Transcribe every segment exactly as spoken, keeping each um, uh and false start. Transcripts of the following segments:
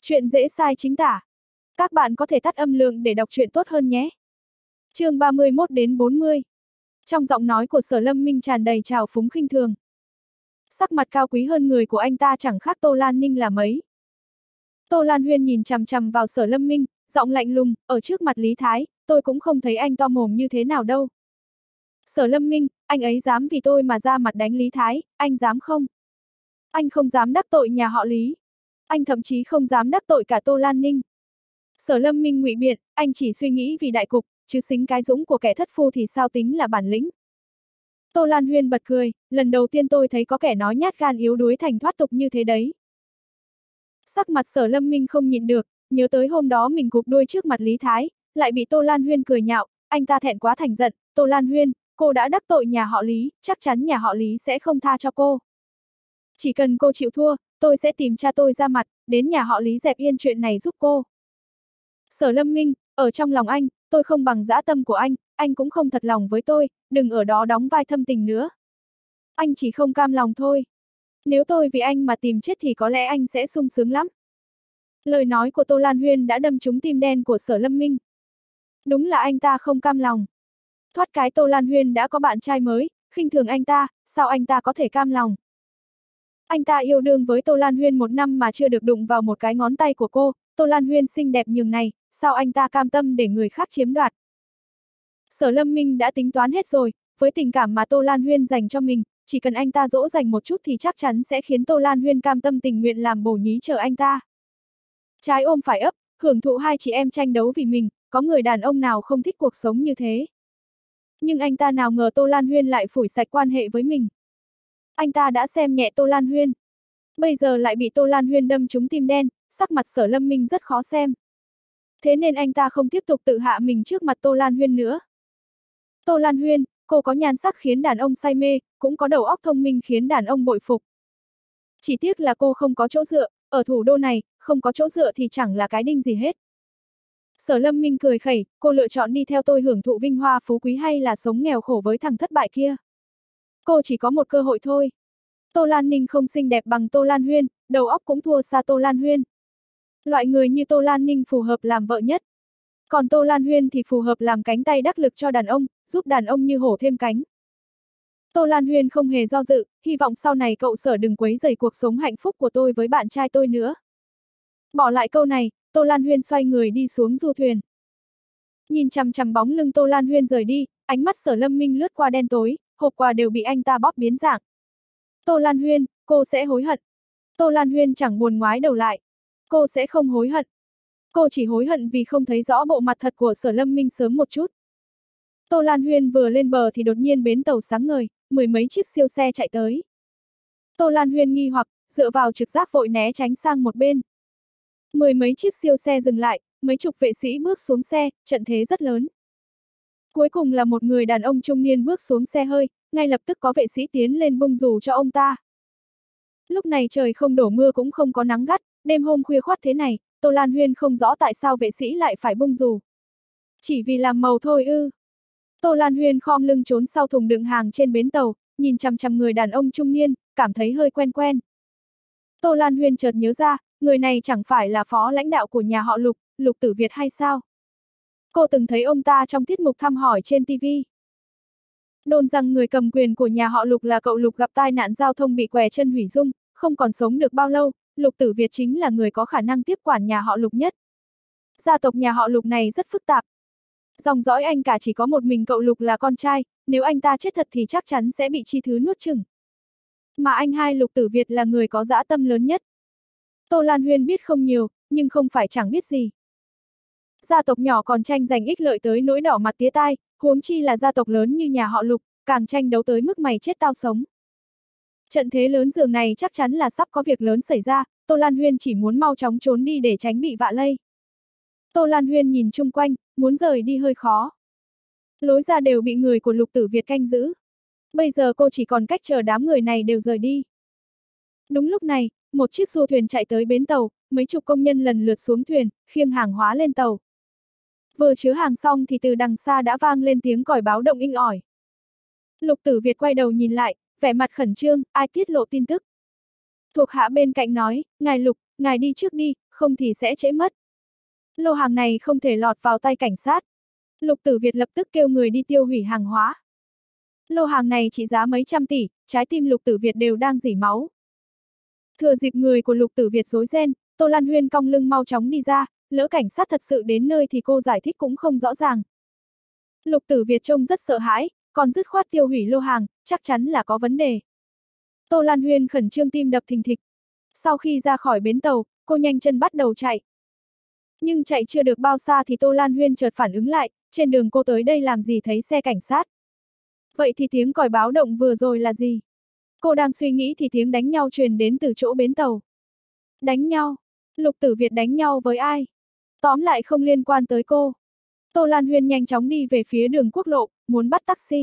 Chuyện dễ sai chính tả. Các bạn có thể tắt âm lượng để đọc truyện tốt hơn nhé. Chương ba mươi mốt đến bốn mươi. Trong giọng nói của Sở Lâm Minh tràn đầy trào phúng khinh thường. Sắc mặt cao quý hơn người của anh ta chẳng khác Tô Lan Ninh là mấy. Tô Lan Huyên nhìn chằm chằm vào Sở Lâm Minh, giọng lạnh lùng, ở trước mặt Lý Thái, tôi cũng không thấy anh to mồm như thế nào đâu. Sở Lâm Minh, anh ấy dám vì tôi mà ra mặt đánh Lý Thái, anh dám không? Anh không dám đắc tội nhà họ Lý. Anh thậm chí không dám đắc tội cả Tô Lan Ninh. Sở Lâm Minh ngụy biện, anh chỉ suy nghĩ vì đại cục, chứ xính cái dũng của kẻ thất phu thì sao tính là bản lĩnh. Tô Lan Huyên bật cười, lần đầu tiên tôi thấy có kẻ nói nhát gan yếu đuối thành thoát tục như thế đấy. Sắc mặt Sở Lâm Minh không nhịn được, nhớ tới hôm đó mình cụp đuôi trước mặt Lý Thái, lại bị Tô Lan Huyên cười nhạo, anh ta thẹn quá thành giận, Tô Lan Huyên, cô đã đắc tội nhà họ Lý, chắc chắn nhà họ Lý sẽ không tha cho cô. Chỉ cần cô chịu thua, tôi sẽ tìm cha tôi ra mặt, đến nhà họ Lý dẹp yên chuyện này giúp cô. Sở Lâm Minh, ở trong lòng anh, tôi không bằng dã tâm của anh, anh cũng không thật lòng với tôi, đừng ở đó đóng vai thâm tình nữa. Anh chỉ không cam lòng thôi. Nếu tôi vì anh mà tìm chết thì có lẽ anh sẽ sung sướng lắm. Lời nói của Tô Lan Huyên đã đâm trúng tim đen của Sở Lâm Minh. Đúng là anh ta không cam lòng. Thoát cái Tô Lan Huyên đã có bạn trai mới, khinh thường anh ta, sao anh ta có thể cam lòng? Anh ta yêu đương với Tô Lan Huyên một năm mà chưa được đụng vào một cái ngón tay của cô, Tô Lan Huyên xinh đẹp nhường này, sao anh ta cam tâm để người khác chiếm đoạt? Sở Lâm Minh đã tính toán hết rồi, với tình cảm mà Tô Lan Huyên dành cho mình, chỉ cần anh ta dỗ dành một chút thì chắc chắn sẽ khiến Tô Lan Huyên cam tâm tình nguyện làm bổ nhí chờ anh ta. Trái ôm phải ấp, hưởng thụ hai chị em tranh đấu vì mình, có người đàn ông nào không thích cuộc sống như thế. Nhưng anh ta nào ngờ Tô Lan Huyên lại phủi sạch quan hệ với mình. Anh ta đã xem nhẹ Tô Lan Huyên. Bây giờ lại bị Tô Lan Huyên đâm trúng tim đen, sắc mặt Sở Lâm Minh rất khó xem. Thế nên anh ta không tiếp tục tự hạ mình trước mặt Tô Lan Huyên nữa. Tô Lan Huyên, cô có nhan sắc khiến đàn ông say mê, cũng có đầu óc thông minh khiến đàn ông bội phục. Chỉ tiếc là cô không có chỗ dựa, ở thủ đô này, không có chỗ dựa thì chẳng là cái đinh gì hết. Sở Lâm Minh cười khẩy, cô lựa chọn đi theo tôi hưởng thụ vinh hoa phú quý hay là sống nghèo khổ với thằng thất bại kia? Cô chỉ có một cơ hội thôi. Tô Lan Ninh không xinh đẹp bằng Tô Lan Huyên, đầu óc cũng thua xa Tô Lan Huyên. Loại người như Tô Lan Ninh phù hợp làm vợ nhất. Còn Tô Lan Huyên thì phù hợp làm cánh tay đắc lực cho đàn ông, giúp đàn ông như hổ thêm cánh. Tô Lan Huyên không hề do dự, hy vọng sau này cậu Sở đừng quấy rầy cuộc sống hạnh phúc của tôi với bạn trai tôi nữa. Bỏ lại câu này, Tô Lan Huyên xoay người đi xuống du thuyền. Nhìn chằm chằm bóng lưng Tô Lan Huyên rời đi, ánh mắt Sở Lâm Minh lướt qua đen tối, hộp quà đều bị anh ta bóp biến dạng. Tô Lan Huyên, cô sẽ hối hận. Tô Lan Huyên chẳng buồn ngoái đầu lại. Cô sẽ không hối hận. Cô chỉ hối hận vì không thấy rõ bộ mặt thật của Sở Lâm Minh sớm một chút. Tô Lan Huyên vừa lên bờ thì đột nhiên bến tàu sáng ngời, mười mấy chiếc siêu xe chạy tới. Tô Lan Huyên nghi hoặc, dựa vào trực giác vội né tránh sang một bên. Mười mấy chiếc siêu xe dừng lại, mấy chục vệ sĩ bước xuống xe, trận thế rất lớn. Cuối cùng là một người đàn ông trung niên bước xuống xe hơi, ngay lập tức có vệ sĩ tiến lên bung dù cho ông ta. Lúc này trời không đổ mưa cũng không có nắng gắt, đêm hôm khuya khoắt thế này, Tô Lan Huyên không rõ tại sao vệ sĩ lại phải bung dù. Chỉ vì làm màu thôi ư. Tô Lan Huyên khom lưng trốn sau thùng đựng hàng trên bến tàu, nhìn chằm chằm người đàn ông trung niên, cảm thấy hơi quen quen. Tô Lan Huyên chợt nhớ ra, người này chẳng phải là phó lãnh đạo của nhà họ Lục, Lục Tử Việt hay sao? Cô từng thấy ông ta trong tiết mục thăm hỏi trên ti vi. Đồn rằng người cầm quyền của nhà họ Lục là cậu Lục gặp tai nạn giao thông bị què chân hủy dung, không còn sống được bao lâu, Lục Tử Việt chính là người có khả năng tiếp quản nhà họ Lục nhất. Gia tộc nhà họ Lục này rất phức tạp. Dòng dõi anh cả chỉ có một mình cậu Lục là con trai, nếu anh ta chết thật thì chắc chắn sẽ bị chi thứ nuốt chửng. Mà anh hai Lục Tử Việt là người có dã tâm lớn nhất. Tô Lan Huyên biết không nhiều, nhưng không phải chẳng biết gì. Gia tộc nhỏ còn tranh giành ích lợi tới nỗi đỏ mặt tía tai, huống chi là gia tộc lớn như nhà họ Lục, càng tranh đấu tới mức mày chết tao sống. Trận thế lớn dường này chắc chắn là sắp có việc lớn xảy ra, Tô Lan Huyên chỉ muốn mau chóng trốn đi để tránh bị vạ lây. Tô Lan Huyên nhìn chung quanh, muốn rời đi hơi khó. Lối ra đều bị người của Lục Tử Việt canh giữ. Bây giờ cô chỉ còn cách chờ đám người này đều rời đi. Đúng lúc này, một chiếc du thuyền chạy tới bến tàu, mấy chục công nhân lần lượt xuống thuyền, khiêng hàng hóa lên tàu. Vừa chứa hàng xong thì từ đằng xa đã vang lên tiếng còi báo động inh ỏi. Lục Tử Việt quay đầu nhìn lại, vẻ mặt khẩn trương, ai tiết lộ tin tức. Thuộc hạ bên cạnh nói, ngài Lục, ngài đi trước đi, không thì sẽ trễ mất. Lô hàng này không thể lọt vào tay cảnh sát. Lục Tử Việt lập tức kêu người đi tiêu hủy hàng hóa. Lô hàng này trị giá mấy trăm tỷ, trái tim Lục Tử Việt đều đang rỉ máu. Thừa dịp người của Lục Tử Việt rối ren, Tô Lan Huyên cong lưng mau chóng đi ra, lỡ cảnh sát thật sự đến nơi thì cô giải thích cũng không rõ ràng. Lục Tử Việt trông rất sợ hãi, còn dứt khoát tiêu hủy lô hàng, chắc chắn là có vấn đề. Tô Lan Huyên khẩn trương tim đập thình thịch. Sau khi ra khỏi bến tàu, cô nhanh chân bắt đầu chạy. Nhưng chạy chưa được bao xa thì Tô Lan Huyên chợt phản ứng lại, trên đường cô tới đây làm gì thấy xe cảnh sát. Vậy thì tiếng còi báo động vừa rồi là gì? Cô đang suy nghĩ thì tiếng đánh nhau truyền đến từ chỗ bến tàu. Đánh nhau? Lục Tử Việt đánh nhau với ai? Tóm lại không liên quan tới cô. Tô Lan Huyên nhanh chóng đi về phía đường quốc lộ, muốn bắt taxi.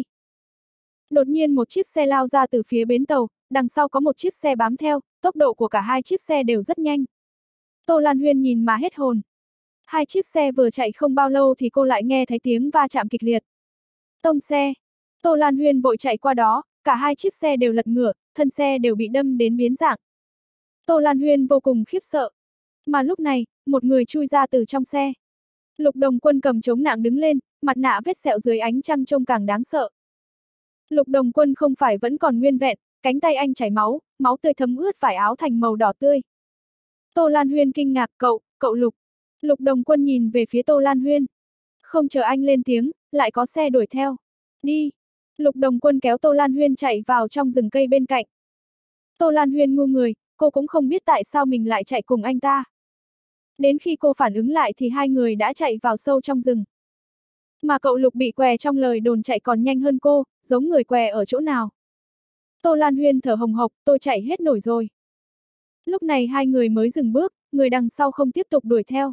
Đột nhiên một chiếc xe lao ra từ phía bến tàu, đằng sau có một chiếc xe bám theo, tốc độ của cả hai chiếc xe đều rất nhanh. Tô Lan Huyên nhìn mà hết hồn. Hai chiếc xe vừa chạy không bao lâu thì cô lại nghe thấy tiếng va chạm kịch liệt. Tông xe. Tô Lan Huyên vội chạy qua đó, cả hai chiếc xe đều lật ngửa, thân xe đều bị đâm đến biến dạng. Tô Lan Huyên vô cùng khiếp sợ. Mà lúc này, một người chui ra từ trong xe. Lục Đồng Quân cầm chống nạng đứng lên, mặt nạ vết sẹo dưới ánh trăng trông càng đáng sợ. Lục Đồng Quân không phải vẫn còn nguyên vẹn, cánh tay anh chảy máu, máu tươi thấm ướt vải áo thành màu đỏ tươi. Tô Lan Huyên kinh ngạc, cậu, cậu Lục. Lục Đồng Quân nhìn về phía Tô Lan Huyên. Không chờ anh lên tiếng, lại có xe đuổi theo. Đi. Lục Đồng Quân kéo Tô Lan Huyên chạy vào trong rừng cây bên cạnh. Tô Lan Huyên ngu người, cô cũng không biết tại sao mình lại chạy cùng anh ta. Đến khi cô phản ứng lại thì hai người đã chạy vào sâu trong rừng. Mà cậu Lục bị què trong lời đồn chạy còn nhanh hơn cô, giống người què ở chỗ nào. Tô Lan Huyên thở hồng hộc, tôi chạy hết nổi rồi. Lúc này hai người mới dừng bước, người đằng sau không tiếp tục đuổi theo.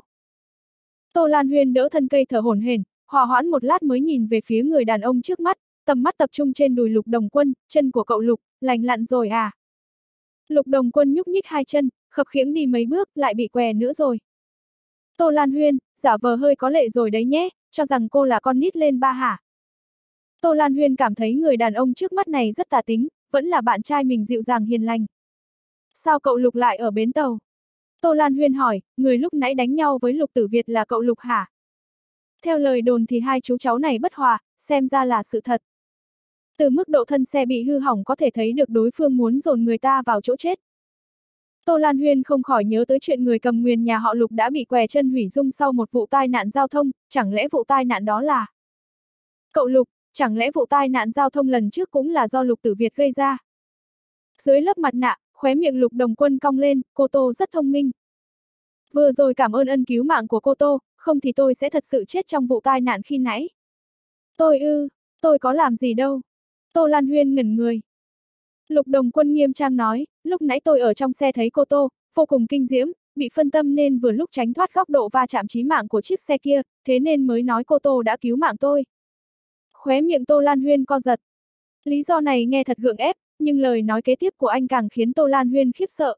Tô Lan Huyên đỡ thân cây thở hổn hển, hòa hoãn một lát mới nhìn về phía người đàn ông trước mắt, tầm mắt tập trung trên đùi Lục Đồng Quân, chân của cậu Lục, lành lặn rồi à. Lục Đồng Quân nhúc nhích hai chân, khập khiễng đi mấy bước, lại bị què nữa rồi. Tô Lan Huyên, giả vờ hơi có lệ rồi đấy nhé, cho rằng cô là con nít lên ba hả? Tô Lan Huyên cảm thấy người đàn ông trước mắt này rất tà tính, vẫn là bạn trai mình dịu dàng hiền lành. Sao cậu Lục lại ở bến tàu? Tô Lan Huyên hỏi, người lúc nãy đánh nhau với Lục Tử Việt là cậu Lục hả? Theo lời đồn thì hai chú cháu này bất hòa, xem ra là sự thật. Từ mức độ thân xe bị hư hỏng có thể thấy được đối phương muốn dồn người ta vào chỗ chết. Tô Lan Huyên không khỏi nhớ tới chuyện người cầm nguyền nhà họ Lục đã bị què chân hủy dung sau một vụ tai nạn giao thông, chẳng lẽ vụ tai nạn đó là... Cậu Lục, chẳng lẽ vụ tai nạn giao thông lần trước cũng là do Lục Tử Việt gây ra? Dưới lớp mặt nạ, khóe miệng Lục Đồng Quân cong lên, cô Tô rất thông minh. Vừa rồi cảm ơn ân cứu mạng của cô Tô, không thì tôi sẽ thật sự chết trong vụ tai nạn khi nãy. Tôi ư, tôi có làm gì đâu. Tô Lan Huyên ngẩn người. Lục Đồng Quân nghiêm trang nói, lúc nãy tôi ở trong xe thấy cô Tô, vô cùng kinh diễm, bị phân tâm nên vừa lúc tránh thoát góc độ va chạm chí mạng của chiếc xe kia, thế nên mới nói cô Tô đã cứu mạng tôi. Khóe miệng Tô Lan Huyên co giật. Lý do này nghe thật gượng ép, nhưng lời nói kế tiếp của anh càng khiến Tô Lan Huyên khiếp sợ.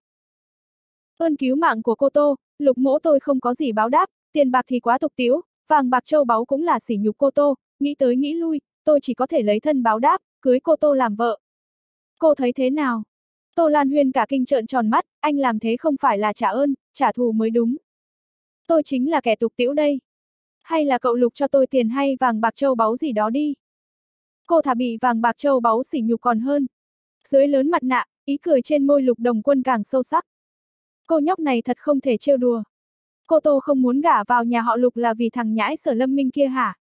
Ơn cứu mạng của cô Tô, Lục mỗ tôi không có gì báo đáp, tiền bạc thì quá tục tĩu, vàng bạc châu báu cũng là sỉ nhục cô Tô, nghĩ tới nghĩ lui, tôi chỉ có thể lấy thân báo đáp, cưới cô Tô làm vợ. Cô thấy thế nào? Tô Lan Huyên cả kinh trợn tròn mắt, anh làm thế không phải là trả ơn, trả thù mới đúng. Tôi chính là kẻ tục tĩu đây. Hay là cậu Lục cho tôi tiền hay vàng bạc châu báu gì đó đi. Cô thà bị vàng bạc châu báu sỉ nhục còn hơn. Dưới lớn mặt nạ, ý cười trên môi Lục Đồng Quân càng sâu sắc. Cô nhóc này thật không thể trêu đùa. Cô Tô không muốn gả vào nhà họ Lục là vì thằng nhãi Sở Lâm Minh kia hả?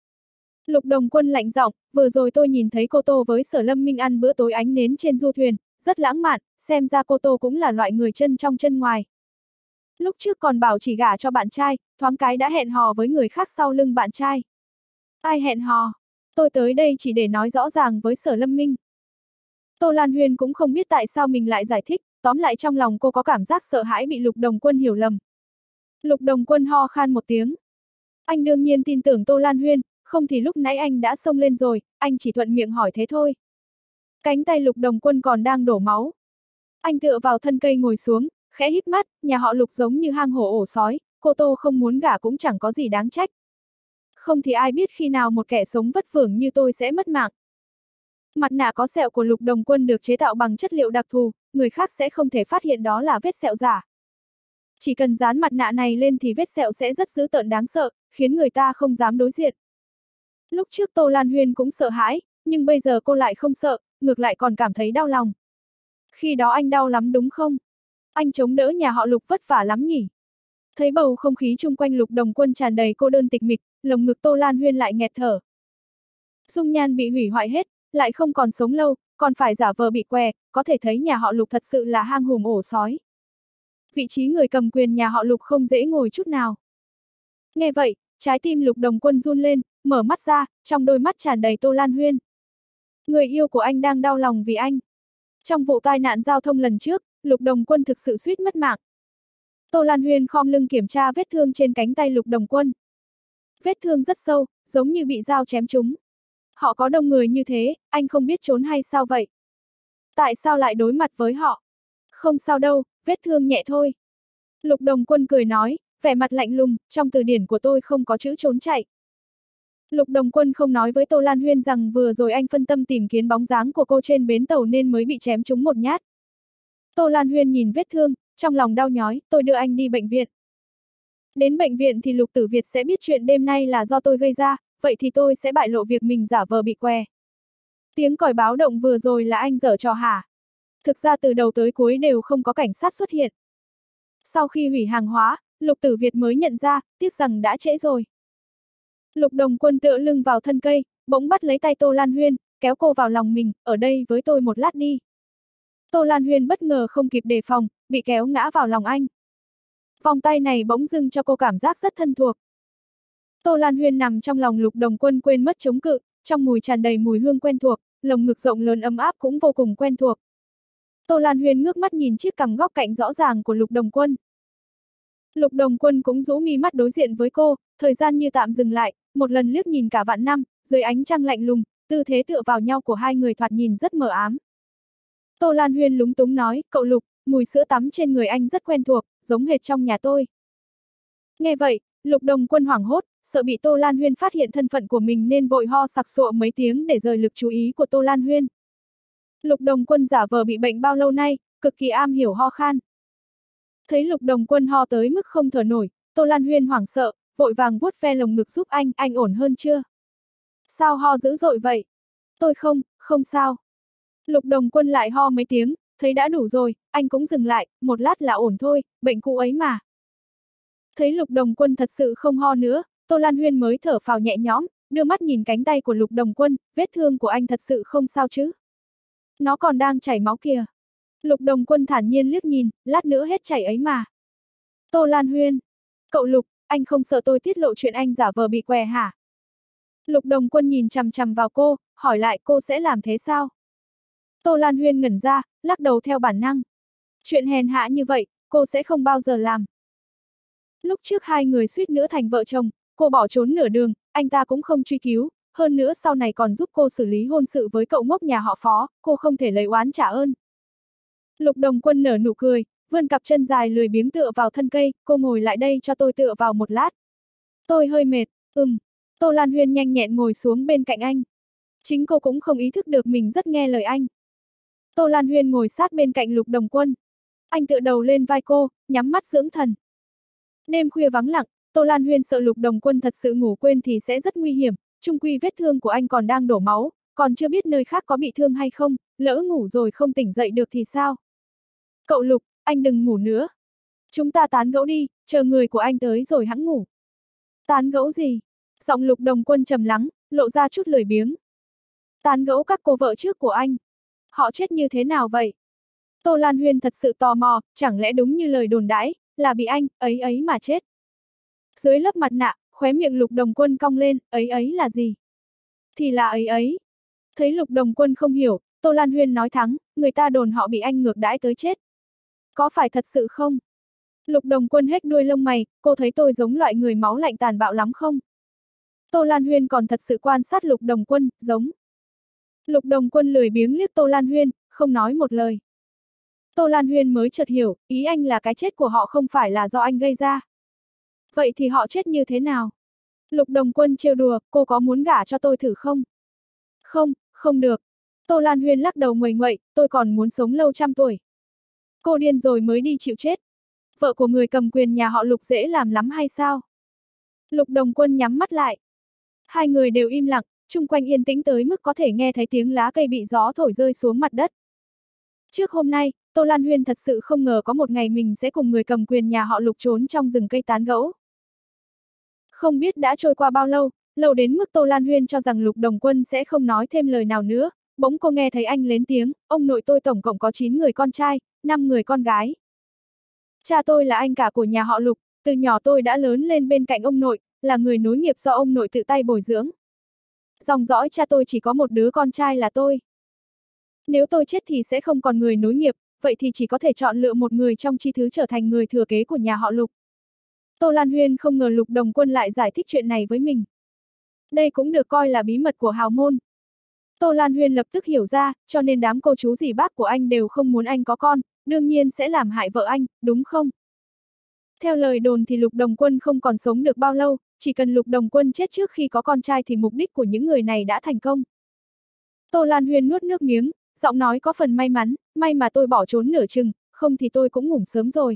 Lục Đồng Quân lạnh giọng, vừa rồi tôi nhìn thấy cô Tô với Sở Lâm Minh ăn bữa tối ánh nến trên du thuyền, rất lãng mạn, xem ra cô Tô cũng là loại người chân trong chân ngoài. Lúc trước còn bảo chỉ gả cho bạn trai, thoáng cái đã hẹn hò với người khác sau lưng bạn trai. Ai hẹn hò? Tôi tới đây chỉ để nói rõ ràng với Sở Lâm Minh. Tô Lan Huyên cũng không biết tại sao mình lại giải thích, tóm lại trong lòng cô có cảm giác sợ hãi bị Lục Đồng Quân hiểu lầm. Lục Đồng Quân ho khan một tiếng. Anh đương nhiên tin tưởng Tô Lan Huyên, không thì lúc nãy anh đã xông lên rồi, anh chỉ thuận miệng hỏi thế thôi. Cánh tay Lục Đồng Quân còn đang đổ máu. Anh tựa vào thân cây ngồi xuống, khẽ híp mắt, nhà họ Lục giống như hang hổ ổ sói, cô Tô không muốn gả cũng chẳng có gì đáng trách. Không thì ai biết khi nào một kẻ sống vất vưởng như tôi sẽ mất mạng. Mặt nạ có sẹo của Lục Đồng Quân được chế tạo bằng chất liệu đặc thù, người khác sẽ không thể phát hiện đó là vết sẹo giả. Chỉ cần dán mặt nạ này lên thì vết sẹo sẽ rất dữ tợn đáng sợ, khiến người ta không dám đối diện. Lúc trước Tô Lan Huyên cũng sợ hãi, nhưng bây giờ cô lại không sợ, ngược lại còn cảm thấy đau lòng. Khi đó anh đau lắm đúng không? Anh chống đỡ nhà họ Lục vất vả lắm nhỉ? Thấy bầu không khí chung quanh Lục Đồng Quân tràn đầy cô đơn tịch mịch, lồng ngực Tô Lan Huyên lại nghẹt thở. Dung nhan bị hủy hoại hết, lại không còn sống lâu, còn phải giả vờ bị què, có thể thấy nhà họ Lục thật sự là hang hùm ổ sói. Vị trí người cầm quyền nhà họ Lục không dễ ngồi chút nào. Nghe vậy, trái tim Lục Đồng Quân run lên, mở mắt ra, trong đôi mắt tràn đầy Tô Lan Huyên. Người yêu của anh đang đau lòng vì anh. Trong vụ tai nạn giao thông lần trước, Lục Đồng Quân thực sự suýt mất mạng. Tô Lan Huyên khom lưng kiểm tra vết thương trên cánh tay Lục Đồng Quân. Vết thương rất sâu, giống như bị dao chém trúng. Họ có đông người như thế, anh không biết trốn hay sao vậy? Tại sao lại đối mặt với họ? Không sao đâu, vết thương nhẹ thôi. Lục Đồng Quân cười nói, vẻ mặt lạnh lùng, trong từ điển của tôi không có chữ trốn chạy. Lục Đồng Quân không nói với Tô Lan Huyên rằng vừa rồi anh phân tâm tìm kiếm bóng dáng của cô trên bến tàu nên mới bị chém trúng một nhát. Tô Lan Huyên nhìn vết thương, trong lòng đau nhói, tôi đưa anh đi bệnh viện. Đến bệnh viện thì Lục Tử Việt sẽ biết chuyện đêm nay là do tôi gây ra, vậy thì tôi sẽ bại lộ việc mình giả vờ bị què. Tiếng còi báo động vừa rồi là anh giở trò hả? Thực ra từ đầu tới cuối đều không có cảnh sát xuất hiện. Sau khi hủy hàng hóa, Lục Tử Việt mới nhận ra, tiếc rằng đã trễ rồi. Lục Đồng Quân tựa lưng vào thân cây, bỗng bắt lấy tay Tô Lan Huyên, kéo cô vào lòng mình, ở đây với tôi một lát đi. Tô Lan Huyên bất ngờ không kịp đề phòng, bị kéo ngã vào lòng anh. Vòng tay này bỗng dưng cho cô cảm giác rất thân thuộc. Tô Lan Huyên nằm trong lòng Lục Đồng Quân quên mất chống cự, trong mùi tràn đầy mùi hương quen thuộc, lồng ngực rộng lớn ấm áp cũng vô cùng quen thuộc. Tô Lan Huyên ngước mắt nhìn chiếc cằm góc cạnh rõ ràng của Lục Đồng Quân. Lục Đồng Quân cũng rũ mi mắt đối diện với cô, thời gian như tạm dừng lại, một lần liếc nhìn cả vạn năm, dưới ánh trăng lạnh lùng, tư thế tựa vào nhau của hai người thoạt nhìn rất mờ ám. Tô Lan Huyên lúng túng nói, cậu Lục, mùi sữa tắm trên người anh rất quen thuộc, giống hệt trong nhà tôi. Nghe vậy, Lục Đồng Quân hoảng hốt, sợ bị Tô Lan Huyên phát hiện thân phận của mình nên vội ho sặc sụa mấy tiếng để rời lực chú ý của Tô Lan Huyên. Lục Đồng Quân giả vờ bị bệnh bao lâu nay, cực kỳ am hiểu ho khan. Thấy Lục Đồng Quân ho tới mức không thở nổi, Tô Lan Huyên hoảng sợ, vội vàng vuốt ve lồng ngực giúp anh, anh ổn hơn chưa? Sao ho dữ dội vậy? Tôi không, không sao. Lục Đồng Quân lại ho mấy tiếng, thấy đã đủ rồi, anh cũng dừng lại, một lát là ổn thôi, bệnh cũ ấy mà. Thấy Lục Đồng Quân thật sự không ho nữa, Tô Lan Huyên mới thở phào nhẹ nhõm, đưa mắt nhìn cánh tay của Lục Đồng Quân, vết thương của anh thật sự không sao chứ? Nó còn đang chảy máu kìa. Lục Đồng Quân thản nhiên liếc nhìn, lát nữa hết chảy ấy mà. Tô Lan Huyên, cậu Lục, anh không sợ tôi tiết lộ chuyện anh giả vờ bị què hả? Lục Đồng Quân nhìn chằm chằm vào cô, hỏi lại cô sẽ làm thế sao? Tô Lan Huyên ngẩn ra, lắc đầu theo bản năng. Chuyện hèn hạ như vậy, cô sẽ không bao giờ làm. Lúc trước hai người suýt nữa thành vợ chồng, cô bỏ trốn nửa đường, anh ta cũng không truy cứu, hơn nữa sau này còn giúp cô xử lý hôn sự với cậu ngốc nhà họ Phó, cô không thể lấy oán trả ơn. Lục Đồng Quân nở nụ cười, vươn cặp chân dài lười biếng tựa vào thân cây, cô ngồi lại đây cho tôi tựa vào một lát. Tôi hơi mệt, ừm. Tô Lan Huyên nhanh nhẹn ngồi xuống bên cạnh anh. Chính cô cũng không ý thức được mình rất nghe lời anh. Tô Lan Huyên ngồi sát bên cạnh Lục Đồng Quân. Anh tựa đầu lên vai cô, nhắm mắt dưỡng thần. Đêm khuya vắng lặng, Tô Lan Huyên sợ Lục Đồng Quân thật sự ngủ quên thì sẽ rất nguy hiểm, chung quy vết thương của anh còn đang đổ máu, còn chưa biết nơi khác có bị thương hay không, lỡ ngủ rồi không tỉnh dậy được thì sao? Cậu Lục, anh đừng ngủ nữa. Chúng ta tán gẫu đi, chờ người của anh tới rồi hẵng ngủ. Tán gẫu gì? Giọng Lục Đồng Quân trầm lắng, lộ ra chút lười biếng. Tán gẫu các cô vợ trước của anh. Họ chết như thế nào vậy? Tô Lan Huyên thật sự tò mò, chẳng lẽ đúng như lời đồn đãi, là bị anh, ấy ấy mà chết. Dưới lớp mặt nạ, khóe miệng Lục Đồng Quân cong lên, ấy ấy là gì? Thì là ấy ấy. Thấy Lục Đồng Quân không hiểu, Tô Lan Huyên nói thắng, người ta đồn họ bị anh ngược đãi tới chết. Có phải thật sự không? Lục Đồng Quân hét đuôi lông mày, cô thấy tôi giống loại người máu lạnh tàn bạo lắm không? Tô Lan Huyên còn thật sự quan sát Lục Đồng Quân, giống. Lục Đồng Quân lười biếng liếc Tô Lan Huyên, không nói một lời. Tô Lan Huyên mới chợt hiểu, ý anh là cái chết của họ không phải là do anh gây ra. Vậy thì họ chết như thế nào? Lục Đồng Quân trêu đùa, cô có muốn gả cho tôi thử không? Không, không được. Tô Lan Huyên lắc đầu nguầy nguậy, tôi còn muốn sống lâu trăm tuổi. Cô điên rồi mới đi chịu chết. vợ của người cầm quyền nhà họ Lục dễ làm lắm hay sao? Lục Đồng Quân nhắm mắt lại. Hai người đều im lặng, chung quanh yên tĩnh tới mức có thể nghe thấy tiếng lá cây bị gió thổi rơi xuống mặt đất. Trước hôm nay, Tô Lan Huyên thật sự không ngờ có một ngày mình sẽ cùng người cầm quyền nhà họ Lục trốn trong rừng cây tán gẫu. Không biết đã trôi qua bao lâu, lâu đến mức Tô Lan Huyên cho rằng Lục Đồng Quân sẽ không nói thêm lời nào nữa, bỗng cô nghe thấy anh lên tiếng, ông nội tôi tổng cộng có chín người con trai, năm người con gái. Cha tôi là anh cả của nhà họ Lục, từ nhỏ tôi đã lớn lên bên cạnh ông nội, là người nối nghiệp do ông nội tự tay bồi dưỡng. Dòng dõi cha tôi chỉ có một đứa con trai là tôi. Nếu tôi chết thì sẽ không còn người nối nghiệp, vậy thì chỉ có thể chọn lựa một người trong chi thứ trở thành người thừa kế của nhà họ Lục. Tô Lan Huyên không ngờ Lục Đồng Quân lại giải thích chuyện này với mình. Đây cũng được coi là bí mật của hào môn. Tô Lan Huyên lập tức hiểu ra, cho nên đám cô chú dì bác của anh đều không muốn anh có con, đương nhiên sẽ làm hại vợ anh, đúng không? Theo lời đồn thì Lục Đồng Quân không còn sống được bao lâu, chỉ cần Lục Đồng Quân chết trước khi có con trai thì mục đích của những người này đã thành công. Tô Lan Huyên nuốt nước miếng, giọng nói có phần may mắn, may mà tôi bỏ trốn nửa chừng, không thì tôi cũng ngủ sớm rồi.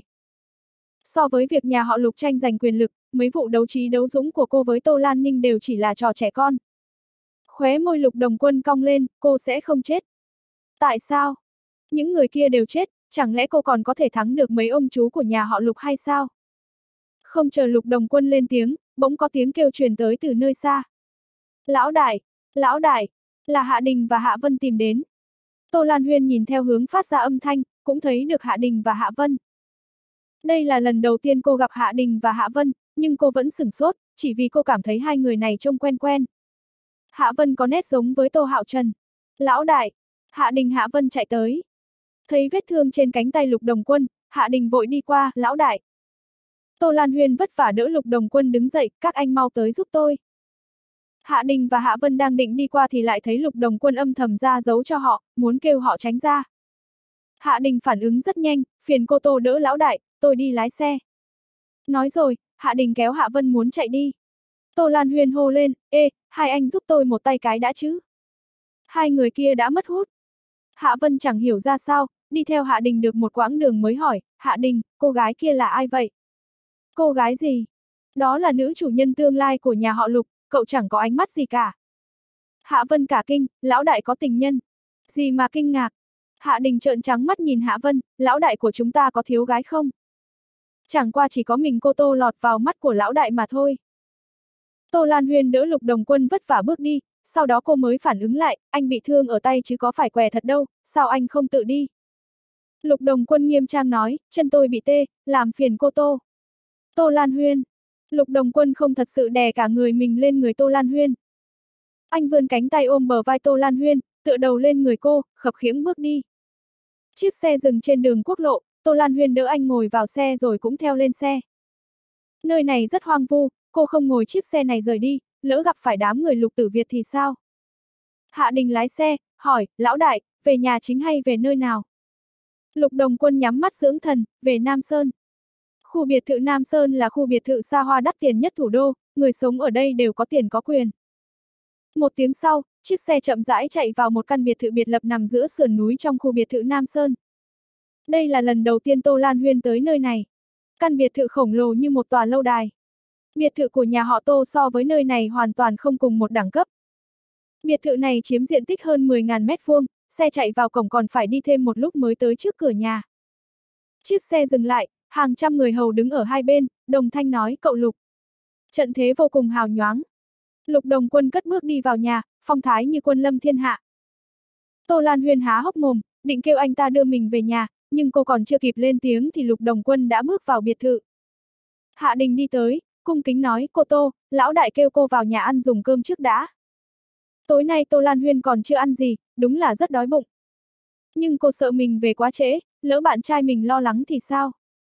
So với việc nhà họ Lục tranh giành quyền lực, mấy vụ đấu trí đấu dũng của cô với Tô Lan Ninh đều chỉ là trò trẻ con. Khóe môi Lục Đồng Quân cong lên, cô sẽ không chết. Tại sao? Những người kia đều chết, chẳng lẽ cô còn có thể thắng được mấy ông chú của nhà họ Lục hay sao? Không chờ Lục Đồng Quân lên tiếng, bỗng có tiếng kêu truyền tới từ nơi xa. Lão đại, lão đại, là Hạ Đình và Hạ Vân tìm đến. Tô Lan Huyên nhìn theo hướng phát ra âm thanh, cũng thấy được Hạ Đình và Hạ Vân. Đây là lần đầu tiên cô gặp Hạ Đình và Hạ Vân, nhưng cô vẫn sửng sốt, chỉ vì cô cảm thấy hai người này trông quen quen. Hạ Vân có nét giống với Tô Hạo Trần. Lão đại, Hạ Đình Hạ Vân chạy tới. Thấy vết thương trên cánh tay Lục Đồng Quân, Hạ Đình vội đi qua, lão đại. Tô Lan Huyên vất vả đỡ Lục Đồng Quân đứng dậy, các anh mau tới giúp tôi. Hạ Đình và Hạ Vân đang định đi qua thì lại thấy Lục Đồng Quân âm thầm ra dấu cho họ, muốn kêu họ tránh ra. Hạ Đình phản ứng rất nhanh, phiền cô Tô đỡ lão đại, tôi đi lái xe. Nói rồi, Hạ Đình kéo Hạ Vân muốn chạy đi. Tô Lan Huyên hô lên, ê, hai anh giúp tôi một tay cái đã chứ. Hai người kia đã mất hút. Hạ Vân chẳng hiểu ra sao, đi theo Hạ Đình được một quãng đường mới hỏi, Hạ Đình, cô gái kia là ai vậy? Cô gái gì? Đó là nữ chủ nhân tương lai của nhà họ Lục, cậu chẳng có ánh mắt gì cả. Hạ Vân cả kinh, lão đại có tình nhân. Gì mà kinh ngạc? Hạ Đình trợn trắng mắt nhìn Hạ Vân, lão đại của chúng ta có thiếu gái không? Chẳng qua chỉ có mình cô Tô lọt vào mắt của lão đại mà thôi. Tô Lan Huyên đỡ Lục Đồng Quân vất vả bước đi, sau đó cô mới phản ứng lại, anh bị thương ở tay chứ có phải què thật đâu, sao anh không tự đi? Lục Đồng Quân nghiêm trang nói, chân tôi bị tê, làm phiền cô Tô. Tô Lan Huyên. Lục Đồng Quân không thật sự đè cả người mình lên người Tô Lan Huyên. Anh vươn cánh tay ôm bờ vai Tô Lan Huyên, tựa đầu lên người cô, khập khiễng bước đi. Chiếc xe dừng trên đường quốc lộ, Tô Lan Huyên đỡ anh ngồi vào xe rồi cũng theo lên xe. Nơi này rất hoang vu, cô không ngồi chiếc xe này rời đi, lỡ gặp phải đám người Lục Tử Việt thì sao? Hạ Đình lái xe, hỏi, lão đại, về nhà chính hay về nơi nào? Lục Đồng Quân nhắm mắt dưỡng thần, về Nam Sơn. Khu biệt thự Nam Sơn là khu biệt thự xa hoa đắt tiền nhất thủ đô, người sống ở đây đều có tiền có quyền. Một tiếng sau, chiếc xe chậm rãi chạy vào một căn biệt thự biệt lập nằm giữa sườn núi trong khu biệt thự Nam Sơn. Đây là lần đầu tiên Tô Lan Huyên tới nơi này. Căn biệt thự khổng lồ như một tòa lâu đài. Biệt thự của nhà họ Tô so với nơi này hoàn toàn không cùng một đẳng cấp. Biệt thự này chiếm diện tích hơn mười nghìn mét vuông, xe chạy vào cổng còn phải đi thêm một lúc mới tới trước cửa nhà. Chiếc xe dừng lại, hàng trăm người hầu đứng ở hai bên, đồng thanh nói, cậu Lục. Trận thế vô cùng hào nhoáng. Lục Đồng Quân cất bước đi vào nhà, phong thái như quân lâm thiên hạ. Tô Lan Huyên há hốc mồm, định kêu anh ta đưa mình về nhà, nhưng cô còn chưa kịp lên tiếng thì Lục Đồng Quân đã bước vào biệt thự. Hạ Đình đi tới, cung kính nói, cô Tô, lão đại kêu cô vào nhà ăn dùng cơm trước đã. Tối nay Tô Lan Huyên còn chưa ăn gì, đúng là rất đói bụng. Nhưng cô sợ mình về quá trễ, lỡ bạn trai mình lo lắng thì sao?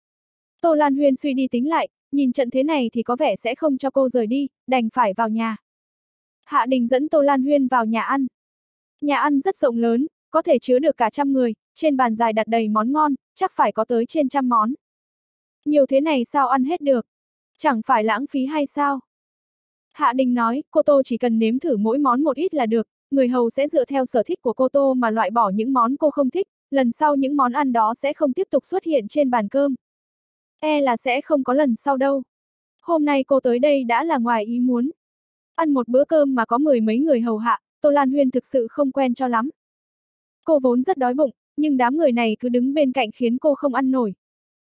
Tô Lan Huyên suy đi tính lại, nhìn trận thế này thì có vẻ sẽ không cho cô rời đi, đành phải vào nhà. Hạ Đình dẫn Tô Lan Huyên vào nhà ăn. Nhà ăn rất rộng lớn, có thể chứa được cả trăm người, trên bàn dài đặt đầy món ngon, chắc phải có tới trên trăm món. Nhiều thế này sao ăn hết được? Chẳng phải lãng phí hay sao? Hạ Đình nói, cô Tô chỉ cần nếm thử mỗi món một ít là được, người hầu sẽ dựa theo sở thích của cô Tô mà loại bỏ những món cô không thích, lần sau những món ăn đó sẽ không tiếp tục xuất hiện trên bàn cơm. E là sẽ không có lần sau đâu. Hôm nay cô tới đây đã là ngoài ý muốn. Ăn một bữa cơm mà có mười mấy người hầu hạ, Tô Lan Huyên thực sự không quen cho lắm. Cô vốn rất đói bụng, nhưng đám người này cứ đứng bên cạnh khiến cô không ăn nổi.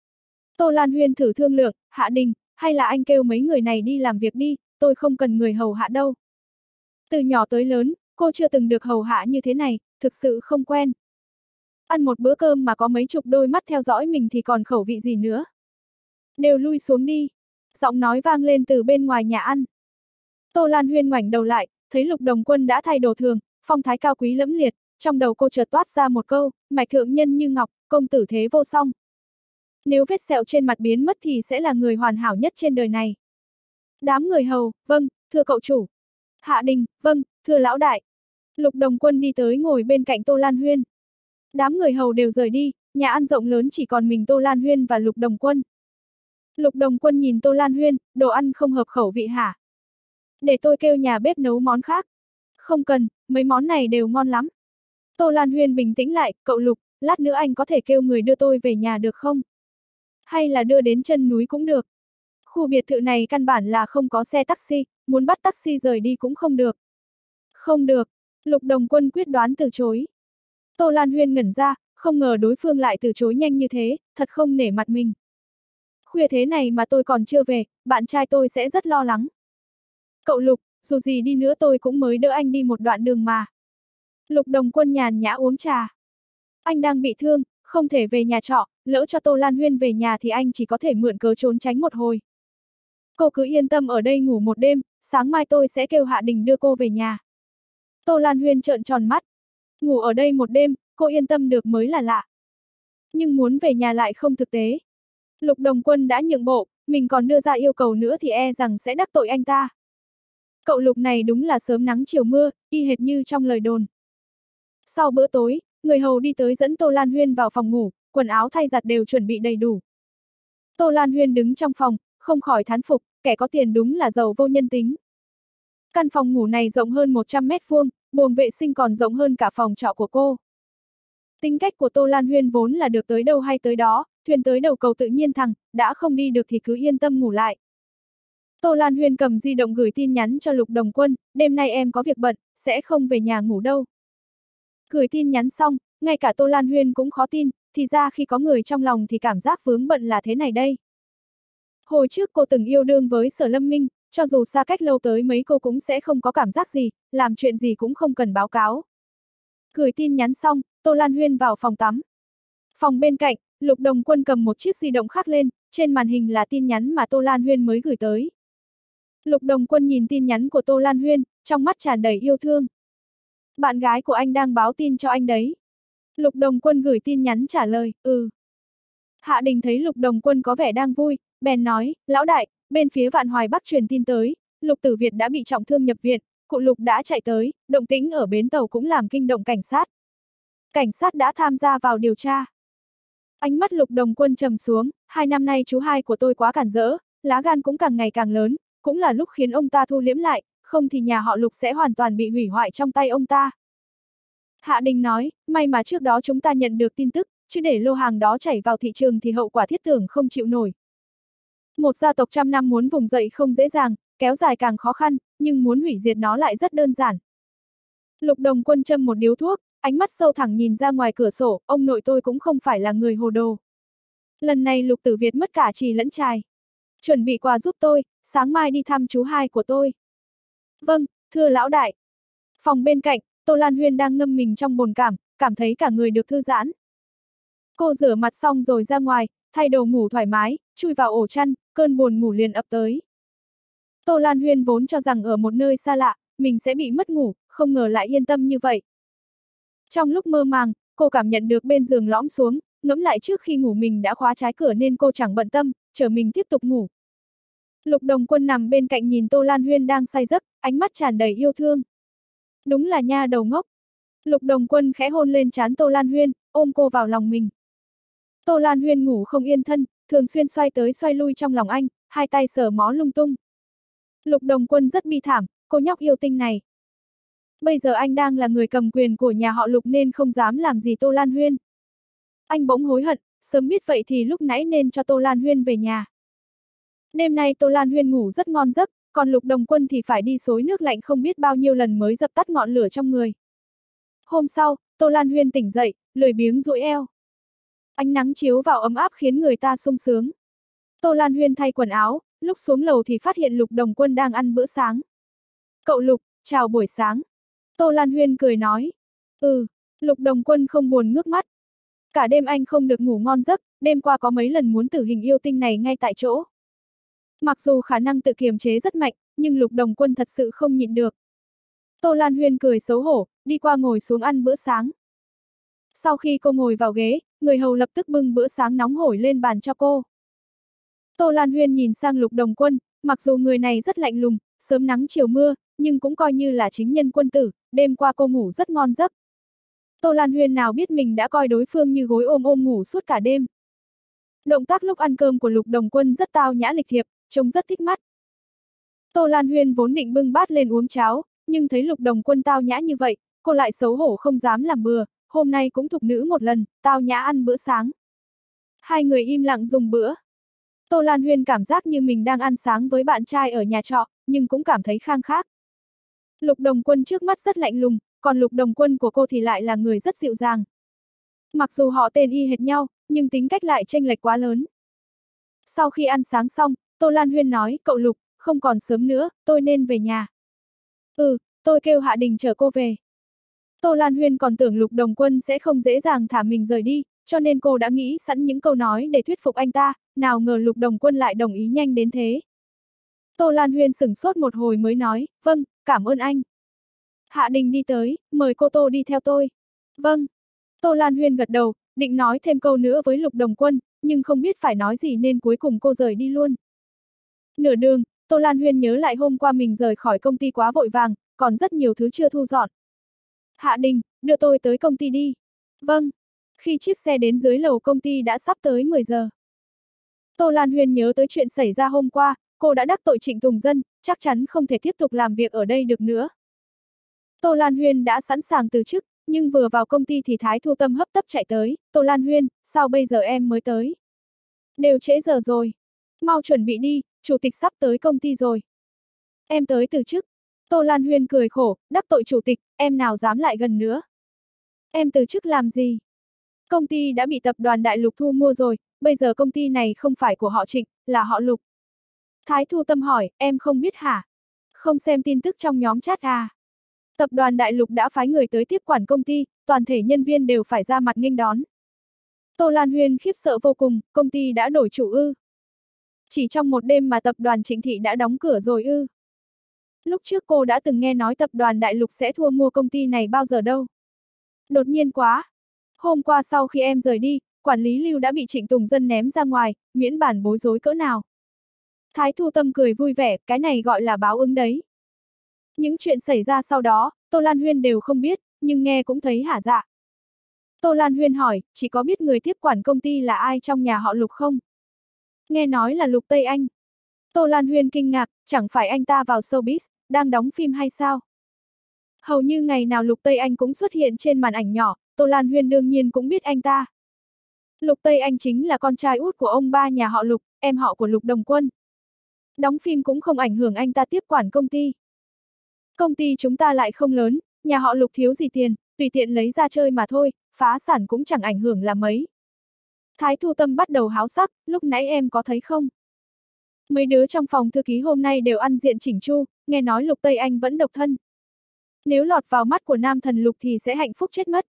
Tô Lan Huyên thử thương lượng, Hạ Đình, hay là anh kêu mấy người này đi làm việc đi, tôi không cần người hầu hạ đâu. Từ nhỏ tới lớn, cô chưa từng được hầu hạ như thế này, thực sự không quen. Ăn một bữa cơm mà có mấy chục đôi mắt theo dõi mình thì còn khẩu vị gì nữa. Đều lui xuống đi. Giọng nói vang lên từ bên ngoài nhà ăn. Tô Lan Huyên ngoảnh đầu lại, thấy Lục Đồng Quân đã thay đồ thường, phong thái cao quý lẫm liệt, trong đầu cô chợt toát ra một câu, mạch thượng nhân như ngọc, công tử thế vô song. Nếu vết sẹo trên mặt biến mất thì sẽ là người hoàn hảo nhất trên đời này. Đám người hầu, vâng, thưa cậu chủ. Hạ Đình, vâng, thưa lão đại. Lục Đồng Quân đi tới ngồi bên cạnh Tô Lan Huyên. Đám người hầu đều rời đi, nhà ăn rộng lớn chỉ còn mình Tô Lan Huyên và Lục Đồng Quân. Lục Đồng Quân nhìn Tô Lan Huyên, đồ ăn không hợp khẩu vị hả? Để tôi kêu nhà bếp nấu món khác. Không cần, mấy món này đều ngon lắm. Tô Lan Huyên bình tĩnh lại, cậu Lục, lát nữa anh có thể kêu người đưa tôi về nhà được không? Hay là đưa đến chân núi cũng được. Khu biệt thự này căn bản là không có xe taxi, muốn bắt taxi rời đi cũng không được. Không được, Lục Đồng Quân quyết đoán từ chối. Tô Lan Huyên ngẩn ra, không ngờ đối phương lại từ chối nhanh như thế, thật không nể mặt mình. Khuya thế này mà tôi còn chưa về, bạn trai tôi sẽ rất lo lắng. Cậu Lục, dù gì đi nữa tôi cũng mới đỡ anh đi một đoạn đường mà. Lục Đồng Quân nhàn nhã uống trà. Anh đang bị thương, không thể về nhà trọ, lỡ cho Tô Lan Huyên về nhà thì anh chỉ có thể mượn cớ trốn tránh một hồi. Cô cứ yên tâm ở đây ngủ một đêm, sáng mai tôi sẽ kêu Hạ Đình đưa cô về nhà. Tô Lan Huyên trợn tròn mắt. Ngủ ở đây một đêm, cô yên tâm được mới là lạ. Nhưng muốn về nhà lại không thực tế. Lục Đồng Quân đã nhượng bộ, mình còn đưa ra yêu cầu nữa thì e rằng sẽ đắc tội anh ta. Cậu Lục này đúng là sớm nắng chiều mưa, y hệt như trong lời đồn. Sau bữa tối, người hầu đi tới dẫn Tô Lan Huyên vào phòng ngủ, quần áo thay giặt đều chuẩn bị đầy đủ. Tô Lan Huyên đứng trong phòng, không khỏi thán phục, kẻ có tiền đúng là giàu vô nhân tính. Căn phòng ngủ này rộng hơn một trăm mét vuông, buồng vệ sinh còn rộng hơn cả phòng trọ của cô. Tính cách của Tô Lan Huyên vốn là được tới đâu hay tới đó, thuyền tới đầu cầu tự nhiên thẳng, đã không đi được thì cứ yên tâm ngủ lại. Tô Lan Huyên cầm di động gửi tin nhắn cho Lục Đồng Quân, đêm nay em có việc bận, sẽ không về nhà ngủ đâu. Gửi tin nhắn xong, ngay cả Tô Lan Huyên cũng khó tin, thì ra khi có người trong lòng thì cảm giác vướng bận là thế này đây. Hồi trước cô từng yêu đương với Sở Lâm Minh, cho dù xa cách lâu tới mấy cô cũng sẽ không có cảm giác gì, làm chuyện gì cũng không cần báo cáo. Gửi tin nhắn xong, Tô Lan Huyên vào phòng tắm. Phòng bên cạnh, Lục Đồng Quân cầm một chiếc di động khác lên, trên màn hình là tin nhắn mà Tô Lan Huyên mới gửi tới. Lục Đồng Quân nhìn tin nhắn của Tô Lan Huyên, trong mắt tràn đầy yêu thương. Bạn gái của anh đang báo tin cho anh đấy. Lục Đồng Quân gửi tin nhắn trả lời, ừ. Hạ Đình thấy Lục Đồng Quân có vẻ đang vui, bèn nói, lão đại, bên phía Vạn Hoài Bắc truyền tin tới, Lục Tử Việt đã bị trọng thương nhập viện, cụ Lục đã chạy tới, động tĩnh ở bến tàu cũng làm kinh động cảnh sát. Cảnh sát đã tham gia vào điều tra. Ánh mắt Lục Đồng Quân trầm xuống, hai năm nay chú hai của tôi quá cản rỡ, lá gan cũng càng ngày càng lớn, cũng là lúc khiến ông ta thu liễm lại, không thì nhà họ Lục sẽ hoàn toàn bị hủy hoại trong tay ông ta. Hạ Đình nói, may mà trước đó chúng ta nhận được tin tức, chứ để lô hàng đó chảy vào thị trường thì hậu quả thiết tưởng không chịu nổi. Một gia tộc trăm năm muốn vùng dậy không dễ dàng, kéo dài càng khó khăn, nhưng muốn hủy diệt nó lại rất đơn giản. Lục Đồng Quân châm một điếu thuốc, ánh mắt sâu thẳng nhìn ra ngoài cửa sổ, ông nội tôi cũng không phải là người hồ đồ. Lần này Lục Tử Việt mất cả trì lẫn trài. Chuẩn bị quà giúp tôi, sáng mai đi thăm chú hai của tôi. Vâng, thưa lão đại. Phòng bên cạnh, Tô Lan Huyên đang ngâm mình trong bồn cảm, cảm thấy cả người được thư giãn. Cô rửa mặt xong rồi ra ngoài, thay đồ ngủ thoải mái, chui vào ổ chăn, cơn buồn ngủ liền ập tới. Tô Lan Huyên vốn cho rằng ở một nơi xa lạ, mình sẽ bị mất ngủ, không ngờ lại yên tâm như vậy. Trong lúc mơ màng, cô cảm nhận được bên giường lõm xuống, ngẫm lại trước khi ngủ mình đã khóa trái cửa nên cô chẳng bận tâm, chờ mình tiếp tục ngủ. Lục Đồng Quân nằm bên cạnh nhìn Tô Lan Huyên đang say giấc, ánh mắt tràn đầy yêu thương. Đúng là nha đầu ngốc. Lục Đồng Quân khẽ hôn lên trán Tô Lan Huyên, ôm cô vào lòng mình. Tô Lan Huyên ngủ không yên thân, thường xuyên xoay tới xoay lui trong lòng anh, hai tay sờ mó lung tung. Lục Đồng Quân rất bi thảm, cô nhóc yêu tinh này. Bây giờ anh đang là người cầm quyền của nhà họ Lục nên không dám làm gì Tô Lan Huyên. Anh bỗng hối hận, sớm biết vậy thì lúc nãy nên cho Tô Lan Huyên về nhà. Đêm nay Tô Lan Huyên ngủ rất ngon giấc, còn Lục Đồng Quân thì phải đi xối nước lạnh không biết bao nhiêu lần mới dập tắt ngọn lửa trong người. Hôm sau, Tô Lan Huyên tỉnh dậy, lười biếng duỗi eo. Ánh nắng chiếu vào ấm áp khiến người ta sung sướng. Tô Lan Huyên thay quần áo, lúc xuống lầu thì phát hiện Lục Đồng Quân đang ăn bữa sáng. Cậu Lục, chào buổi sáng. Tô Lan Huyên cười nói. Ừ, Lục Đồng Quân không buồn ngước mắt. Cả đêm anh không được ngủ ngon giấc, đêm qua có mấy lần muốn tử hình yêu tinh này ngay tại chỗ. Mặc dù khả năng tự kiềm chế rất mạnh, nhưng Lục Đồng Quân thật sự không nhịn được. Tô Lan Huyên cười xấu hổ, đi qua ngồi xuống ăn bữa sáng. Sau khi cô ngồi vào ghế, người hầu lập tức bưng bữa sáng nóng hổi lên bàn cho cô. Tô Lan Huyên nhìn sang Lục Đồng Quân, mặc dù người này rất lạnh lùng, sớm nắng chiều mưa, nhưng cũng coi như là chính nhân quân tử, đêm qua cô ngủ rất ngon giấc. Tô Lan Huyên nào biết mình đã coi đối phương như gối ôm ôm ngủ suốt cả đêm. Động tác lúc ăn cơm của Lục Đồng Quân rất tao nhã lịch thiệp, trông rất thích mắt. Tô Lan Huyên vốn định bưng bát lên uống cháo, nhưng thấy Lục Đồng Quân tao nhã như vậy, cô lại xấu hổ không dám làm bừa, hôm nay cũng thục nữ một lần, tao nhã ăn bữa sáng. Hai người im lặng dùng bữa. Tô Lan Huyên cảm giác như mình đang ăn sáng với bạn trai ở nhà trọ, nhưng cũng cảm thấy khang khác. Lục Đồng Quân trước mắt rất lạnh lùng, còn Lục Đồng Quân của cô thì lại là người rất dịu dàng. Mặc dù họ tên y hệt nhau, nhưng tính cách lại chênh lệch quá lớn. Sau khi ăn sáng xong, Tô Lan Huyên nói, cậu Lục, không còn sớm nữa, tôi nên về nhà. Ừ, tôi kêu Hạ Đình chở cô về. Tô Lan Huyên còn tưởng Lục Đồng Quân sẽ không dễ dàng thả mình rời đi, cho nên cô đã nghĩ sẵn những câu nói để thuyết phục anh ta, nào ngờ Lục Đồng Quân lại đồng ý nhanh đến thế. Tô Lan Huyên sửng sốt một hồi mới nói, vâng, cảm ơn anh. Hạ Đình đi tới, mời cô Tô đi theo tôi. Vâng. Tô Lan Huyên gật đầu, định nói thêm câu nữa với Lục Đồng Quân, nhưng không biết phải nói gì nên cuối cùng cô rời đi luôn. Nửa đường, Tô Lan Huyên nhớ lại hôm qua mình rời khỏi công ty quá vội vàng, còn rất nhiều thứ chưa thu dọn. Hạ Đình, đưa tôi tới công ty đi. Vâng. Khi chiếc xe đến dưới lầu công ty đã sắp tới mười giờ. Tô Lan Huyên nhớ tới chuyện xảy ra hôm qua, cô đã đắc tội Trịnh Tùng Dân, chắc chắn không thể tiếp tục làm việc ở đây được nữa. Tô Lan Huyên đã sẵn sàng từ chức, nhưng vừa vào công ty thì Thái Thu Tâm hấp tấp chạy tới, Tô Lan Huyên, sao bây giờ em mới tới? Đều trễ giờ rồi. Mau chuẩn bị đi, chủ tịch sắp tới công ty rồi. Em tới từ chức. Tô Lan Huyên cười khổ, đắc tội chủ tịch, em nào dám lại gần nữa. Em từ chức làm gì? Công ty đã bị tập đoàn Đại Lục thu mua rồi, bây giờ công ty này không phải của họ Trịnh, là họ Lục. Thái Thu Tâm hỏi, em không biết hả? Không xem tin tức trong nhóm chat à? Tập đoàn Đại Lục đã phái người tới tiếp quản công ty, toàn thể nhân viên đều phải ra mặt nghênh đón. Tô Lan Huyên khiếp sợ vô cùng, công ty đã đổi chủ ư? Chỉ trong một đêm mà tập đoàn Trịnh Thị đã đóng cửa rồi ư? Lúc trước cô đã từng nghe nói tập đoàn Đại Lục sẽ thua mua công ty này bao giờ đâu. Đột nhiên quá. Hôm qua sau khi em rời đi, quản lý Lưu đã bị Trịnh Tùng Dân ném ra ngoài, miễn bản bối rối cỡ nào. Thái Thu Tâm cười vui vẻ, cái này gọi là báo ứng đấy. Những chuyện xảy ra sau đó, Tô Lan Huyên đều không biết, nhưng nghe cũng thấy hả dạ. Tô Lan Huyên hỏi, chỉ có biết người tiếp quản công ty là ai trong nhà họ Lục không? Nghe nói là Lục Tây Anh. Tô Lan Huyên kinh ngạc, chẳng phải anh ta vào showbiz, đang đóng phim hay sao? Hầu như ngày nào Lục Tây Anh cũng xuất hiện trên màn ảnh nhỏ, Tô Lan Huyên đương nhiên cũng biết anh ta. Lục Tây Anh chính là con trai út của ông ba nhà họ Lục, em họ của Lục Đồng Quân. Đóng phim cũng không ảnh hưởng anh ta tiếp quản công ty. Công ty chúng ta lại không lớn, nhà họ Lục thiếu gì tiền, tùy tiện lấy ra chơi mà thôi, phá sản cũng chẳng ảnh hưởng là mấy. Thái Thu Tâm bắt đầu háo sắc, lúc nãy em có thấy không? Mấy đứa trong phòng thư ký hôm nay đều ăn diện chỉnh chu, nghe nói Lục Tây Anh vẫn độc thân. Nếu lọt vào mắt của nam thần Lục thì sẽ hạnh phúc chết mất.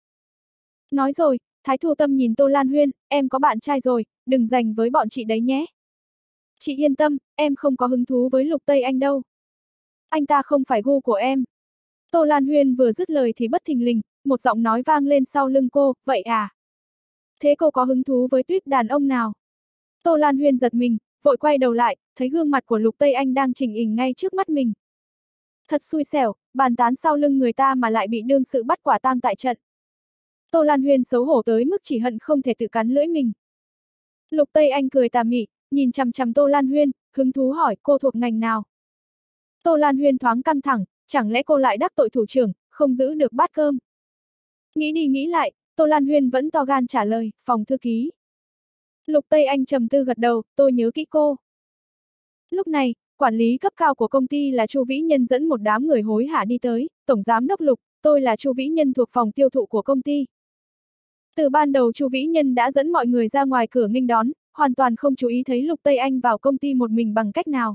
Nói rồi, Thái Thu Tâm nhìn Tô Lan Huyên, em có bạn trai rồi, đừng giành với bọn chị đấy nhé. Chị yên tâm, em không có hứng thú với Lục Tây Anh đâu. Anh ta không phải gu của em. Tô Lan Huyên vừa dứt lời thì bất thình lình, một giọng nói vang lên sau lưng cô, vậy à? Thế cô có hứng thú với tuyết đàn ông nào? Tô Lan Huyên giật mình, vội quay đầu lại, thấy gương mặt của Lục Tây Anh đang chỉnh hình ngay trước mắt mình. Thật xui xẻo, bàn tán sau lưng người ta mà lại bị đương sự bắt quả tang tại trận. Tô Lan Huyên xấu hổ tới mức chỉ hận không thể tự cắn lưỡi mình. Lục Tây Anh cười tà mị, nhìn chằm chằm Tô Lan Huyên, hứng thú hỏi cô thuộc ngành nào. Tô Lan Huyên thoáng căng thẳng, chẳng lẽ cô lại đắc tội thủ trưởng, không giữ được bát cơm. Nghĩ đi nghĩ lại, Tô Lan Huyên vẫn to gan trả lời, phòng thư ký. Lục Tây Anh trầm tư gật đầu, tôi nhớ kỹ cô. Lúc này, quản lý cấp cao của công ty là Chu Vĩ Nhân dẫn một đám người hối hả đi tới, tổng giám đốc Lục, tôi là Chu Vĩ Nhân thuộc phòng tiêu thụ của công ty. Từ ban đầu Chu Vĩ Nhân đã dẫn mọi người ra ngoài cửa nghênh đón, hoàn toàn không chú ý thấy Lục Tây Anh vào công ty một mình bằng cách nào.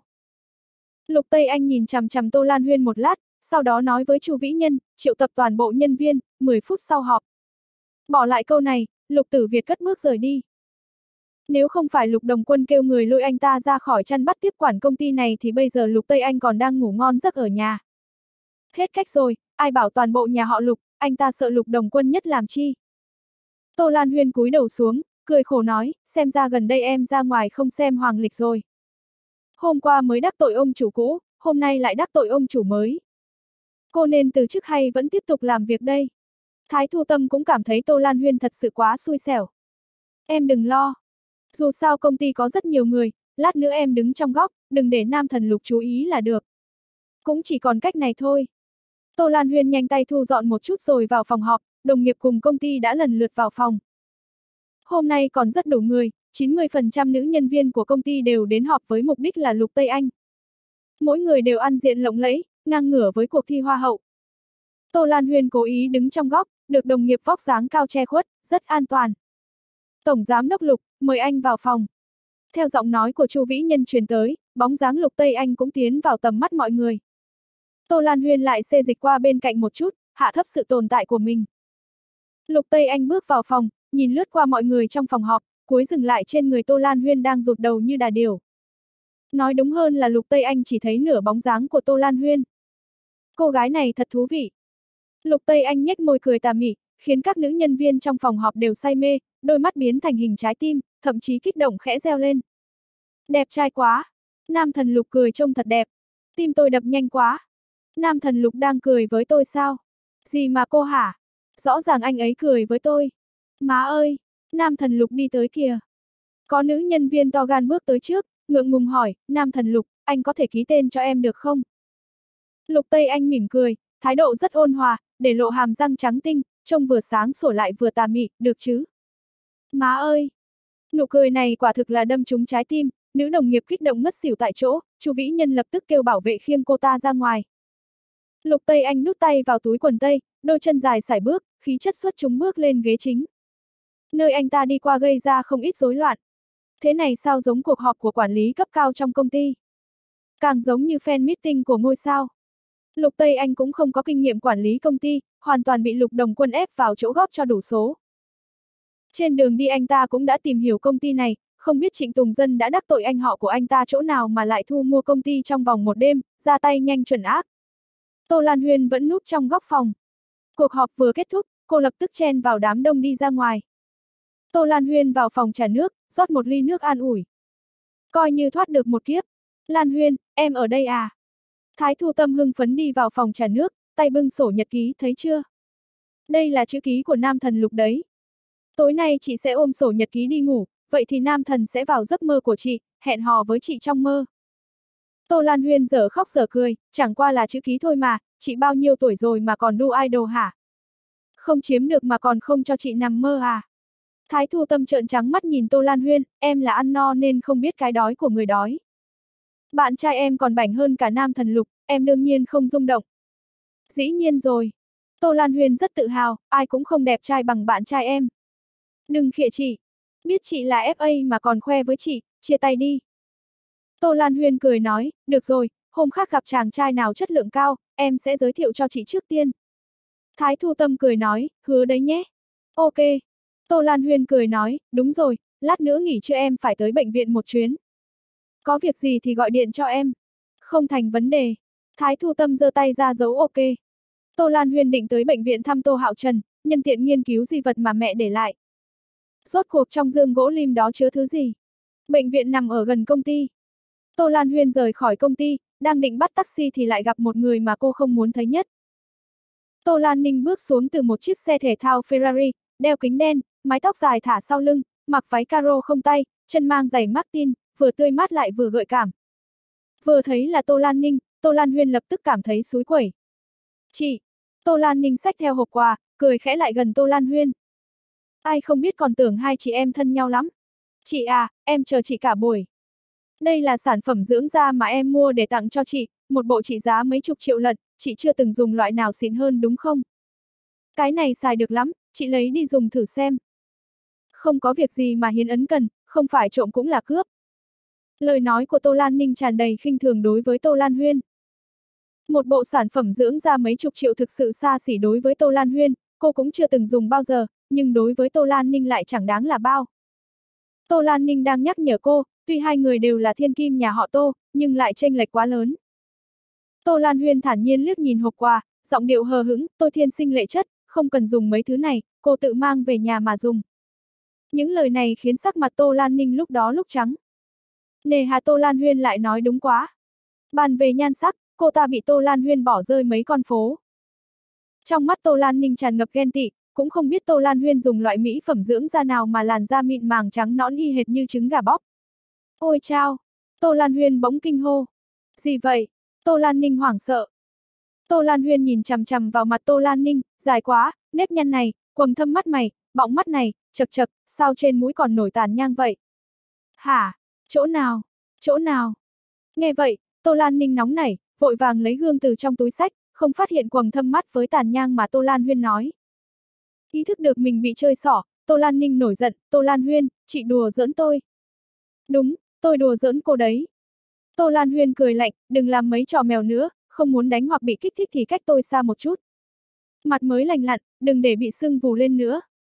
Lục Tây Anh nhìn chằm chằm Tô Lan Huyên một lát, sau đó nói với Chu Vĩ Nhân, triệu tập toàn bộ nhân viên, mười phút sau họp. Bỏ lại câu này, Lục Tử Việt cất bước rời đi. Nếu không phải Lục Đồng Quân kêu người lôi anh ta ra khỏi chăn bắt tiếp quản công ty này thì bây giờ Lục Tây Anh còn đang ngủ ngon giấc ở nhà. Hết cách rồi, ai bảo toàn bộ nhà họ Lục, anh ta sợ Lục Đồng Quân nhất làm chi. Tô Lan Huyên cúi đầu xuống, cười khổ nói, xem ra gần đây em ra ngoài không xem hoàng lịch rồi. Hôm qua mới đắc tội ông chủ cũ, hôm nay lại đắc tội ông chủ mới. Cô nên từ chức hay vẫn tiếp tục làm việc đây? Thái Thu Tâm cũng cảm thấy Tô Lan Huyên thật sự quá xui xẻo. Em đừng lo. Dù sao công ty có rất nhiều người, lát nữa em đứng trong góc, đừng để Nam Thần Lục chú ý là được. Cũng chỉ còn cách này thôi. Tô Lan Huyên nhanh tay thu dọn một chút rồi vào phòng họp, đồng nghiệp cùng công ty đã lần lượt vào phòng. Hôm nay còn rất đủ người, chín mươi phần trăm nữ nhân viên của công ty đều đến họp với mục đích là Lục Tây Anh. Mỗi người đều ăn diện lộng lẫy, ngang ngửa với cuộc thi hoa hậu. Tô Lan Huyên cố ý đứng trong góc, được đồng nghiệp vóc dáng cao che khuất, rất an toàn. Tổng giám đốc Lục, mời anh vào phòng. Theo giọng nói của Chu Vĩ Nhân truyền tới, bóng dáng Lục Tây Anh cũng tiến vào tầm mắt mọi người. Tô Lan Huyên lại xê dịch qua bên cạnh một chút, hạ thấp sự tồn tại của mình. Lục Tây Anh bước vào phòng, nhìn lướt qua mọi người trong phòng họp, cuối dừng lại trên người Tô Lan Huyên đang rụt đầu như đà điểu. Nói đúng hơn là Lục Tây Anh chỉ thấy nửa bóng dáng của Tô Lan Huyên. Cô gái này thật thú vị. Lục Tây Anh nhếch môi cười tà mị, khiến các nữ nhân viên trong phòng họp đều say mê, đôi mắt biến thành hình trái tim, thậm chí kích động khẽ reo lên. Đẹp trai quá. Nam Thần Lục cười trông thật đẹp. Tim tôi đập nhanh quá. Nam Thần Lục đang cười với tôi sao? Gì mà cô hả? Rõ ràng anh ấy cười với tôi. Má ơi, Nam Thần Lục đi tới kìa. Có nữ nhân viên to gan bước tới trước, ngượng ngùng hỏi, Nam Thần Lục, anh có thể ký tên cho em được không? Lục Tây Anh mỉm cười, thái độ rất ôn hòa, để lộ hàm răng trắng tinh, trông vừa sáng sủa lại vừa tà mị, được chứ? Má ơi! Nụ cười này quả thực là đâm trúng trái tim, nữ đồng nghiệp kích động ngất xỉu tại chỗ, Chu Vĩ Nhân lập tức kêu bảo vệ khiêng cô ta ra ngoài. Lục Tây Anh đút tay vào túi quần tây, đôi chân dài sải bước, khí chất xuất chúng bước lên ghế chính. Nơi anh ta đi qua gây ra không ít rối loạn. Thế này sao giống cuộc họp của quản lý cấp cao trong công ty? Càng giống như fan meeting của ngôi sao. Lục Tây Anh cũng không có kinh nghiệm quản lý công ty, hoàn toàn bị Lục Đồng Quân ép vào chỗ góp cho đủ số. Trên đường đi anh ta cũng đã tìm hiểu công ty này, không biết Trịnh Tùng Dân đã đắc tội anh họ của anh ta chỗ nào mà lại thu mua công ty trong vòng một đêm, ra tay nhanh chuẩn ác. Tô Lan Huyên vẫn núp trong góc phòng. Cuộc họp vừa kết thúc, cô lập tức chen vào đám đông đi ra ngoài. Tô Lan Huyên vào phòng trà nước, rót một ly nước an ủi. Coi như thoát được một kiếp. Lan Huyên, em ở đây à? Thái Thu Tâm hưng phấn đi vào phòng trà nước, tay bưng sổ nhật ký, thấy chưa? Đây là chữ ký của Nam Thần Lục đấy. Tối nay chị sẽ ôm sổ nhật ký đi ngủ, vậy thì Nam Thần sẽ vào giấc mơ của chị, hẹn hò với chị trong mơ. Tô Lan Huyên dở khóc dở cười, chẳng qua là chữ ký thôi mà, chị bao nhiêu tuổi rồi mà còn đu idol hả? Không chiếm được mà còn không cho chị nằm mơ à? Thái Thu Tâm trợn trắng mắt nhìn Tô Lan Huyên, em là ăn no nên không biết cái đói của người đói. Bạn trai em còn bảnh hơn cả Nam Thần Lục, em đương nhiên không rung động. Dĩ nhiên rồi. Tô Lan Huyên rất tự hào, ai cũng không đẹp trai bằng bạn trai em. Đừng khịa chị. Biết chị là ép a mà còn khoe với chị, chia tay đi. Tô Lan Huyên cười nói, được rồi, hôm khác gặp chàng trai nào chất lượng cao, em sẽ giới thiệu cho chị trước tiên. Thái Thu Tâm cười nói, hứa đấy nhé. Ok. Tô Lan Huyên cười nói, đúng rồi, lát nữa nghỉ trưa em phải tới bệnh viện một chuyến. Có việc gì thì gọi điện cho em. Không thành vấn đề. Thái Thu Tâm giơ tay ra dấu ok. Tô Lan Huyên định tới bệnh viện thăm Tô Hạo Trần, nhân tiện nghiên cứu di vật mà mẹ để lại. Rốt cuộc trong dương gỗ lim đó chứa thứ gì? Bệnh viện nằm ở gần công ty. Tô Lan Huyên rời khỏi công ty, đang định bắt taxi thì lại gặp một người mà cô không muốn thấy nhất. Tô Lan Ninh bước xuống từ một chiếc xe thể thao Ferrari, đeo kính đen, mái tóc dài thả sau lưng, mặc váy caro không tay, chân mang giày Martin, vừa tươi mát lại vừa gợi cảm. Vừa thấy là Tô Lan Ninh, Tô Lan Huyên lập tức cảm thấy xúi quẩy. Chị! Tô Lan Ninh xách theo hộp quà, cười khẽ lại gần Tô Lan Huyên. Ai không biết còn tưởng hai chị em thân nhau lắm. Chị à, em chờ chị cả buổi. Đây là sản phẩm dưỡng da mà em mua để tặng cho chị, một bộ trị giá mấy chục triệu lận, chị chưa từng dùng loại nào xịn hơn đúng không? Cái này xài được lắm, chị lấy đi dùng thử xem. Không có việc gì mà Hiến Ấn cần, không phải trộm cũng là cướp. Lời nói của Tô Lan Ninh tràn đầy khinh thường đối với Tô Lan Huyên. Một bộ sản phẩm dưỡng da mấy chục triệu thực sự xa xỉ đối với Tô Lan Huyên, cô cũng chưa từng dùng bao giờ, nhưng đối với Tô Lan Ninh lại chẳng đáng là bao. Tô Lan Ninh đang nhắc nhở cô, tuy hai người đều là thiên kim nhà họ Tô, nhưng lại chênh lệch quá lớn. Tô Lan Huyên thản nhiên liếc nhìn hộp quà, giọng điệu hờ hững, tôi thiên sinh lệ chất, không cần dùng mấy thứ này, cô tự mang về nhà mà dùng. Những lời này khiến sắc mặt Tô Lan Ninh lúc đó lúc trắng. Nề hà Tô Lan Huyên lại nói đúng quá. Bàn về nhan sắc, cô ta bị Tô Lan Huyên bỏ rơi mấy con phố. Trong mắt Tô Lan Ninh tràn ngập ghen tị, cũng không biết Tô Lan Huyên dùng loại mỹ phẩm dưỡng da nào mà làn da mịn màng trắng nõn y hệt như trứng gà bóc. Ôi chao! Tô Lan Huyên bỗng kinh hô. Gì vậy? Tô Lan Ninh hoảng sợ. Tô Lan Huyên nhìn chằm chằm vào mặt Tô Lan Ninh, dài quá, nếp nhăn này, quầng thâm mắt mày, bọng mắt này, chật chật, sao trên mũi còn nổi tàn nhang vậy? Hả? Chỗ nào? Chỗ nào? Nghe vậy, Tô Lan Ninh nóng nảy, vội vàng lấy gương từ trong túi xách, không phát hiện quầng thâm mắt với tàn nhang mà Tô Lan Huyên nói. Ý thức được mình bị chơi xỏ, Tô Lan Ninh nổi giận, Tô Lan Huyên, chị đùa giỡn tôi. Đúng, tôi đùa giỡn cô đấy. Tô Lan Huyên cười lạnh, đừng làm mấy trò mèo nữa, không muốn đánh hoặc bị kích thích thì cách tôi xa một chút. Mặt mới lành lặn, đừng để bị sưng vù lên nữa.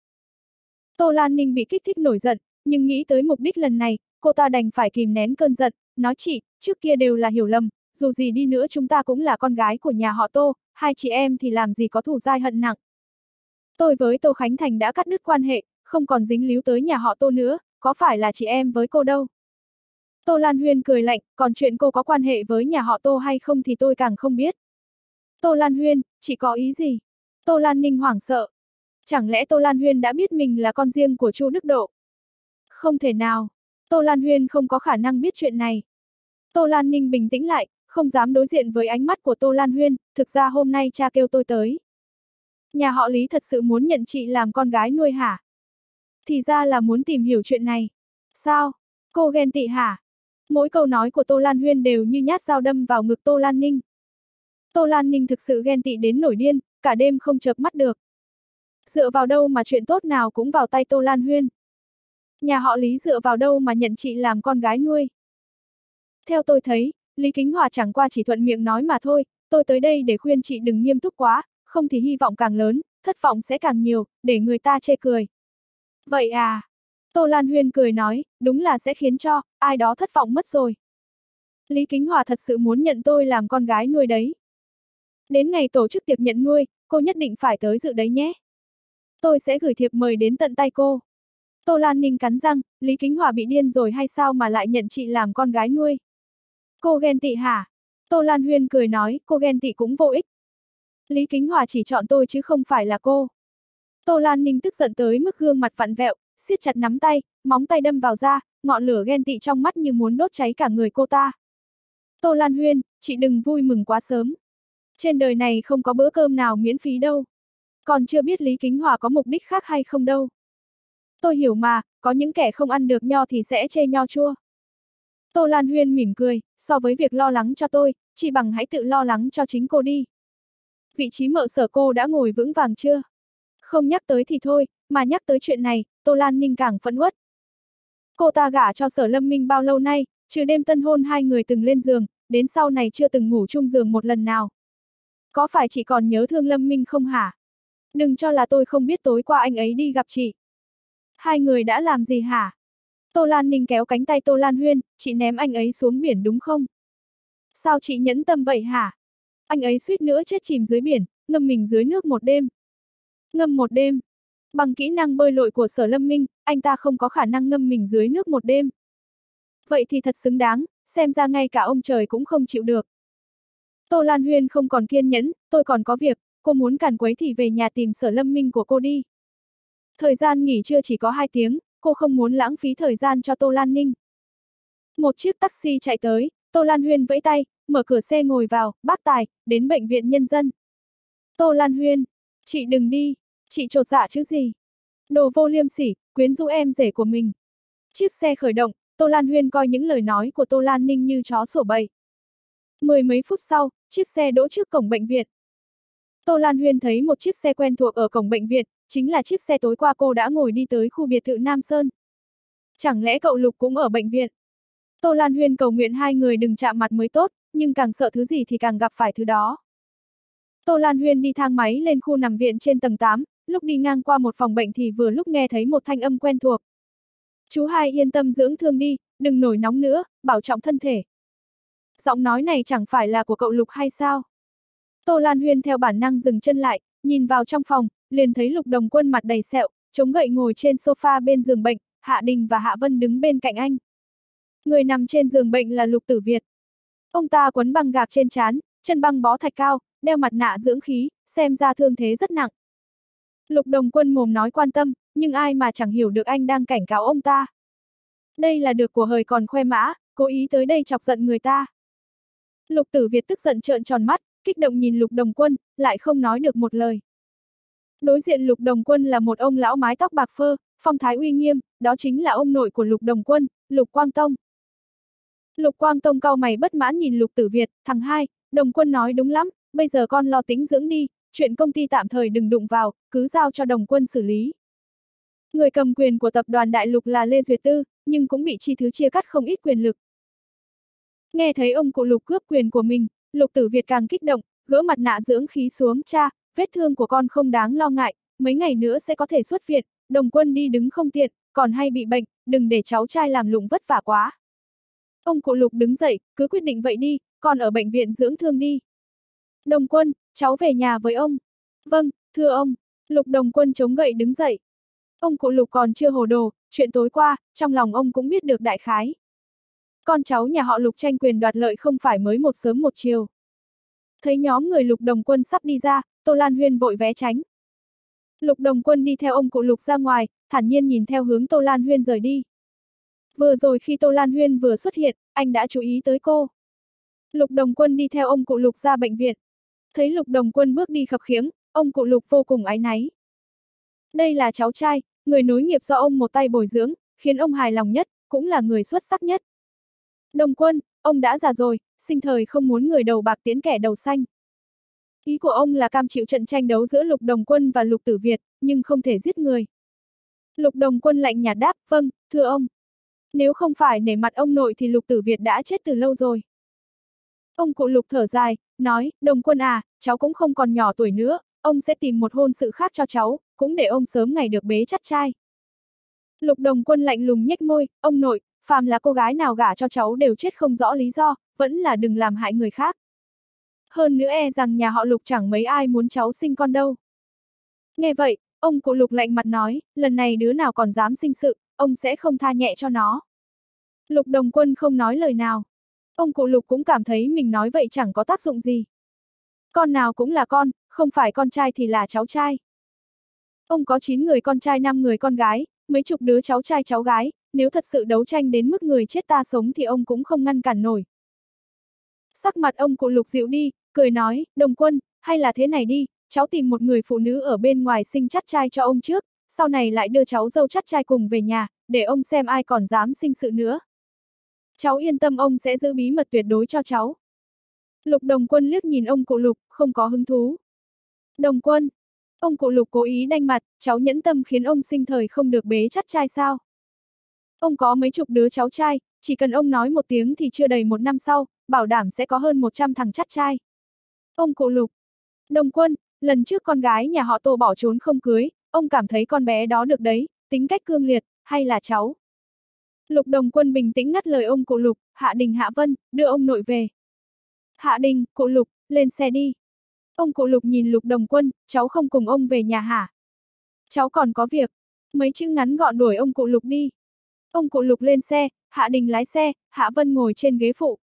Tô Lan Ninh bị kích thích nổi giận, nhưng nghĩ tới mục đích lần này, cô ta đành phải kìm nén cơn giận, nói chị, trước kia đều là hiểu lầm, dù gì đi nữa chúng ta cũng là con gái của nhà họ Tô, hai chị em thì làm gì có thù dai hận nặng. Tôi với Tô Khánh Thành đã cắt đứt quan hệ, không còn dính líu tới nhà họ Tô nữa, có phải là chị em với cô đâu. Tô Lan Huyên cười lạnh, còn chuyện cô có quan hệ với nhà họ Tô hay không thì tôi càng không biết. Tô Lan Huyên, chị có ý gì? Tô Lan Ninh hoảng sợ. Chẳng lẽ Tô Lan Huyên đã biết mình là con riêng của Chu Đức Độ? Không thể nào. Tô Lan Huyên không có khả năng biết chuyện này. Tô Lan Ninh bình tĩnh lại, không dám đối diện với ánh mắt của Tô Lan Huyên, thực ra hôm nay cha kêu tôi tới. Nhà họ Lý thật sự muốn nhận chị làm con gái nuôi hả? Thì ra là muốn tìm hiểu chuyện này. Sao? Cô ghen tị hả? Mỗi câu nói của Tô Lan Huyên đều như nhát dao đâm vào ngực Tô Lan Ninh. Tô Lan Ninh thực sự ghen tị đến nổi điên, cả đêm không chợp mắt được. Dựa vào đâu mà chuyện tốt nào cũng vào tay Tô Lan Huyên? Nhà họ Lý dựa vào đâu mà nhận chị làm con gái nuôi? Theo tôi thấy, Lý Kính Hòa chẳng qua chỉ thuận miệng nói mà thôi, tôi tới đây để khuyên chị đừng nghiêm túc quá, không thì hy vọng càng lớn, thất vọng sẽ càng nhiều, để người ta chê cười. Vậy à? Tô Lan Huyên cười nói, đúng là sẽ khiến cho ai đó thất vọng mất rồi. Lý Kính Hòa thật sự muốn nhận tôi làm con gái nuôi đấy. Đến ngày tổ chức tiệc nhận nuôi, cô nhất định phải tới dự đấy nhé. Tôi sẽ gửi thiệp mời đến tận tay cô. Tô Lan Ninh cắn răng, Lý Kính Hòa bị điên rồi hay sao mà lại nhận chị làm con gái nuôi? Cô ghen tị hả? Tô Lan Huyên cười nói, cô ghen tị cũng vô ích. Lý Kính Hòa chỉ chọn tôi chứ không phải là cô. Tô Lan Ninh tức giận tới mức gương mặt vặn vẹo, siết chặt nắm tay, móng tay đâm vào da, ngọn lửa ghen tị trong mắt như muốn đốt cháy cả người cô ta. Tô Lan Huyên, chị đừng vui mừng quá sớm. Trên đời này không có bữa cơm nào miễn phí đâu. Còn chưa biết Lý Kính Hòa có mục đích khác hay không đâu. Tôi hiểu mà, có những kẻ không ăn được nho thì sẽ chê nho chua. Tô Lan Huyên mỉm cười, so với việc lo lắng cho tôi, chị bằng hãy tự lo lắng cho chính cô đi. Vị trí mợ sở cô đã ngồi vững vàng chưa? Không nhắc tới thì thôi, mà nhắc tới chuyện này, Tô Lan Ninh càng phẫn uất. Cô ta gả cho Sở Lâm Minh bao lâu nay, trừ đêm tân hôn hai người từng lên giường, đến sau này chưa từng ngủ chung giường một lần nào. Có phải chị còn nhớ thương Lâm Minh không hả? Đừng cho là tôi không biết tối qua anh ấy đi gặp chị. Hai người đã làm gì hả? Tô Lan Ninh kéo cánh tay Tô Lan Huyên, chị ném anh ấy xuống biển đúng không? Sao chị nhẫn tâm vậy hả? Anh ấy suýt nữa chết chìm dưới biển, ngâm mình dưới nước một đêm. Ngâm một đêm. Bằng kỹ năng bơi lội của Sở Lâm Minh, anh ta không có khả năng ngâm mình dưới nước một đêm. Vậy thì thật xứng đáng, xem ra ngay cả ông trời cũng không chịu được. Tô Lan Huyên không còn kiên nhẫn, tôi còn có việc, cô muốn càn quấy thì về nhà tìm Sở Lâm Minh của cô đi. Thời gian nghỉ trưa chỉ có hai tiếng, cô không muốn lãng phí thời gian cho Tô Lan Ninh. Một chiếc taxi chạy tới, Tô Lan Huyên vẫy tay, mở cửa xe ngồi vào, bác tài, đến bệnh viện nhân dân. Tô Lan Huyên, chị đừng đi, chị chột dạ chứ gì. Đồ vô liêm sỉ, quyến rũ em rể của mình. Chiếc xe khởi động, Tô Lan Huyên coi những lời nói của Tô Lan Ninh như chó sủa bậy. Mười mấy phút sau, chiếc xe đỗ trước cổng bệnh viện. Tô Lan Huyên thấy một chiếc xe quen thuộc ở cổng bệnh viện, chính là chiếc xe tối qua cô đã ngồi đi tới khu biệt thự Nam Sơn. Chẳng lẽ cậu Lục cũng ở bệnh viện? Tô Lan Huyên cầu nguyện hai người đừng chạm mặt mới tốt, nhưng càng sợ thứ gì thì càng gặp phải thứ đó. Tô Lan Huyên đi thang máy lên khu nằm viện trên tầng tám, lúc đi ngang qua một phòng bệnh thì vừa lúc nghe thấy một thanh âm quen thuộc. Chú hai yên tâm dưỡng thương đi, đừng nổi nóng nữa, bảo trọng thân thể. Giọng nói này chẳng phải là của cậu Lục hay sao? Tô Lan Huyên theo bản năng dừng chân lại, nhìn vào trong phòng, liền thấy Lục Đồng Quân mặt đầy sẹo, chống gậy ngồi trên sofa bên giường bệnh, Hạ Đình và Hạ Vân đứng bên cạnh anh. Người nằm trên giường bệnh là Lục Tử Việt. Ông ta quấn băng gạc trên trán, chân băng bó thạch cao, đeo mặt nạ dưỡng khí, xem ra thương thế rất nặng. Lục Đồng Quân mồm nói quan tâm, nhưng ai mà chẳng hiểu được anh đang cảnh cáo ông ta. Đây là được của hời còn khoe mã, cố ý tới đây chọc giận người ta. Lục Tử Việt tức giận trợn tròn mắt, kích động nhìn Lục Đồng Quân, lại không nói được một lời. Đối diện Lục Đồng Quân là một ông lão mái tóc bạc phơ, phong thái uy nghiêm, đó chính là ông nội của Lục Đồng Quân, Lục Quang Tông. Lục Quang Tông cau mày bất mãn nhìn Lục Tử Việt, thằng hai, Đồng Quân nói đúng lắm, bây giờ con lo tĩnh dưỡng đi, chuyện công ty tạm thời đừng đụng vào, cứ giao cho Đồng Quân xử lý. Người cầm quyền của tập đoàn Đại Lục là Lê Duyệt Tư, nhưng cũng bị chi thứ chia cắt không ít quyền lực. Nghe thấy ông cụ Lục cướp quyền của mình, Lục Tử Việt càng kích động, gỡ mặt nạ dưỡng khí xuống, cha, vết thương của con không đáng lo ngại, mấy ngày nữa sẽ có thể xuất viện, Đồng Quân đi đứng không tiện, còn hay bị bệnh, đừng để cháu trai làm lụng vất vả quá. Ông cụ Lục đứng dậy, cứ quyết định vậy đi, con ở bệnh viện dưỡng thương đi. Đồng Quân, cháu về nhà với ông. Vâng, thưa ông. Lục Đồng Quân chống gậy đứng dậy. Ông cụ Lục còn chưa hồ đồ, chuyện tối qua, trong lòng ông cũng biết được đại khái. Con cháu nhà họ Lục tranh quyền đoạt lợi không phải mới một sớm một chiều. Thấy nhóm người Lục Đồng Quân sắp đi ra, Tô Lan Huyên vội né tránh. Lục Đồng Quân đi theo ông cụ Lục ra ngoài, thản nhiên nhìn theo hướng Tô Lan Huyên rời đi. Vừa rồi khi Tô Lan Huyên vừa xuất hiện, anh đã chú ý tới cô. Lục Đồng Quân đi theo ông cụ Lục ra bệnh viện. Thấy Lục Đồng Quân bước đi khập khiễng, ông cụ Lục vô cùng áy náy. Đây là cháu trai, người nối nghiệp do ông một tay bồi dưỡng, khiến ông hài lòng nhất, cũng là người xuất sắc nhất. Đồng Quân, ông đã già rồi, sinh thời không muốn người đầu bạc tiến kẻ đầu xanh. Ý của ông là cam chịu trận tranh đấu giữa Lục Đồng Quân và Lục Tử Việt, nhưng không thể giết người. Lục Đồng Quân lạnh nhạt đáp, vâng, thưa ông. Nếu không phải nể mặt ông nội thì Lục Tử Việt đã chết từ lâu rồi. Ông cụ Lục thở dài, nói, Đồng Quân à, cháu cũng không còn nhỏ tuổi nữa, ông sẽ tìm một hôn sự khác cho cháu, cũng để ông sớm ngày được bế chắt trai. Lục Đồng Quân lạnh lùng nhếch môi, ông nội, phàm là cô gái nào gả cho cháu đều chết không rõ lý do, vẫn là đừng làm hại người khác. Hơn nữa e rằng nhà họ Lục chẳng mấy ai muốn cháu sinh con đâu. Nghe vậy, ông cụ Lục lạnh mặt nói, lần này đứa nào còn dám sinh sự, ông sẽ không tha nhẹ cho nó. Lục Đồng Quân không nói lời nào. Ông cụ Lục cũng cảm thấy mình nói vậy chẳng có tác dụng gì. Con nào cũng là con, không phải con trai thì là cháu trai. Ông có chín người con trai năm người con gái, mấy chục đứa cháu trai cháu gái, nếu thật sự đấu tranh đến mức người chết ta sống thì ông cũng không ngăn cản nổi. Sắc mặt ông cụ Lục dịu đi, cười nói, Đồng Quân, hay là thế này đi, cháu tìm một người phụ nữ ở bên ngoài sinh chắt trai cho ông trước, sau này lại đưa cháu dâu chắt trai cùng về nhà, để ông xem ai còn dám sinh sự nữa. Cháu yên tâm ông sẽ giữ bí mật tuyệt đối cho cháu. Lục Đồng Quân liếc nhìn ông cụ Lục, không có hứng thú. Đồng Quân, ông cụ Lục cố ý đanh mặt, cháu nhẫn tâm khiến ông sinh thời không được bế chắt trai sao? Ông có mấy chục đứa cháu trai, chỉ cần ông nói một tiếng thì chưa đầy một năm sau, bảo đảm sẽ có hơn một trăm thằng chắt trai. Ông cụ Lục, Đồng Quân, lần trước con gái nhà họ Tô bỏ trốn không cưới, ông cảm thấy con bé đó được đấy, tính cách cương liệt, hay là cháu? Lục Đồng Quân bình tĩnh ngắt lời ông cụ Lục, Hạ Đình Hạ Vân, đưa ông nội về. Hạ Đình, cụ Lục, lên xe đi. Ông cụ Lục nhìn Lục Đồng Quân, cháu không cùng ông về nhà hả? Cháu còn có việc. Mấy chữ ngắn gọn đuổi ông cụ Lục đi. Ông cụ Lục lên xe, Hạ Đình lái xe, Hạ Vân ngồi trên ghế phụ.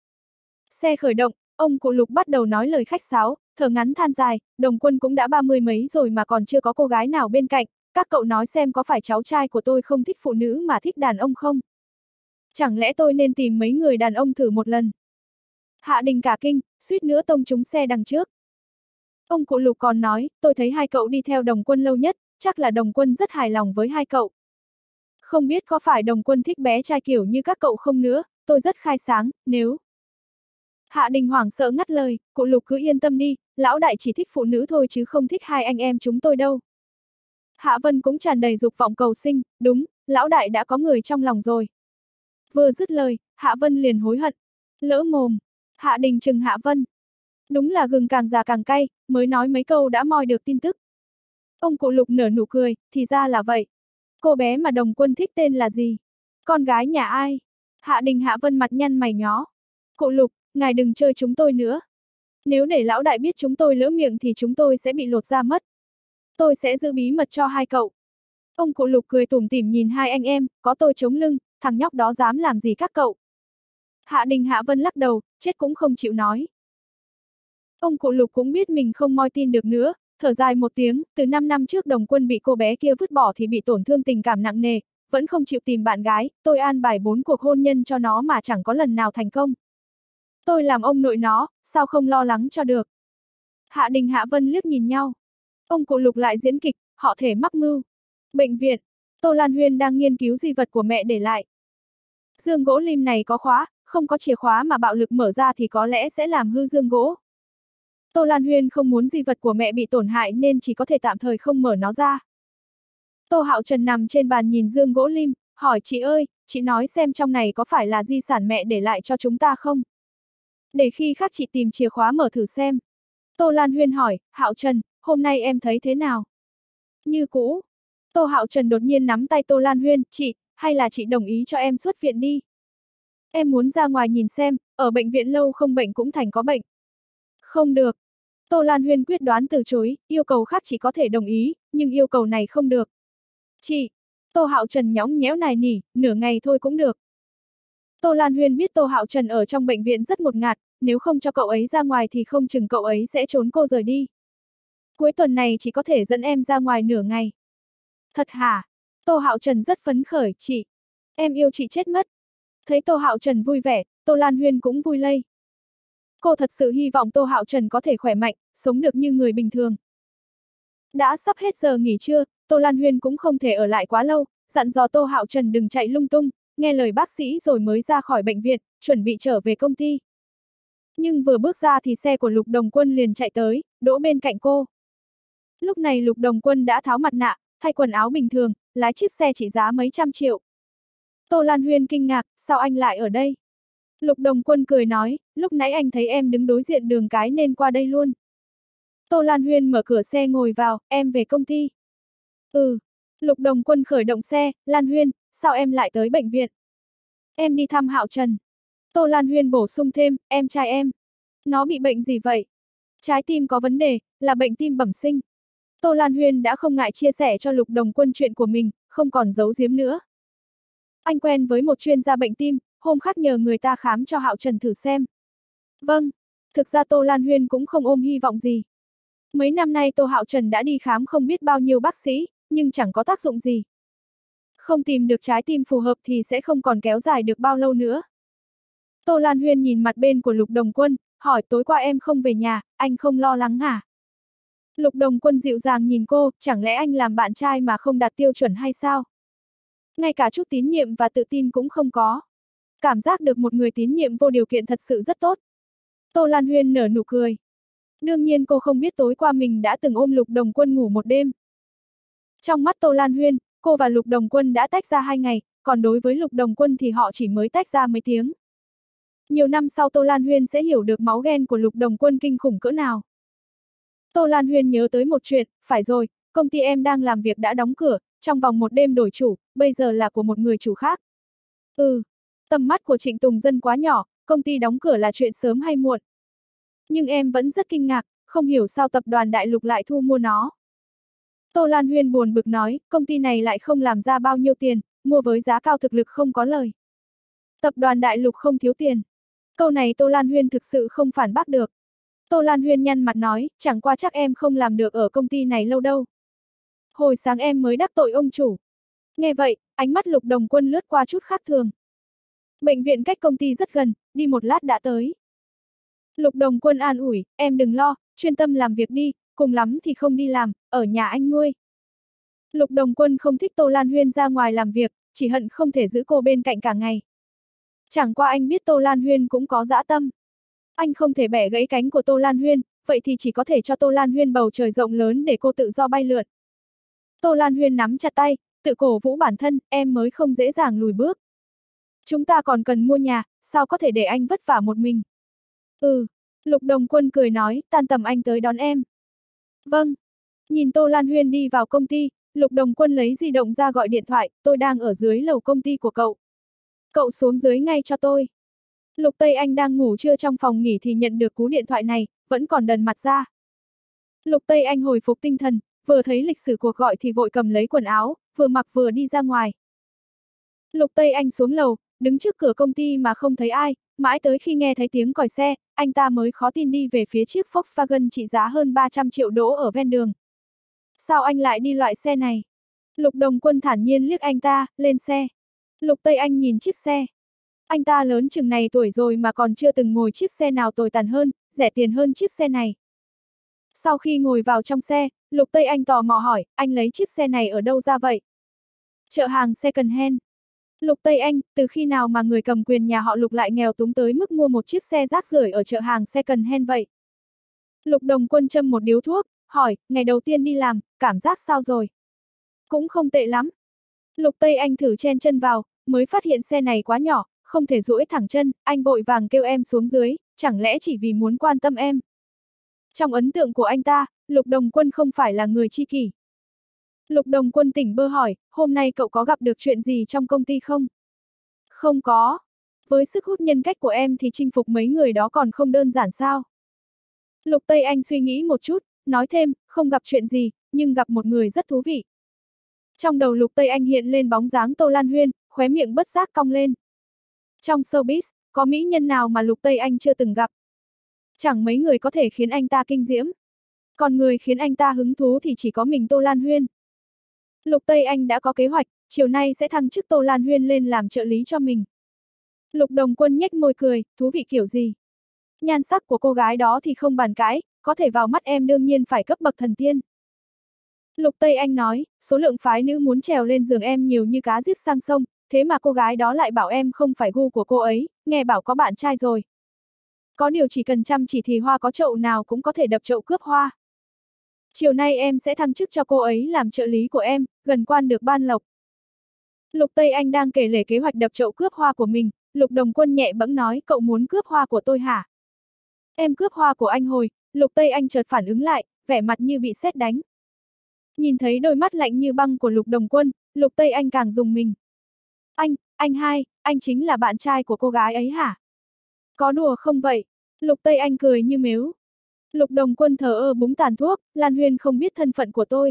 Xe khởi động, ông cụ Lục bắt đầu nói lời khách sáo, thở ngắn than dài, Đồng Quân cũng đã ba mươi mấy rồi mà còn chưa có cô gái nào bên cạnh, các cậu nói xem có phải cháu trai của tôi không thích phụ nữ mà thích đàn ông không? Chẳng lẽ tôi nên tìm mấy người đàn ông thử một lần? Hạ Đình cả kinh, suýt nữa tông trúng xe đằng trước. Ông cụ Lục còn nói, tôi thấy hai cậu đi theo Đồng Quân lâu nhất, chắc là Đồng Quân rất hài lòng với hai cậu. Không biết có phải Đồng Quân thích bé trai kiểu như các cậu không nữa, tôi rất khai sáng, nếu... Hạ Đình hoảng sợ ngắt lời, cụ Lục cứ yên tâm đi, lão đại chỉ thích phụ nữ thôi chứ không thích hai anh em chúng tôi đâu. Hạ Vân cũng tràn đầy dục vọng cầu sinh, đúng, lão đại đã có người trong lòng rồi. Vừa dứt lời, Hạ Vân liền hối hận. Lỡ mồm. Hạ Đình trừng Hạ Vân. Đúng là gừng càng già càng cay, mới nói mấy câu đã moi được tin tức. Ông cụ Lục nở nụ cười, thì ra là vậy. Cô bé mà Đồng Quân thích tên là gì? Con gái nhà ai? Hạ Đình Hạ Vân mặt nhăn mày nhó. Cụ Lục, ngài đừng chơi chúng tôi nữa. Nếu để lão đại biết chúng tôi lỡ miệng thì chúng tôi sẽ bị lột da mất. Tôi sẽ giữ bí mật cho hai cậu. Ông cụ Lục cười tủm tỉm nhìn hai anh em, có tôi chống lưng, thằng nhóc đó dám làm gì các cậu. Hạ Đình Hạ Vân lắc đầu, chết cũng không chịu nói. Ông cụ Lục cũng biết mình không moi tin được nữa, thở dài một tiếng, từ năm năm trước Đồng Quân bị cô bé kia vứt bỏ thì bị tổn thương tình cảm nặng nề, vẫn không chịu tìm bạn gái, tôi an bài bốn cuộc hôn nhân cho nó mà chẳng có lần nào thành công. Tôi làm ông nội nó, sao không lo lắng cho được. Hạ Đình Hạ Vân liếc nhìn nhau. Ông cụ Lục lại diễn kịch, họ thể mắc mưu. Bệnh viện, Tô Lan Huyên đang nghiên cứu di vật của mẹ để lại. Dương gỗ lim này có khóa, không có chìa khóa mà bạo lực mở ra thì có lẽ sẽ làm hư dương gỗ. Tô Lan Huyên không muốn di vật của mẹ bị tổn hại nên chỉ có thể tạm thời không mở nó ra. Tô Hạo Trần nằm trên bàn nhìn dương gỗ lim, hỏi chị ơi, chị nói xem trong này có phải là di sản mẹ để lại cho chúng ta không? Để khi khác chị tìm chìa khóa mở thử xem. Tô Lan Huyên hỏi, Hạo Trần, hôm nay em thấy thế nào? Như cũ. Tô Hạo Trần đột nhiên nắm tay Tô Lan Huyên, chị, hay là chị đồng ý cho em xuất viện đi? Em muốn ra ngoài nhìn xem, ở bệnh viện lâu không bệnh cũng thành có bệnh. Không được. Tô Lan Huyên quyết đoán từ chối, yêu cầu khác chỉ có thể đồng ý, nhưng yêu cầu này không được. Chị, Tô Hạo Trần nhõng nhẽo nài nỉ, nửa ngày thôi cũng được. Tô Lan Huyên biết Tô Hạo Trần ở trong bệnh viện rất ngột ngạt, nếu không cho cậu ấy ra ngoài thì không chừng cậu ấy sẽ trốn cô rời đi. Cuối tuần này chỉ có thể dẫn em ra ngoài nửa ngày. Thật hả? Tô Hạo Trần rất phấn khởi, chị. Em yêu chị chết mất. Thấy Tô Hạo Trần vui vẻ, Tô Lan Huyên cũng vui lây. Cô thật sự hy vọng Tô Hạo Trần có thể khỏe mạnh, sống được như người bình thường. Đã sắp hết giờ nghỉ trưa, Tô Lan Huyên cũng không thể ở lại quá lâu, dặn dò Tô Hạo Trần đừng chạy lung tung, nghe lời bác sĩ rồi mới ra khỏi bệnh viện, chuẩn bị trở về công ty. Nhưng vừa bước ra thì xe của Lục Đồng Quân liền chạy tới, đỗ bên cạnh cô. Lúc này Lục Đồng Quân đã tháo mặt nạ, thay quần áo bình thường, lái chiếc xe trị giá mấy trăm triệu. Tô Lan Huyên kinh ngạc, sao anh lại ở đây? Lục Đồng Quân cười nói, lúc nãy anh thấy em đứng đối diện đường cái nên qua đây luôn. Tô Lan Huyên mở cửa xe ngồi vào, em về công ty. Ừ. Lục Đồng Quân khởi động xe, Lan Huyên, sao em lại tới bệnh viện? Em đi thăm Hạo Trần. Tô Lan Huyên bổ sung thêm, em trai em. Nó bị bệnh gì vậy? Trái tim có vấn đề, là bệnh tim bẩm sinh. Tô Lan Huyên đã không ngại chia sẻ cho Lục Đồng Quân chuyện của mình, không còn giấu giếm nữa. Anh quen với một chuyên gia bệnh tim, hôm khác nhờ người ta khám cho Hạo Trần thử xem. Vâng, thực ra Tô Lan Huyên cũng không ôm hy vọng gì. Mấy năm nay Tô Hạo Trần đã đi khám không biết bao nhiêu bác sĩ, nhưng chẳng có tác dụng gì. Không tìm được trái tim phù hợp thì sẽ không còn kéo dài được bao lâu nữa. Tô Lan Huyên nhìn mặt bên của Lục Đồng Quân, hỏi tối qua em không về nhà, anh không lo lắng à? Lục Đồng Quân dịu dàng nhìn cô, chẳng lẽ anh làm bạn trai mà không đạt tiêu chuẩn hay sao? Ngay cả chút tín nhiệm và tự tin cũng không có. Cảm giác được một người tín nhiệm vô điều kiện thật sự rất tốt. Tô Lan Huyên nở nụ cười. Đương nhiên cô không biết tối qua mình đã từng ôm Lục Đồng Quân ngủ một đêm. Trong mắt Tô Lan Huyên, cô và Lục Đồng Quân đã tách ra hai ngày, còn đối với Lục Đồng Quân thì họ chỉ mới tách ra mấy tiếng. Nhiều năm sau Tô Lan Huyên sẽ hiểu được máu ghen của Lục Đồng Quân kinh khủng cỡ nào. Tô Lan Huyên nhớ tới một chuyện, phải rồi, công ty em đang làm việc đã đóng cửa, trong vòng một đêm đổi chủ, bây giờ là của một người chủ khác. Ừ, tầm mắt của Trịnh Tùng Dân quá nhỏ, công ty đóng cửa là chuyện sớm hay muộn. Nhưng em vẫn rất kinh ngạc, không hiểu sao tập đoàn Đại Lục lại thu mua nó. Tô Lan Huyên buồn bực nói, công ty này lại không làm ra bao nhiêu tiền, mua với giá cao thực lực không có lời. Tập đoàn Đại Lục không thiếu tiền. Câu này Tô Lan Huyên thực sự không phản bác được. Tô Lan Huyên nhăn mặt nói, chẳng qua chắc em không làm được ở công ty này lâu đâu. Hồi sáng em mới đắc tội ông chủ. Nghe vậy, ánh mắt Lục Đồng Quân lướt qua chút khác thường. Bệnh viện cách công ty rất gần, đi một lát đã tới. Lục Đồng Quân an ủi, em đừng lo, chuyên tâm làm việc đi, cùng lắm thì không đi làm, ở nhà anh nuôi. Lục Đồng Quân không thích Tô Lan Huyên ra ngoài làm việc, chỉ hận không thể giữ cô bên cạnh cả ngày. Chẳng qua anh biết Tô Lan Huyên cũng có dã tâm. Anh không thể bẻ gãy cánh của Tô Lan Huyên, vậy thì chỉ có thể cho Tô Lan Huyên bầu trời rộng lớn để cô tự do bay lượn. Tô Lan Huyên nắm chặt tay, tự cổ vũ bản thân, em mới không dễ dàng lùi bước. Chúng ta còn cần mua nhà, sao có thể để anh vất vả một mình? Ừ, Lục Đồng Quân cười nói, tan tầm anh tới đón em. Vâng. Nhìn Tô Lan Huyên đi vào công ty, Lục Đồng Quân lấy di động ra gọi điện thoại, tôi đang ở dưới lầu công ty của cậu. Cậu xuống dưới ngay cho tôi. Lục Tây Anh đang ngủ trưa trong phòng nghỉ thì nhận được cú điện thoại này, vẫn còn đần mặt ra. Lục Tây Anh hồi phục tinh thần, vừa thấy lịch sử cuộc gọi thì vội cầm lấy quần áo, vừa mặc vừa đi ra ngoài. Lục Tây Anh xuống lầu, đứng trước cửa công ty mà không thấy ai, mãi tới khi nghe thấy tiếng còi xe, anh ta mới khó tin đi về phía chiếc Volkswagen trị giá hơn ba trăm triệu đỗ ở ven đường. Sao anh lại đi loại xe này? Lục Đồng Quân thản nhiên liếc anh ta, lên xe. Lục Tây Anh nhìn chiếc xe. Anh ta lớn chừng này tuổi rồi mà còn chưa từng ngồi chiếc xe nào tồi tàn hơn, rẻ tiền hơn chiếc xe này. Sau khi ngồi vào trong xe, Lục Tây Anh tò mò hỏi, anh lấy chiếc xe này ở đâu ra vậy? Chợ hàng second hand. Lục Tây Anh, từ khi nào mà người cầm quyền nhà họ Lục lại nghèo túng tới mức mua một chiếc xe rác rưởi ở chợ hàng second hand vậy? Lục Đồng Quân châm một điếu thuốc, hỏi, ngày đầu tiên đi làm, cảm giác sao rồi? Cũng không tệ lắm. Lục Tây Anh thử chen chân vào, mới phát hiện xe này quá nhỏ, không thể duỗi thẳng chân, anh vội vàng kêu em xuống dưới, chẳng lẽ chỉ vì muốn quan tâm em? Trong ấn tượng của anh ta, Lục Đồng Quân không phải là người chi kỷ. Lục Đồng Quân tỉnh bơ hỏi, hôm nay cậu có gặp được chuyện gì trong công ty không? Không có. Với sức hút nhân cách của em thì chinh phục mấy người đó còn không đơn giản sao? Lục Tây Anh suy nghĩ một chút, nói thêm, không gặp chuyện gì, nhưng gặp một người rất thú vị. Trong đầu Lục Tây Anh hiện lên bóng dáng Tô Lan Huyên, khóe miệng bất giác cong lên. Trong showbiz, có mỹ nhân nào mà Lục Tây Anh chưa từng gặp? Chẳng mấy người có thể khiến anh ta kinh diễm. Còn người khiến anh ta hứng thú thì chỉ có mình Tô Lan Huyên. Lục Tây Anh đã có kế hoạch, chiều nay sẽ thăng chức Tô Lan Huyên lên làm trợ lý cho mình. Lục Đồng Quân nhếch môi cười, thú vị kiểu gì? Nhan sắc của cô gái đó thì không bàn cãi, có thể vào mắt em đương nhiên phải cấp bậc thần tiên. Lục Tây Anh nói, số lượng phái nữ muốn trèo lên giường em nhiều như cá giết sang sông, thế mà cô gái đó lại bảo em không phải gu của cô ấy, nghe bảo có bạn trai rồi. Có điều chỉ cần chăm chỉ thì hoa có chậu nào cũng có thể đập chậu cướp hoa. Chiều nay em sẽ thăng chức cho cô ấy làm trợ lý của em, gần quan được ban lộc. Lục Tây Anh đang kể lể kế hoạch đập chậu cướp hoa của mình, Lục Đồng Quân nhẹ bẫng nói, cậu muốn cướp hoa của tôi hả? Em cướp hoa của anh hồi, Lục Tây Anh chợt phản ứng lại, vẻ mặt như bị sét đánh. Nhìn thấy đôi mắt lạnh như băng của Lục Đồng Quân, Lục Tây Anh càng rùng mình. Anh, anh hai, anh chính là bạn trai của cô gái ấy hả? Có đùa không vậy? Lục Tây Anh cười như mếu. Lục Đồng Quân thờ ơ búng tàn thuốc, Lan Huyên không biết thân phận của tôi.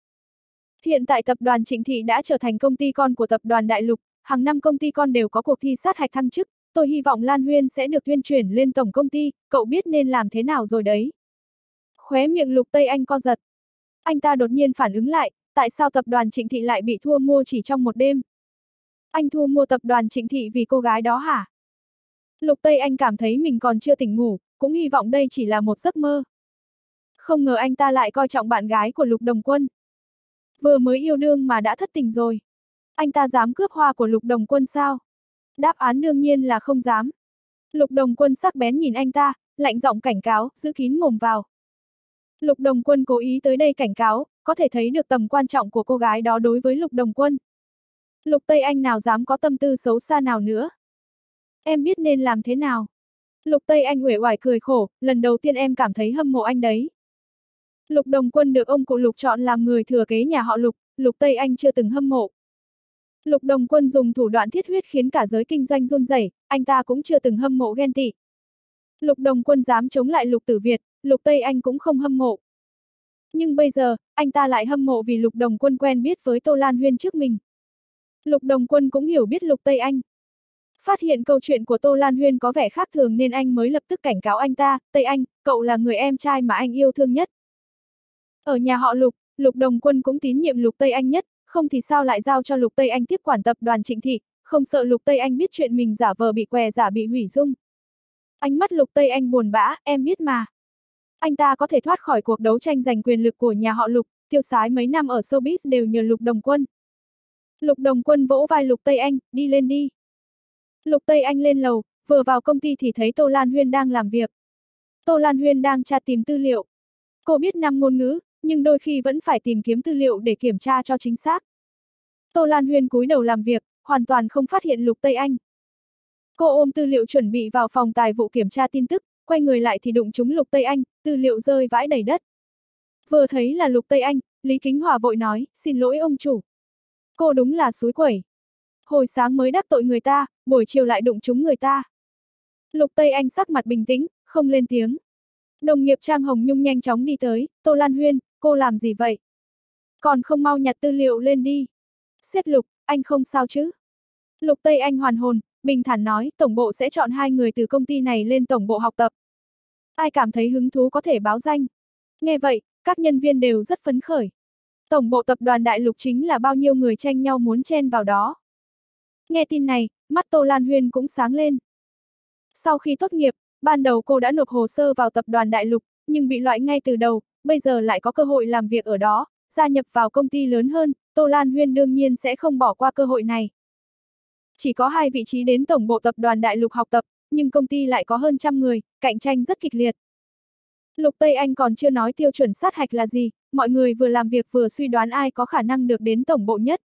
Hiện tại tập đoàn Trịnh Thị đã trở thành công ty con của tập đoàn Đại Lục, hàng năm công ty con đều có cuộc thi sát hạch thăng chức, tôi hy vọng Lan Huyên sẽ được tuyên chuyển lên tổng công ty, cậu biết nên làm thế nào rồi đấy. Khóe miệng Lục Tây Anh co giật. Anh ta đột nhiên phản ứng lại, tại sao tập đoàn Trịnh Thị lại bị thua mua chỉ trong một đêm? Anh thua mua tập đoàn Trịnh Thị vì cô gái đó hả? Lục Tây Anh cảm thấy mình còn chưa tỉnh ngủ, cũng hy vọng đây chỉ là một giấc mơ. Không ngờ anh ta lại coi trọng bạn gái của Lục Đồng Quân. Vừa mới yêu đương mà đã thất tình rồi. Anh ta dám cướp hoa của Lục Đồng Quân sao? Đáp án đương nhiên là không dám. Lục Đồng Quân sắc bén nhìn anh ta, lạnh giọng cảnh cáo, giữ kín mồm vào. Lục Đồng Quân cố ý tới đây cảnh cáo, có thể thấy được tầm quan trọng của cô gái đó đối với Lục Đồng Quân. Lục Tây Anh nào dám có tâm tư xấu xa nào nữa. Em biết nên làm thế nào. Lục Tây Anh uể oải cười khổ, lần đầu tiên em cảm thấy hâm mộ anh đấy. Lục Đồng Quân được ông cụ Lục chọn làm người thừa kế nhà họ Lục, Lục Tây Anh chưa từng hâm mộ. Lục Đồng Quân dùng thủ đoạn thiết huyết khiến cả giới kinh doanh run rẩy, anh ta cũng chưa từng hâm mộ ghen tị. Lục Đồng Quân dám chống lại Lục Tử Việt, Lục Tây Anh cũng không hâm mộ. Nhưng bây giờ, anh ta lại hâm mộ vì Lục Đồng Quân quen biết với Tô Lan Huyên trước mình. Lục Đồng Quân cũng hiểu biết Lục Tây Anh. Phát hiện câu chuyện của Tô Lan Huyên có vẻ khác thường nên anh mới lập tức cảnh cáo anh ta, Tây Anh, cậu là người em trai mà anh yêu thương nhất. Ở nhà họ Lục, Lục Đồng Quân cũng tín nhiệm Lục Tây Anh nhất, không thì sao lại giao cho Lục Tây Anh tiếp quản tập đoàn Trịnh Thị, không sợ Lục Tây Anh biết chuyện mình giả vờ bị què giả bị hủy dung. Ánh mắt Lục Tây Anh buồn bã, em biết mà. Anh ta có thể thoát khỏi cuộc đấu tranh giành quyền lực của nhà họ Lục, tiêu sái mấy năm ở showbiz đều nhờ Lục Đồng Quân. Lục Đồng Quân vỗ vai Lục Tây Anh, đi lên đi. Lục Tây Anh lên lầu, vừa vào công ty thì thấy Tô Lan Huyên đang làm việc. Tô Lan Huyên đang tra tìm tư liệu. Cô biết năm ngôn ngữ, nhưng đôi khi vẫn phải tìm kiếm tư liệu để kiểm tra cho chính xác. Tô Lan Huyên cúi đầu làm việc, hoàn toàn không phát hiện Lục Tây Anh. Cô ôm tư liệu chuẩn bị vào phòng tài vụ kiểm tra tin tức, quay người lại thì đụng trúng Lục Tây Anh, tư liệu rơi vãi đầy đất. Vừa thấy là Lục Tây Anh, Lý Kính Hòa vội nói, xin lỗi ông chủ. Cô đúng là xúi quẩy. Hồi sáng mới đắc tội người ta, buổi chiều lại đụng trúng người ta. Lục Tây Anh sắc mặt bình tĩnh, không lên tiếng. Đồng nghiệp Trang Hồng Nhung nhanh chóng đi tới, Tô Lan Huyên, cô làm gì vậy? Còn không mau nhặt tư liệu lên đi. Sếp Lục, anh không sao chứ? Lục Tây Anh hoàn hồn, bình thản nói, tổng bộ sẽ chọn hai người từ công ty này lên tổng bộ học tập. Ai cảm thấy hứng thú có thể báo danh. Nghe vậy, các nhân viên đều rất phấn khởi. Tổng bộ tập đoàn Đại Lục chính là bao nhiêu người tranh nhau muốn chen vào đó. Nghe tin này, mắt Tô Lan Huyên cũng sáng lên. Sau khi tốt nghiệp, ban đầu cô đã nộp hồ sơ vào tập đoàn Đại Lục, nhưng bị loại ngay từ đầu, bây giờ lại có cơ hội làm việc ở đó, gia nhập vào công ty lớn hơn, Tô Lan Huyên đương nhiên sẽ không bỏ qua cơ hội này. Chỉ có hai vị trí đến tổng bộ tập đoàn Đại Lục học tập, nhưng công ty lại có hơn trăm người, cạnh tranh rất kịch liệt. Lục Tây Anh còn chưa nói tiêu chuẩn sát hạch là gì, mọi người vừa làm việc vừa suy đoán ai có khả năng được đến tổng bộ nhất.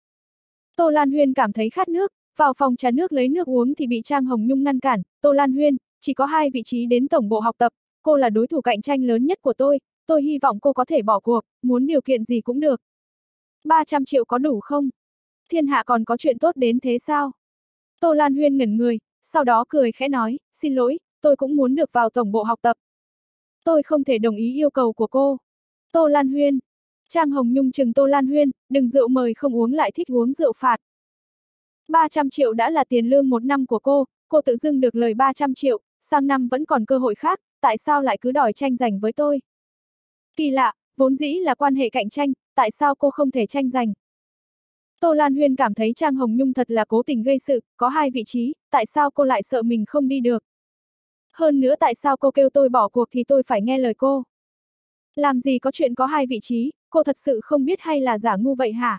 Tô Lan Huyên cảm thấy khát nước, vào phòng trà nước lấy nước uống thì bị Trang Hồng Nhung ngăn cản, Tô Lan Huyên, chỉ có hai vị trí đến tổng bộ học tập, cô là đối thủ cạnh tranh lớn nhất của tôi, tôi hy vọng cô có thể bỏ cuộc, muốn điều kiện gì cũng được. ba trăm triệu có đủ không? Thiên hạ còn có chuyện tốt đến thế sao? Tô Lan Huyên ngẩn người, sau đó cười khẽ nói, xin lỗi, tôi cũng muốn được vào tổng bộ học tập. Tôi không thể đồng ý yêu cầu của cô. Tô Lan Huyên. Trang Hồng Nhung chừng Tô Lan Huyên, đừng rượu mời không uống lại thích uống rượu phạt. ba trăm triệu đã là tiền lương một năm của cô, cô tự dưng được lời ba trăm triệu, sang năm vẫn còn cơ hội khác, tại sao lại cứ đòi tranh giành với tôi? Kỳ lạ, vốn dĩ là quan hệ cạnh tranh, tại sao cô không thể tranh giành? Tô Lan Huyên cảm thấy Trang Hồng Nhung thật là cố tình gây sự, có hai vị trí, tại sao cô lại sợ mình không đi được? Hơn nữa tại sao cô kêu tôi bỏ cuộc thì tôi phải nghe lời cô? Làm gì có chuyện có hai vị trí, cô thật sự không biết hay là giả ngu vậy hả?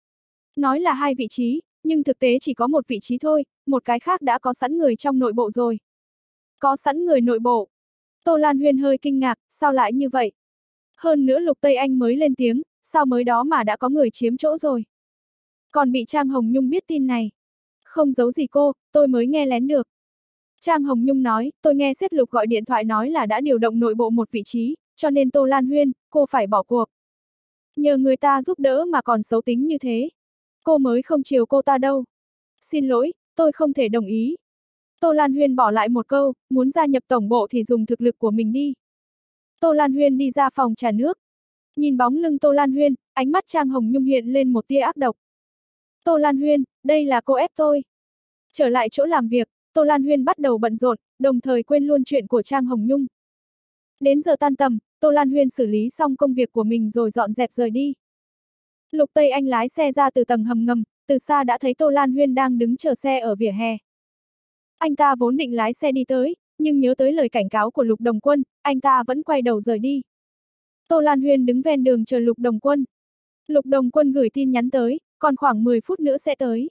Nói là hai vị trí, nhưng thực tế chỉ có một vị trí thôi, một cái khác đã có sẵn người trong nội bộ rồi. Có sẵn người nội bộ. Tô Lan Huyên hơi kinh ngạc, sao lại như vậy? Hơn nữa Lục Tây Anh mới lên tiếng, sao mới đó mà đã có người chiếm chỗ rồi? Còn bị Trang Hồng Nhung biết tin này. Không giấu gì cô, tôi mới nghe lén được. Trang Hồng Nhung nói, tôi nghe sếp Lục gọi điện thoại nói là đã điều động nội bộ một vị trí, cho nên Tô Lan Huyên, cô phải bỏ cuộc. Nhờ người ta giúp đỡ mà còn xấu tính như thế. Cô mới không chiều cô ta đâu. Xin lỗi, tôi không thể đồng ý. Tô Lan Huyên bỏ lại một câu, muốn gia nhập tổng bộ thì dùng thực lực của mình đi. Tô Lan Huyên đi ra phòng trà nước. Nhìn bóng lưng Tô Lan Huyên, ánh mắt Trang Hồng Nhung hiện lên một tia ác độc. Tô Lan Huyên, đây là cô ép tôi. Trở lại chỗ làm việc, Tô Lan Huyên bắt đầu bận rộn, đồng thời quên luôn chuyện của Trang Hồng Nhung. Đến giờ tan tầm, Tô Lan Huyên xử lý xong công việc của mình rồi dọn dẹp rời đi. Lục Tây Anh lái xe ra từ tầng hầm ngầm, từ xa đã thấy Tô Lan Huyên đang đứng chờ xe ở vỉa hè. Anh ta vốn định lái xe đi tới, nhưng nhớ tới lời cảnh cáo của Lục Đồng Quân, anh ta vẫn quay đầu rời đi. Tô Lan Huyên đứng ven đường chờ Lục Đồng Quân. Lục Đồng Quân gửi tin nhắn tới, còn khoảng mười phút nữa sẽ tới.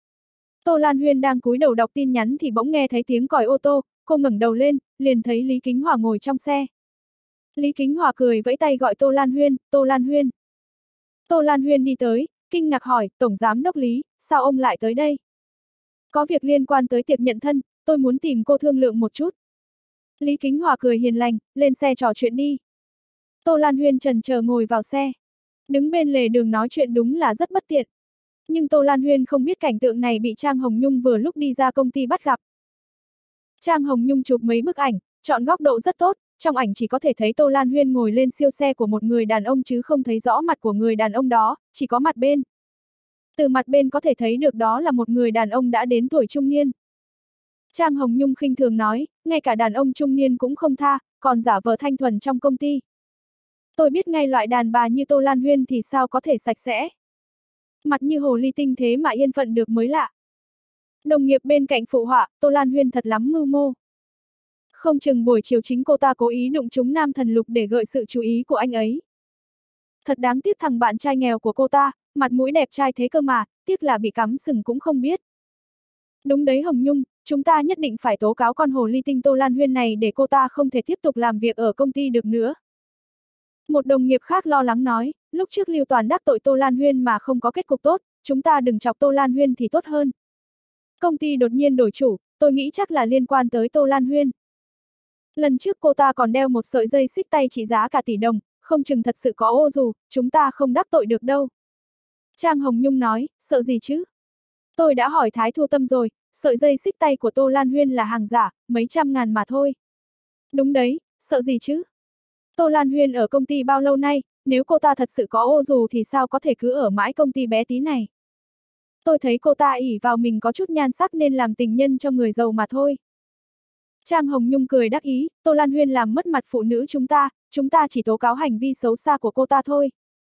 Tô Lan Huyên đang cúi đầu đọc tin nhắn thì bỗng nghe thấy tiếng còi ô tô, cô ngẩng đầu lên, liền thấy Lý Kính Hòa ngồi trong xe. Lý Kính Hòa cười vẫy tay gọi Tô Lan Huyên, Tô Lan Huyên. Tô Lan Huyên đi tới, kinh ngạc hỏi, Tổng Giám Đốc Lý, sao ông lại tới đây? Có việc liên quan tới tiệc nhận thân, tôi muốn tìm cô thương lượng một chút. Lý Kính Hòa cười hiền lành, lên xe trò chuyện đi. Tô Lan Huyên chần chờ ngồi vào xe. Đứng bên lề đường nói chuyện đúng là rất bất tiện. Nhưng Tô Lan Huyên không biết cảnh tượng này bị Trang Hồng Nhung vừa lúc đi ra công ty bắt gặp. Trang Hồng Nhung chụp mấy bức ảnh, chọn góc độ rất tốt, trong ảnh chỉ có thể thấy Tô Lan Huyên ngồi lên siêu xe của một người đàn ông chứ không thấy rõ mặt của người đàn ông đó, chỉ có mặt bên. Từ mặt bên có thể thấy được đó là một người đàn ông đã đến tuổi trung niên. Trang Hồng Nhung khinh thường nói, ngay cả đàn ông trung niên cũng không tha, còn giả vờ thanh thuần trong công ty. Tôi biết ngay loại đàn bà như Tô Lan Huyên thì sao có thể sạch sẽ. Mặt như hồ ly tinh thế mà yên phận được mới lạ. Đồng nghiệp bên cạnh phụ họa, Tô Lan Huyên thật lắm mưu mô. Không chừng buổi chiều chính cô ta cố ý đụng trúng Nam Thần Lục để gợi sự chú ý của anh ấy. Thật đáng tiếc thằng bạn trai nghèo của cô ta, mặt mũi đẹp trai thế cơ mà, tiếc là bị cắm sừng cũng không biết. Đúng đấy Hồng Nhung, chúng ta nhất định phải tố cáo con hồ ly tinh Tô Lan Huyên này để cô ta không thể tiếp tục làm việc ở công ty được nữa. Một đồng nghiệp khác lo lắng nói, lúc trước Lưu Toàn đắc tội Tô Lan Huyên mà không có kết cục tốt, chúng ta đừng chọc Tô Lan Huyên thì tốt hơn. Công ty đột nhiên đổi chủ, tôi nghĩ chắc là liên quan tới Tô Lan Huyên. Lần trước cô ta còn đeo một sợi dây xích tay trị giá cả tỷ đồng, không chừng thật sự có ô dù, chúng ta không đắc tội được đâu. Trang Hồng Nhung nói, sợ gì chứ? Tôi đã hỏi Thái Thu Tâm rồi, sợi dây xích tay của Tô Lan Huyên là hàng giả, mấy trăm ngàn mà thôi. Đúng đấy, sợ gì chứ? Tô Lan Huyên ở công ty bao lâu nay, nếu cô ta thật sự có ô dù thì sao có thể cứ ở mãi công ty bé tí này? Tôi thấy cô ta ỷ vào mình có chút nhan sắc nên làm tình nhân cho người giàu mà thôi. Trang Hồng Nhung cười đắc ý, Tô Lan Huyên làm mất mặt phụ nữ chúng ta, chúng ta chỉ tố cáo hành vi xấu xa của cô ta thôi.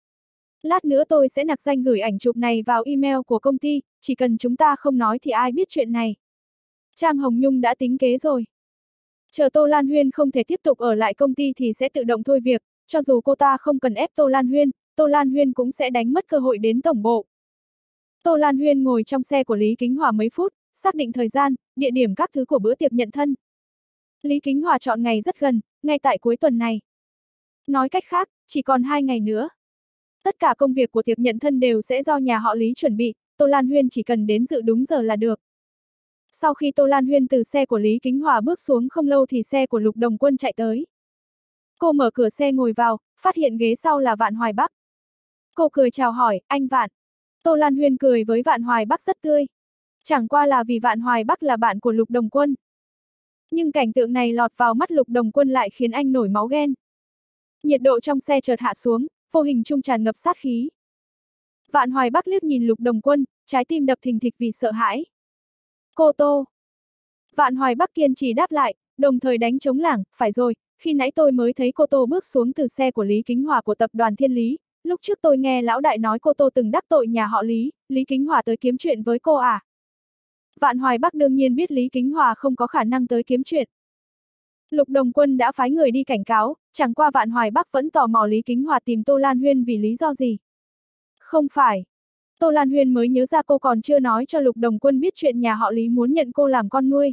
Lát nữa tôi sẽ nặc danh gửi ảnh chụp này vào email của công ty, chỉ cần chúng ta không nói thì ai biết chuyện này. Trang Hồng Nhung đã tính kế rồi. Chờ Tô Lan Huyên không thể tiếp tục ở lại công ty thì sẽ tự động thôi việc, cho dù cô ta không cần ép Tô Lan Huyên, Tô Lan Huyên cũng sẽ đánh mất cơ hội đến tổng bộ. Tô Lan Huyên ngồi trong xe của Lý Kính Hòa mấy phút, xác định thời gian, địa điểm các thứ của bữa tiệc nhận thân. Lý Kính Hòa chọn ngày rất gần, ngay tại cuối tuần này. Nói cách khác, chỉ còn hai ngày nữa. Tất cả công việc của tiệc nhận thân đều sẽ do nhà họ Lý chuẩn bị, Tô Lan Huyên chỉ cần đến dự đúng giờ là được. Sau khi Tô Lan Huyên từ xe của Lý Kính Hòa bước xuống không lâu thì xe của Lục Đồng Quân chạy tới. Cô mở cửa xe ngồi vào, phát hiện ghế sau là Vạn Hoài Bắc. Cô cười chào hỏi, anh Vạn. Tô Lan Huyên cười với Vạn Hoài Bắc rất tươi. Chẳng qua là vì Vạn Hoài Bắc là bạn của Lục Đồng Quân. Nhưng cảnh tượng này lọt vào mắt Lục Đồng Quân lại khiến anh nổi máu ghen. Nhiệt độ trong xe chợt hạ xuống, vô hình trung tràn ngập sát khí. Vạn Hoài Bắc liếc nhìn Lục Đồng Quân, trái tim đập thình thịch vì sợ hãi. Cô Tô. Vạn Hoài Bắc kiên trì đáp lại, đồng thời đánh trống lảng, phải rồi, khi nãy tôi mới thấy cô Tô bước xuống từ xe của Lý Kính Hòa của tập đoàn Thiên Lý, lúc trước tôi nghe lão đại nói cô Tô từng đắc tội nhà họ Lý, Lý Kính Hòa tới kiếm chuyện với cô à? Vạn Hoài Bắc đương nhiên biết Lý Kính Hòa không có khả năng tới kiếm chuyện. Lục Đồng Quân đã phái người đi cảnh cáo, chẳng qua Vạn Hoài Bắc vẫn tò mò Lý Kính Hòa tìm Tô Lan Huyên vì lý do gì. Không phải. Tô Lan Huyên mới nhớ ra cô còn chưa nói cho Lục Đồng Quân biết chuyện nhà họ Lý muốn nhận cô làm con nuôi.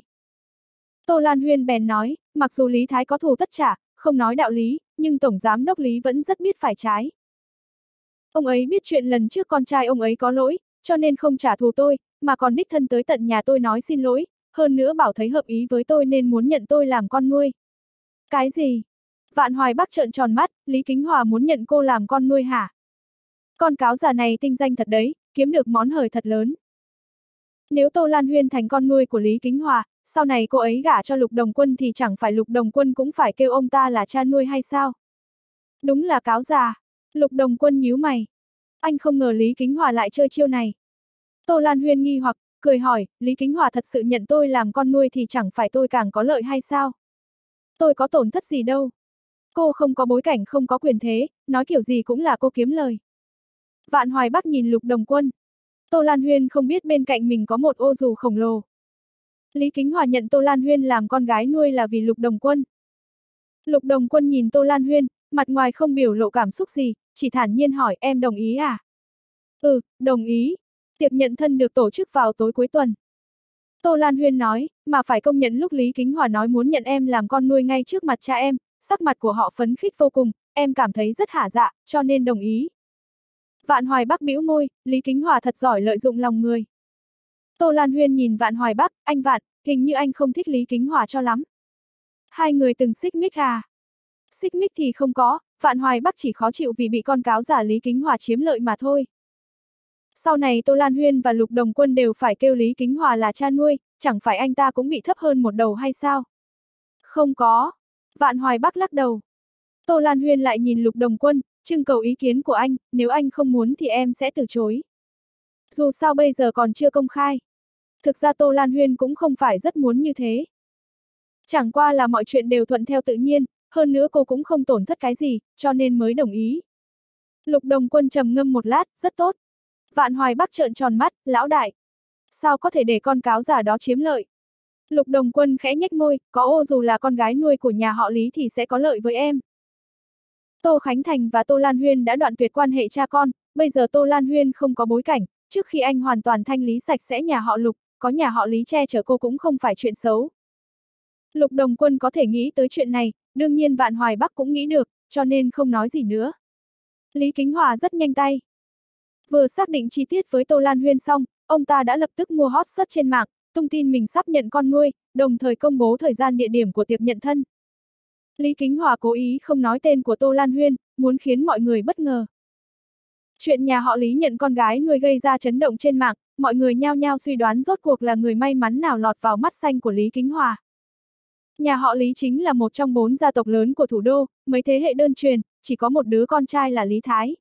Tô Lan Huyên bèn nói, mặc dù Lý Thái có thù tất trả, không nói đạo lý, nhưng Tổng Giám đốc Lý vẫn rất biết phải trái. Ông ấy biết chuyện lần trước con trai ông ấy có lỗi, cho nên không trả thù tôi, mà còn đích thân tới tận nhà tôi nói xin lỗi, hơn nữa bảo thấy hợp ý với tôi nên muốn nhận tôi làm con nuôi. Cái gì? Vạn Hoài Bắc trợn tròn mắt, Lý Kính Hòa muốn nhận cô làm con nuôi hả? Con cáo già này tinh danh thật đấy, kiếm được món hời thật lớn. Nếu Tô Lan Huyên thành con nuôi của Lý Kính Hòa, sau này cô ấy gả cho Lục Đồng Quân thì chẳng phải Lục Đồng Quân cũng phải kêu ông ta là cha nuôi hay sao? Đúng là cáo già. Lục Đồng Quân nhíu mày. Anh không ngờ Lý Kính Hòa lại chơi chiêu này. Tô Lan Huyên nghi hoặc, cười hỏi, Lý Kính Hòa thật sự nhận tôi làm con nuôi thì chẳng phải tôi càng có lợi hay sao? Tôi có tổn thất gì đâu. Cô không có bối cảnh không có quyền thế, nói kiểu gì cũng là cô kiếm lời. Vạn Hoài Bắc nhìn Lục Đồng Quân. Tô Lan Huyên không biết bên cạnh mình có một ô dù khổng lồ. Lý Kính Hòa nhận Tô Lan Huyên làm con gái nuôi là vì Lục Đồng Quân. Lục Đồng Quân nhìn Tô Lan Huyên, mặt ngoài không biểu lộ cảm xúc gì, chỉ thản nhiên hỏi em đồng ý à? Ừ, đồng ý. Tiệc nhận thân được tổ chức vào tối cuối tuần. Tô Lan Huyên nói, mà phải công nhận lúc Lý Kính Hòa nói muốn nhận em làm con nuôi ngay trước mặt cha em, sắc mặt của họ phấn khích vô cùng, em cảm thấy rất hả dạ, cho nên đồng ý. Vạn Hoài Bắc bĩu môi, Lý Kính Hòa thật giỏi lợi dụng lòng người. Tô Lan Huyên nhìn Vạn Hoài Bắc, anh Vạn, hình như anh không thích Lý Kính Hòa cho lắm. Hai người từng xích mích à? Xích mích thì không có, Vạn Hoài Bắc chỉ khó chịu vì bị con cáo giả Lý Kính Hòa chiếm lợi mà thôi. Sau này Tô Lan Huyên và Lục Đồng Quân đều phải kêu Lý Kính Hòa là cha nuôi, chẳng phải anh ta cũng bị thấp hơn một đầu hay sao? Không có. Vạn Hoài Bắc lắc đầu. Tô Lan Huyên lại nhìn Lục Đồng Quân, trưng cầu ý kiến của anh, nếu anh không muốn thì em sẽ từ chối. Dù sao bây giờ còn chưa công khai. Thực ra Tô Lan Huyên cũng không phải rất muốn như thế. Chẳng qua là mọi chuyện đều thuận theo tự nhiên, hơn nữa cô cũng không tổn thất cái gì, cho nên mới đồng ý. Lục Đồng Quân trầm ngâm một lát, rất tốt. Vạn Hoài Bắc trợn tròn mắt, lão đại. Sao có thể để con cáo giả đó chiếm lợi? Lục Đồng Quân khẽ nhếch môi, có ô dù là con gái nuôi của nhà họ Lý thì sẽ có lợi với em. Tô Khánh Thành và Tô Lan Huyên đã đoạn tuyệt quan hệ cha con, bây giờ Tô Lan Huyên không có bối cảnh, trước khi anh hoàn toàn thanh lý sạch sẽ nhà họ Lục, có nhà họ Lý che chở cô cũng không phải chuyện xấu. Lục Đồng Quân có thể nghĩ tới chuyện này, đương nhiên Vạn Hoài Bắc cũng nghĩ được, cho nên không nói gì nữa. Lý Kính Hòa rất nhanh tay. Vừa xác định chi tiết với Tô Lan Huyên xong, ông ta đã lập tức mua hot search trên mạng, tung tin mình sắp nhận con nuôi, đồng thời công bố thời gian địa điểm của tiệc nhận thân. Lý Kính Hòa cố ý không nói tên của Tô Lan Huyên, muốn khiến mọi người bất ngờ. Chuyện nhà họ Lý nhận con gái nuôi gây ra chấn động trên mạng, mọi người nhao nhao suy đoán rốt cuộc là người may mắn nào lọt vào mắt xanh của Lý Kính Hòa. Nhà họ Lý chính là một trong bốn gia tộc lớn của thủ đô, mấy thế hệ đơn truyền, chỉ có một đứa con trai là Lý Thái.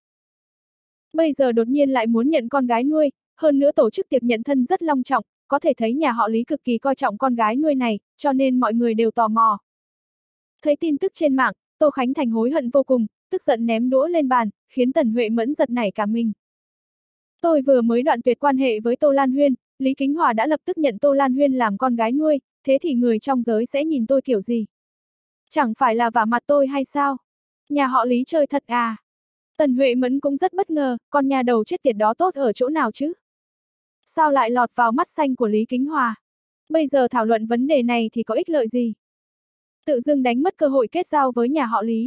Bây giờ đột nhiên lại muốn nhận con gái nuôi, hơn nữa tổ chức tiệc nhận thân rất long trọng, có thể thấy nhà họ Lý cực kỳ coi trọng con gái nuôi này, cho nên mọi người đều tò mò. Thấy tin tức trên mạng, Tô Khánh Thành hối hận vô cùng, tức giận ném đũa lên bàn, khiến Tần Huệ Mẫn giật nảy cả mình. Tôi vừa mới đoạn tuyệt quan hệ với Tô Lan Huyên, Lý Kính Hòa đã lập tức nhận Tô Lan Huyên làm con gái nuôi, thế thì người trong giới sẽ nhìn tôi kiểu gì? Chẳng phải là vả mặt tôi hay sao? Nhà họ Lý chơi thật à? Tần Huệ Mẫn cũng rất bất ngờ, con nhà đầu chết tiệt đó tốt ở chỗ nào chứ? Sao lại lọt vào mắt xanh của Lý Kính Hòa? Bây giờ thảo luận vấn đề này thì có ích lợi gì? Tự dưng đánh mất cơ hội kết giao với nhà họ Lý.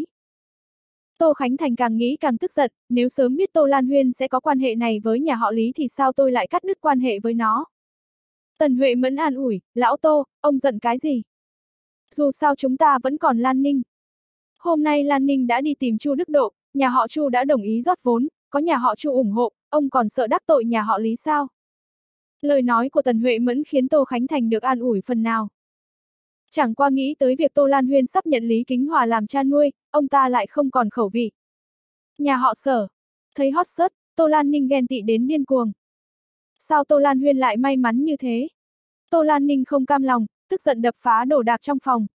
Tô Khánh Thành càng nghĩ càng tức giận, nếu sớm biết Tô Lan Huyên sẽ có quan hệ này với nhà họ Lý thì sao tôi lại cắt đứt quan hệ với nó? Tần Huệ Mẫn an ủi, lão Tô, ông giận cái gì? Dù sao chúng ta vẫn còn Lan Ninh. Hôm nay Lan Ninh đã đi tìm Chu Đức Độ, nhà họ Chu đã đồng ý rót vốn, có nhà họ Chu ủng hộ, ông còn sợ đắc tội nhà họ Lý sao? Lời nói của Tần Huệ Mẫn khiến Tô Khánh Thành được an ủi phần nào. Chẳng qua nghĩ tới việc Tô Lan Huyên sắp nhận Lý Kính Hòa làm cha nuôi, ông ta lại không còn khẩu vị. Nhà họ Sở, thấy hot search, Tô Lan Ninh ghen tị đến điên cuồng. Sao Tô Lan Huyên lại may mắn như thế? Tô Lan Ninh không cam lòng, tức giận đập phá đồ đạc trong phòng.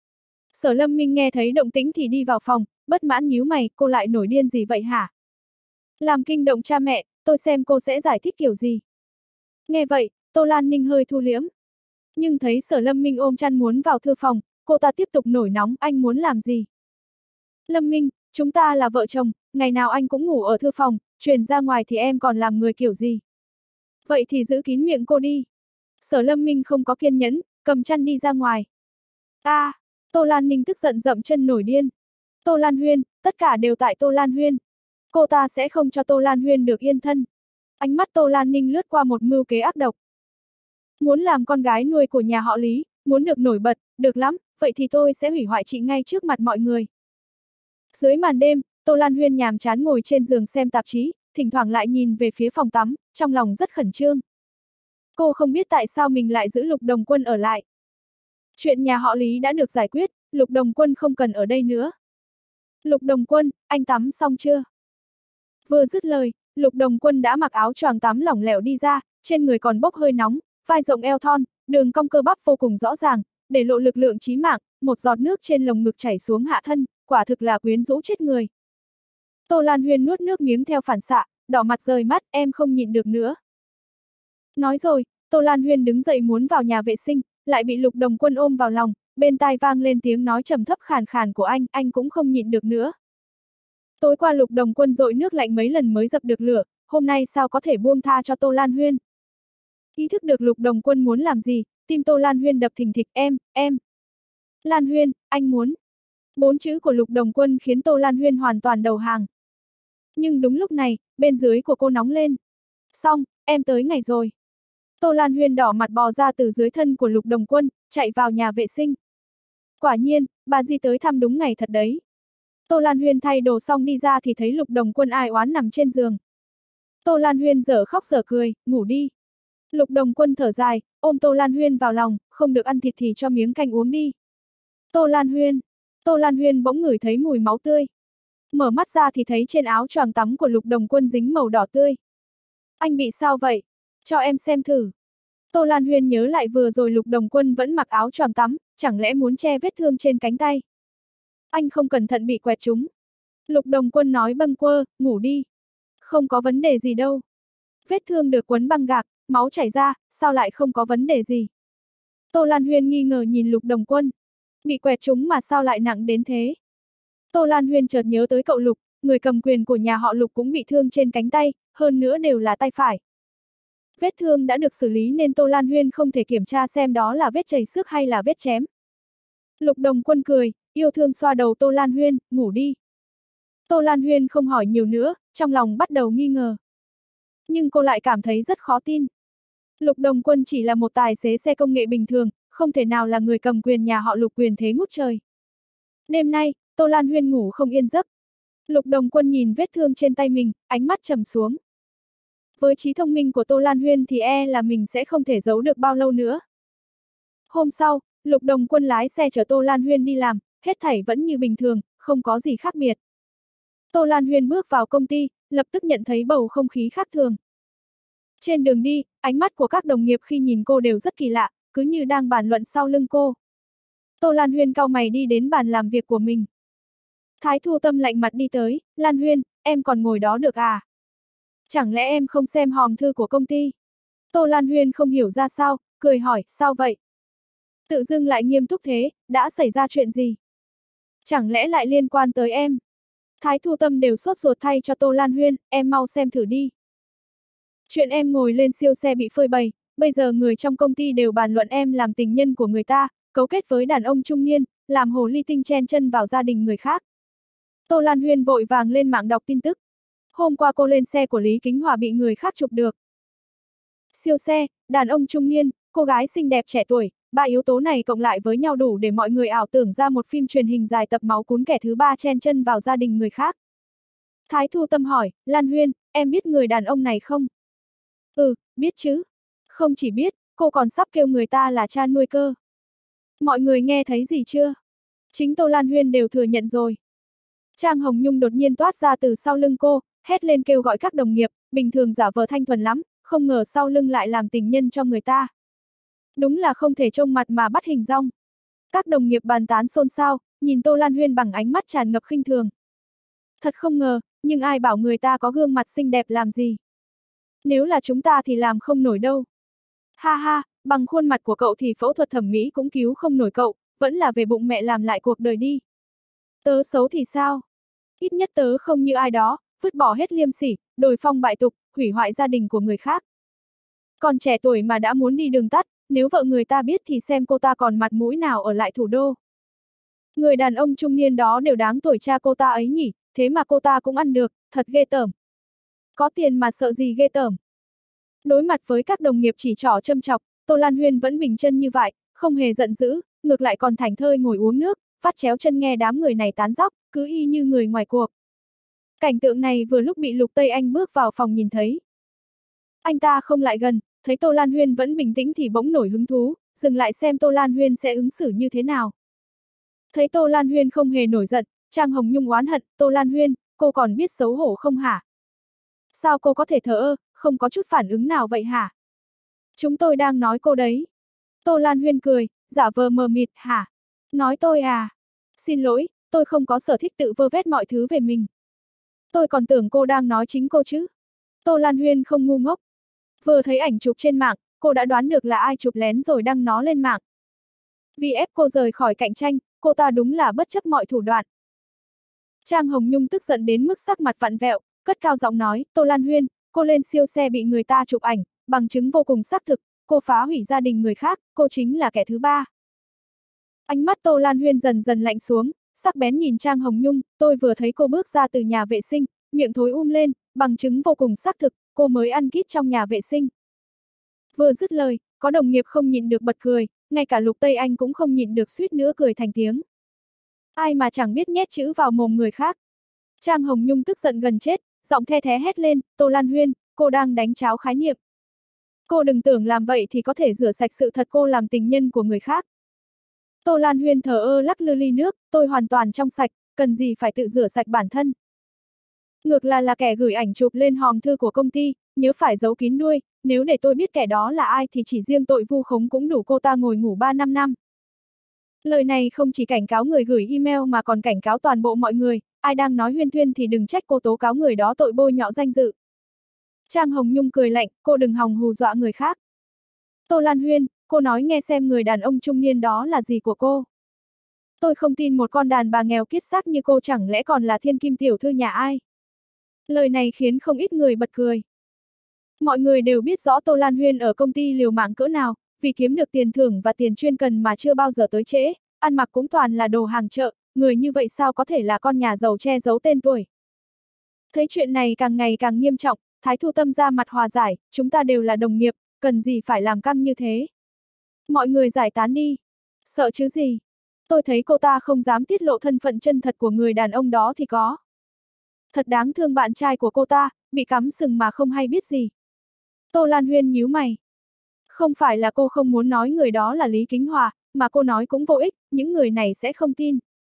Sở Lâm Minh nghe thấy động tĩnh thì đi vào phòng, bất mãn nhíu mày, cô lại nổi điên gì vậy hả? Làm kinh động cha mẹ, tôi xem cô sẽ giải thích kiểu gì. Nghe vậy, Tô Lan Ninh hơi thu liễm. Nhưng thấy Sở Lâm Minh ôm chăn muốn vào thư phòng, cô ta tiếp tục nổi nóng, anh muốn làm gì? Lâm Minh, chúng ta là vợ chồng, ngày nào anh cũng ngủ ở thư phòng, truyền ra ngoài thì em còn làm người kiểu gì? Vậy thì giữ kín miệng cô đi. Sở Lâm Minh không có kiên nhẫn, cầm chăn đi ra ngoài. A, à, Tô Lan Ninh tức giận dậm chân nổi điên. Tô Lan Huyên, tất cả đều tại Tô Lan Huyên. Cô ta sẽ không cho Tô Lan Huyên được yên thân. Ánh mắt Tô Lan Ninh lướt qua một mưu kế ác độc. Muốn làm con gái nuôi của nhà họ Lý, muốn được nổi bật, được lắm, vậy thì tôi sẽ hủy hoại chị ngay trước mặt mọi người. Dưới màn đêm, Tô Lan Huyên nhàm chán ngồi trên giường xem tạp chí, thỉnh thoảng lại nhìn về phía phòng tắm, trong lòng rất khẩn trương. Cô không biết tại sao mình lại giữ Lục Đồng Quân ở lại. Chuyện nhà họ Lý đã được giải quyết, Lục Đồng Quân không cần ở đây nữa. Lục Đồng Quân, anh tắm xong chưa? Vừa dứt lời, Lục Đồng Quân đã mặc áo choàng tắm lỏng lẻo đi ra, trên người còn bốc hơi nóng, vai rộng eo thon, đường cong cơ bắp vô cùng rõ ràng, để lộ lực lượng chí mạng, một giọt nước trên lồng ngực chảy xuống hạ thân, quả thực là quyến rũ chết người. Tô Lan Huyên nuốt nước miếng theo phản xạ, đỏ mặt rời mắt, em không nhịn được nữa. Nói rồi, Tô Lan Huyên đứng dậy muốn vào nhà vệ sinh, lại bị Lục Đồng Quân ôm vào lòng, bên tai vang lên tiếng nói trầm thấp khàn khàn của anh, anh cũng không nhịn được nữa. Tối qua Lục Đồng Quân dội nước lạnh mấy lần mới dập được lửa, hôm nay sao có thể buông tha cho Tô Lan Huyên. Ý thức được Lục Đồng Quân muốn làm gì, tim Tô Lan Huyên đập thình thịch, em, em. Lan Huyên, anh muốn. Bốn chữ của Lục Đồng Quân khiến Tô Lan Huyên hoàn toàn đầu hàng. Nhưng đúng lúc này, bên dưới của cô nóng lên. Xong, em tới ngày rồi. Tô Lan Huyên đỏ mặt bò ra từ dưới thân của Lục Đồng Quân, chạy vào nhà vệ sinh. Quả nhiên, bà Di tới thăm đúng ngày thật đấy. Tô Lan Huyên thay đồ xong đi ra thì thấy Lục Đồng Quân ai oán nằm trên giường. Tô Lan Huyên dở khóc dở cười, ngủ đi. Lục Đồng Quân thở dài, ôm Tô Lan Huyên vào lòng, không được ăn thịt thì cho miếng canh uống đi. Tô Lan Huyên. Tô Lan Huyên bỗng ngửi thấy mùi máu tươi. Mở mắt ra thì thấy trên áo choàng tắm của Lục Đồng Quân dính màu đỏ tươi. Anh bị sao vậy? Cho em xem thử. Tô Lan Huyên nhớ lại vừa rồi Lục Đồng Quân vẫn mặc áo choàng tắm, chẳng lẽ muốn che vết thương trên cánh tay? Anh không cẩn thận bị quẹt trúng. Lục Đồng Quân nói bâng quơ, ngủ đi. Không có vấn đề gì đâu. Vết thương được quấn băng gạc, máu chảy ra, sao lại không có vấn đề gì? Tô Lan Huyên nghi ngờ nhìn Lục Đồng Quân. Bị quẹt trúng mà sao lại nặng đến thế? Tô Lan Huyên chợt nhớ tới cậu Lục, người cầm quyền của nhà họ Lục cũng bị thương trên cánh tay, hơn nữa đều là tay phải. Vết thương đã được xử lý nên Tô Lan Huyên không thể kiểm tra xem đó là vết chảy xước hay là vết chém. Lục Đồng Quân cười, yêu thương xoa đầu Tô Lan Huyên, ngủ đi. Tô Lan Huyên không hỏi nhiều nữa, trong lòng bắt đầu nghi ngờ. Nhưng cô lại cảm thấy rất khó tin. Lục Đồng Quân chỉ là một tài xế xe công nghệ bình thường, không thể nào là người cầm quyền nhà họ Lục quyền thế ngút trời. Đêm nay, Tô Lan Huyên ngủ không yên giấc. Lục Đồng Quân nhìn vết thương trên tay mình, ánh mắt trầm xuống. Với trí thông minh của Tô Lan Huyên thì e là mình sẽ không thể giấu được bao lâu nữa. Hôm sau, Lục Đồng Quân lái xe chở Tô Lan Huyên đi làm, hết thảy vẫn như bình thường, không có gì khác biệt. Tô Lan Huyên bước vào công ty, lập tức nhận thấy bầu không khí khác thường. Trên đường đi, ánh mắt của các đồng nghiệp khi nhìn cô đều rất kỳ lạ, cứ như đang bàn luận sau lưng cô. Tô Lan Huyên cau mày đi đến bàn làm việc của mình. Thái Thu Tâm lạnh mặt đi tới, Lan Huyên, em còn ngồi đó được à? Chẳng lẽ em không xem hòm thư của công ty? Tô Lan Huyên không hiểu ra sao, cười hỏi, sao vậy? Tự dưng lại nghiêm túc thế, đã xảy ra chuyện gì? Chẳng lẽ lại liên quan tới em? Thái Thu Tâm đều sốt ruột thay cho Tô Lan Huyên, em mau xem thử đi. Chuyện em ngồi lên siêu xe bị phơi bày, bây giờ người trong công ty đều bàn luận em làm tình nhân của người ta, cấu kết với đàn ông trung niên, làm hồ ly tinh chen chân vào gia đình người khác. Tô Lan Huyên vội vàng lên mạng đọc tin tức. Hôm qua cô lên xe của Lý Kính Hòa bị người khác chụp được. Siêu xe, đàn ông trung niên, cô gái xinh đẹp trẻ tuổi, ba yếu tố này cộng lại với nhau đủ để mọi người ảo tưởng ra một phim truyền hình dài tập máu cún kẻ thứ ba chen chân vào gia đình người khác. Thái Thu Tâm hỏi, Lan Huyên, em biết người đàn ông này không? Ừ, biết chứ. Không chỉ biết, cô còn sắp kêu người ta là cha nuôi cơ. Mọi người nghe thấy gì chưa? Chính Tô Lan Huyên đều thừa nhận rồi. Trang Hồng Nhung đột nhiên toát ra từ sau lưng cô, hét lên kêu gọi các đồng nghiệp, bình thường giả vờ thanh thuần lắm, không ngờ sau lưng lại làm tình nhân cho người ta. Đúng là không thể trông mặt mà bắt hình dong. Các đồng nghiệp bàn tán xôn xao, nhìn Tô Lan Huyên bằng ánh mắt tràn ngập khinh thường. Thật không ngờ, nhưng ai bảo người ta có gương mặt xinh đẹp làm gì? Nếu là chúng ta thì làm không nổi đâu. Ha ha, bằng khuôn mặt của cậu thì phẫu thuật thẩm mỹ cũng cứu không nổi cậu, vẫn là về bụng mẹ làm lại cuộc đời đi. Tớ xấu thì sao? Ít nhất tớ không như ai đó, vứt bỏ hết liêm sỉ, đồi phong bại tục, hủy hoại gia đình của người khác. Còn trẻ tuổi mà đã muốn đi đường tắt, nếu vợ người ta biết thì xem cô ta còn mặt mũi nào ở lại thủ đô. Người đàn ông trung niên đó đều đáng tuổi cha cô ta ấy nhỉ, thế mà cô ta cũng ăn được, thật ghê tởm. Có tiền mà sợ gì ghê tởm. Đối mặt với các đồng nghiệp chỉ trỏ châm chọc, Tô Lan Huyên vẫn bình chân như vậy, không hề giận dữ, ngược lại còn thảnh thơi ngồi uống nước, vắt chéo chân nghe đám người này tán dóc, cứ y như người ngoài cuộc. Cảnh tượng này vừa lúc bị Lục Tây Anh bước vào phòng nhìn thấy. Anh ta không lại gần, thấy Tô Lan Huyên vẫn bình tĩnh thì bỗng nổi hứng thú, dừng lại xem Tô Lan Huyên sẽ ứng xử như thế nào. Thấy Tô Lan Huyên không hề nổi giận, Trang Hồng Nhung oán hận, Tô Lan Huyên, cô còn biết xấu hổ không hả? Sao cô có thể thờ ơ, không có chút phản ứng nào vậy hả? Chúng tôi đang nói cô đấy. Tô Lan Huyên cười, giả vờ mờ mịt, hả? Nói tôi à? Xin lỗi, tôi không có sở thích tự vơ vét mọi thứ về mình. Tôi còn tưởng cô đang nói chính cô chứ. Tô Lan Huyên không ngu ngốc. Vừa thấy ảnh chụp trên mạng, cô đã đoán được là ai chụp lén rồi đăng nó lên mạng. Vì ép cô rời khỏi cạnh tranh, cô ta đúng là bất chấp mọi thủ đoạn. Trang Hồng Nhung tức giận đến mức sắc mặt vặn vẹo, cất cao giọng nói, Tô Lan Huyên, cô lên siêu xe bị người ta chụp ảnh, bằng chứng vô cùng xác thực, cô phá hủy gia đình người khác, cô chính là kẻ thứ ba. Ánh mắt Tô Lan Huyên dần dần lạnh xuống, sắc bén nhìn Trang Hồng Nhung, tôi vừa thấy cô bước ra từ nhà vệ sinh, miệng thối um lên, bằng chứng vô cùng xác thực, cô mới ăn kít trong nhà vệ sinh. Vừa dứt lời, có đồng nghiệp không nhịn được bật cười, ngay cả Lục Tây Anh cũng không nhịn được suýt nữa cười thành tiếng. Ai mà chẳng biết nhét chữ vào mồm người khác. Trang Hồng Nhung tức giận gần chết, giọng the thé hét lên, Tô Lan Huyên, cô đang đánh tráo khái niệm. Cô đừng tưởng làm vậy thì có thể rửa sạch sự thật cô làm tình nhân của người khác. Tô Lan Huyên thờ ơ lắc lư ly nước, tôi hoàn toàn trong sạch, cần gì phải tự rửa sạch bản thân. Ngược là là kẻ gửi ảnh chụp lên hòm thư của công ty, nhớ phải giấu kín đuôi, nếu để tôi biết kẻ đó là ai thì chỉ riêng tội vu khống cũng đủ cô ta ngồi ngủ ba năm năm. Lời này không chỉ cảnh cáo người gửi email mà còn cảnh cáo toàn bộ mọi người, ai đang nói huyên thuyên thì đừng trách cô tố cáo người đó tội bôi nhọ danh dự. Trang Hồng Nhung cười lạnh, cô đừng hòng hù dọa người khác. Tô Lan Huyên, cô nói nghe xem người đàn ông trung niên đó là gì của cô. Tôi không tin một con đàn bà nghèo kiết xác như cô chẳng lẽ còn là thiên kim tiểu thư nhà ai. Lời này khiến không ít người bật cười. Mọi người đều biết rõ Tô Lan Huyên ở công ty liều mạng cỡ nào, vì kiếm được tiền thưởng và tiền chuyên cần mà chưa bao giờ tới trễ, ăn mặc cũng toàn là đồ hàng chợ, người như vậy sao có thể là con nhà giàu che giấu tên tuổi. Thấy chuyện này càng ngày càng nghiêm trọng, Thái Thu Tâm ra mặt hòa giải, chúng ta đều là đồng nghiệp, cần gì phải làm căng như thế. Mọi người giải tán đi. Sợ chứ gì. Tôi thấy cô ta không dám tiết lộ thân phận chân thật của người đàn ông đó thì có. Thật đáng thương bạn trai của cô ta, bị cắm sừng mà không hay biết gì. Tô Lan Huyên nhíu mày. Không phải là cô không muốn nói người đó là Lý Kính Hòa, mà cô nói cũng vô ích, những người này sẽ không tin.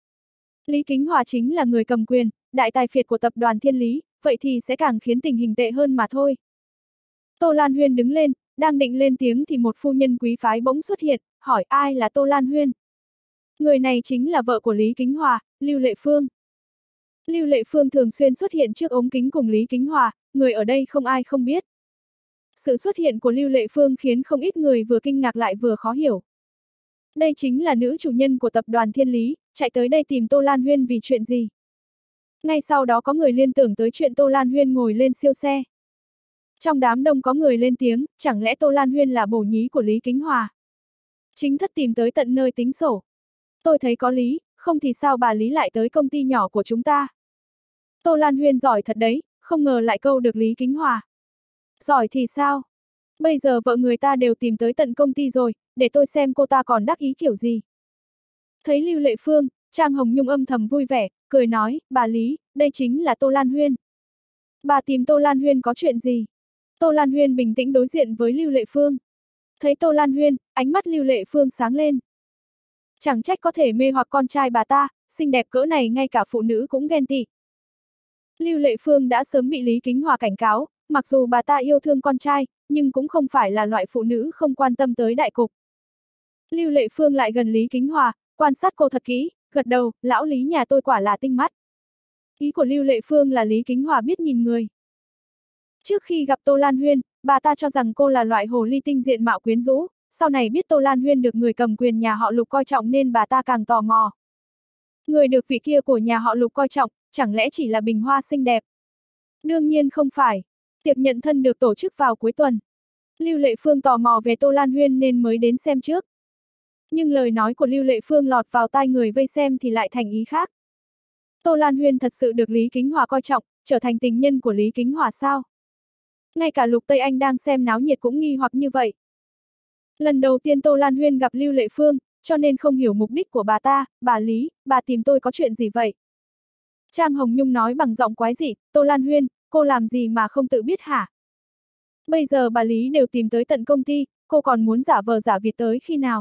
Lý Kính Hòa chính là người cầm quyền, đại tài phiệt của tập đoàn Thiên Lý, vậy thì sẽ càng khiến tình hình tệ hơn mà thôi. Tô Lan Huyên đứng lên, đang định lên tiếng thì một phu nhân quý phái bỗng xuất hiện, hỏi ai là Tô Lan Huyên. Người này chính là vợ của Lý Kính Hòa, Lưu Lệ Phương. Lưu Lệ Phương thường xuyên xuất hiện trước ống kính cùng Lý Kính Hòa, người ở đây không ai không biết. Sự xuất hiện của Lưu Lệ Phương khiến không ít người vừa kinh ngạc lại vừa khó hiểu. Đây chính là nữ chủ nhân của tập đoàn Thiên Lý, chạy tới đây tìm Tô Lan Huyên vì chuyện gì? Ngay sau đó có người liên tưởng tới chuyện Tô Lan Huyên ngồi lên siêu xe. Trong đám đông có người lên tiếng, chẳng lẽ Tô Lan Huyên là bổ nhí của Lý Kính Hòa? Chính thất tìm tới tận nơi tính sổ. Tôi thấy có lý, không thì sao bà Lý lại tới công ty nhỏ của chúng ta? Tô Lan Huyên giỏi thật đấy, không ngờ lại câu được Lý Kính Hòa. Giỏi thì sao? Bây giờ vợ người ta đều tìm tới tận công ty rồi, để tôi xem cô ta còn đắc ý kiểu gì. Thấy Lưu Lệ Phương, Trang Hồng Nhung âm thầm vui vẻ, cười nói, bà Lý, đây chính là Tô Lan Huyên. Bà tìm Tô Lan Huyên có chuyện gì? Tô Lan Huyên bình tĩnh đối diện với Lưu Lệ Phương. Thấy Tô Lan Huyên, ánh mắt Lưu Lệ Phương sáng lên. Chẳng trách có thể mê hoặc con trai bà ta, xinh đẹp cỡ này ngay cả phụ nữ cũng ghen tị. Lưu Lệ Phương đã sớm bị Lý Kính Hòa cảnh cáo, mặc dù bà ta yêu thương con trai, nhưng cũng không phải là loại phụ nữ không quan tâm tới đại cục. Lưu Lệ Phương lại gần Lý Kính Hòa, quan sát cô thật kỹ, gật đầu, lão Lý nhà tôi quả là tinh mắt. Ý của Lưu Lệ Phương là Lý Kính Hòa biết nhìn người. Trước khi gặp Tô Lan Huyên, bà ta cho rằng cô là loại hồ ly tinh diện mạo quyến rũ, sau này biết Tô Lan Huyên được người cầm quyền nhà họ Lục coi trọng nên bà ta càng tò mò. Người được vị kia của nhà họ Lục coi trọng, chẳng lẽ chỉ là bình hoa xinh đẹp? Đương nhiên không phải. Tiệc nhận thân được tổ chức vào cuối tuần. Lưu Lệ Phương tò mò về Tô Lan Huyên nên mới đến xem trước. Nhưng lời nói của Lưu Lệ Phương lọt vào tai người vây xem thì lại thành ý khác. Tô Lan Huyên thật sự được Lý Kính Hòa coi trọng, trở thành tình nhân của Lý Kính Hòa sao? Ngay cả Lục Tây Anh đang xem náo nhiệt cũng nghi hoặc như vậy. Lần đầu tiên Tô Lan Huyên gặp Lưu Lệ Phương, cho nên không hiểu mục đích của bà ta, bà Lý, bà tìm tôi có chuyện gì vậy? Trang Hồng Nhung nói bằng giọng quái dị, Tô Lan Huyên, cô làm gì mà không tự biết hả? Bây giờ bà Lý đều tìm tới tận công ty, cô còn muốn giả vờ giả vịt tới khi nào?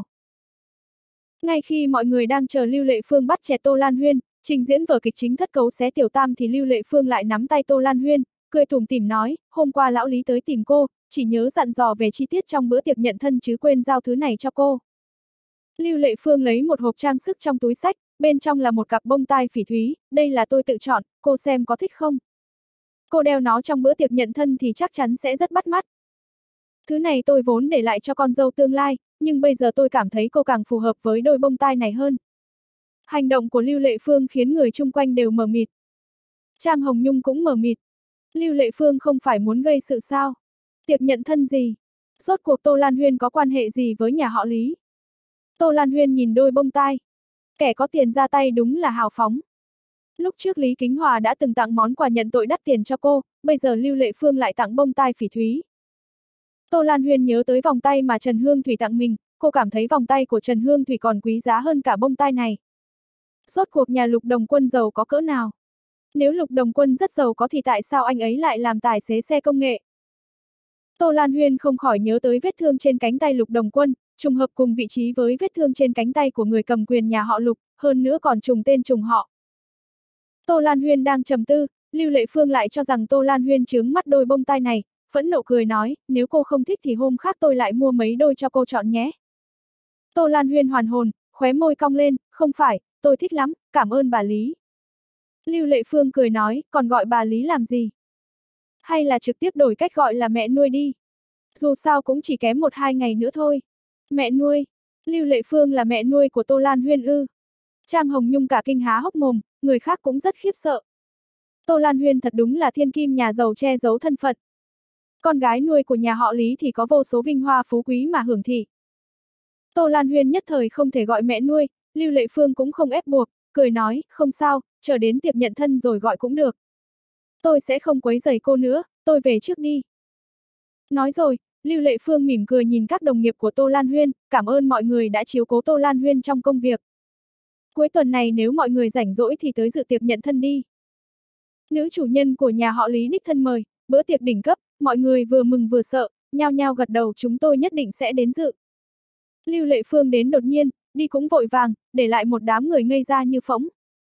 Ngay khi mọi người đang chờ Lưu Lệ Phương bắt chẹt Tô Lan Huyên, trình diễn vở kịch chính thất cấu xé tiểu tam thì Lưu Lệ Phương lại nắm tay Tô Lan Huyên, cười tủm tỉm nói, hôm qua lão Lý tới tìm cô, chỉ nhớ dặn dò về chi tiết trong bữa tiệc nhận thân chứ quên giao thứ này cho cô. Lưu Lệ Phương lấy một hộp trang sức trong túi xách, bên trong là một cặp bông tai phỉ thúy, đây là tôi tự chọn, cô xem có thích không? Cô đeo nó trong bữa tiệc nhận thân thì chắc chắn sẽ rất bắt mắt. Thứ này tôi vốn để lại cho con dâu tương lai, nhưng bây giờ tôi cảm thấy cô càng phù hợp với đôi bông tai này hơn. Hành động của Lưu Lệ Phương khiến người chung quanh đều mờ mịt. Trang Hồng Nhung cũng mờ mịt. Lưu Lệ Phương không phải muốn gây sự sao? Tiệc nhận thân gì? Rốt cuộc Tô Lan Huyên có quan hệ gì với nhà họ Lý? Tô Lan Huyên nhìn đôi bông tai. Kẻ có tiền ra tay đúng là hào phóng. Lúc trước Lý Kính Hòa đã từng tặng món quà nhận tội đắt tiền cho cô, bây giờ Lưu Lệ Phương lại tặng bông tai phỉ thúy. Tô Lan Huyên nhớ tới vòng tay mà Trần Hương Thủy tặng mình, cô cảm thấy vòng tay của Trần Hương Thủy còn quý giá hơn cả bông tai này. Rốt cuộc nhà Lục Đồng Quân giàu có cỡ nào? Nếu Lục Đồng Quân rất giàu có thì tại sao anh ấy lại làm tài xế xe công nghệ? Tô Lan Huyên không khỏi nhớ tới vết thương trên cánh tay Lục Đồng Quân, trùng hợp cùng vị trí với vết thương trên cánh tay của người cầm quyền nhà họ Lục, hơn nữa còn trùng tên trùng họ. Tô Lan Huyên đang trầm tư, Lưu Lệ Phương lại cho rằng Tô Lan Huyên chướng mắt đôi bông tai này, phẫn nộ cười nói, nếu cô không thích thì hôm khác tôi lại mua mấy đôi cho cô chọn nhé. Tô Lan Huyên hoàn hồn, khóe môi cong lên, không phải, tôi thích lắm, cảm ơn bà Lý. Lưu Lệ Phương cười nói, còn gọi bà Lý làm gì? Hay là trực tiếp đổi cách gọi là mẹ nuôi đi. Dù sao cũng chỉ kém một hai ngày nữa thôi. Mẹ nuôi. Lưu Lệ Phương là mẹ nuôi của Tô Lan Huyên ư? Trang Hồng Nhung cả kinh há hốc mồm, người khác cũng rất khiếp sợ. Tô Lan Huyên thật đúng là thiên kim nhà giàu che giấu thân phận. Con gái nuôi của nhà họ Lý thì có vô số vinh hoa phú quý mà hưởng thị. Tô Lan Huyên nhất thời không thể gọi mẹ nuôi, Lưu Lệ Phương cũng không ép buộc, cười nói, không sao, chờ đến tiệc nhận thân rồi gọi cũng được. Tôi sẽ không quấy rầy cô nữa, tôi về trước đi. Nói rồi, Lưu Lệ Phương mỉm cười nhìn các đồng nghiệp của Tô Lan Huyên, cảm ơn mọi người đã chiếu cố Tô Lan Huyên trong công việc. Cuối tuần này nếu mọi người rảnh rỗi thì tới dự tiệc nhận thân đi. Nữ chủ nhân của nhà họ Lý đích thân mời, bữa tiệc đỉnh cấp, mọi người vừa mừng vừa sợ, nhao nhao gật đầu chúng tôi nhất định sẽ đến dự. Lưu Lệ Phương đến đột nhiên, đi cũng vội vàng, để lại một đám người ngây ra như phỗng.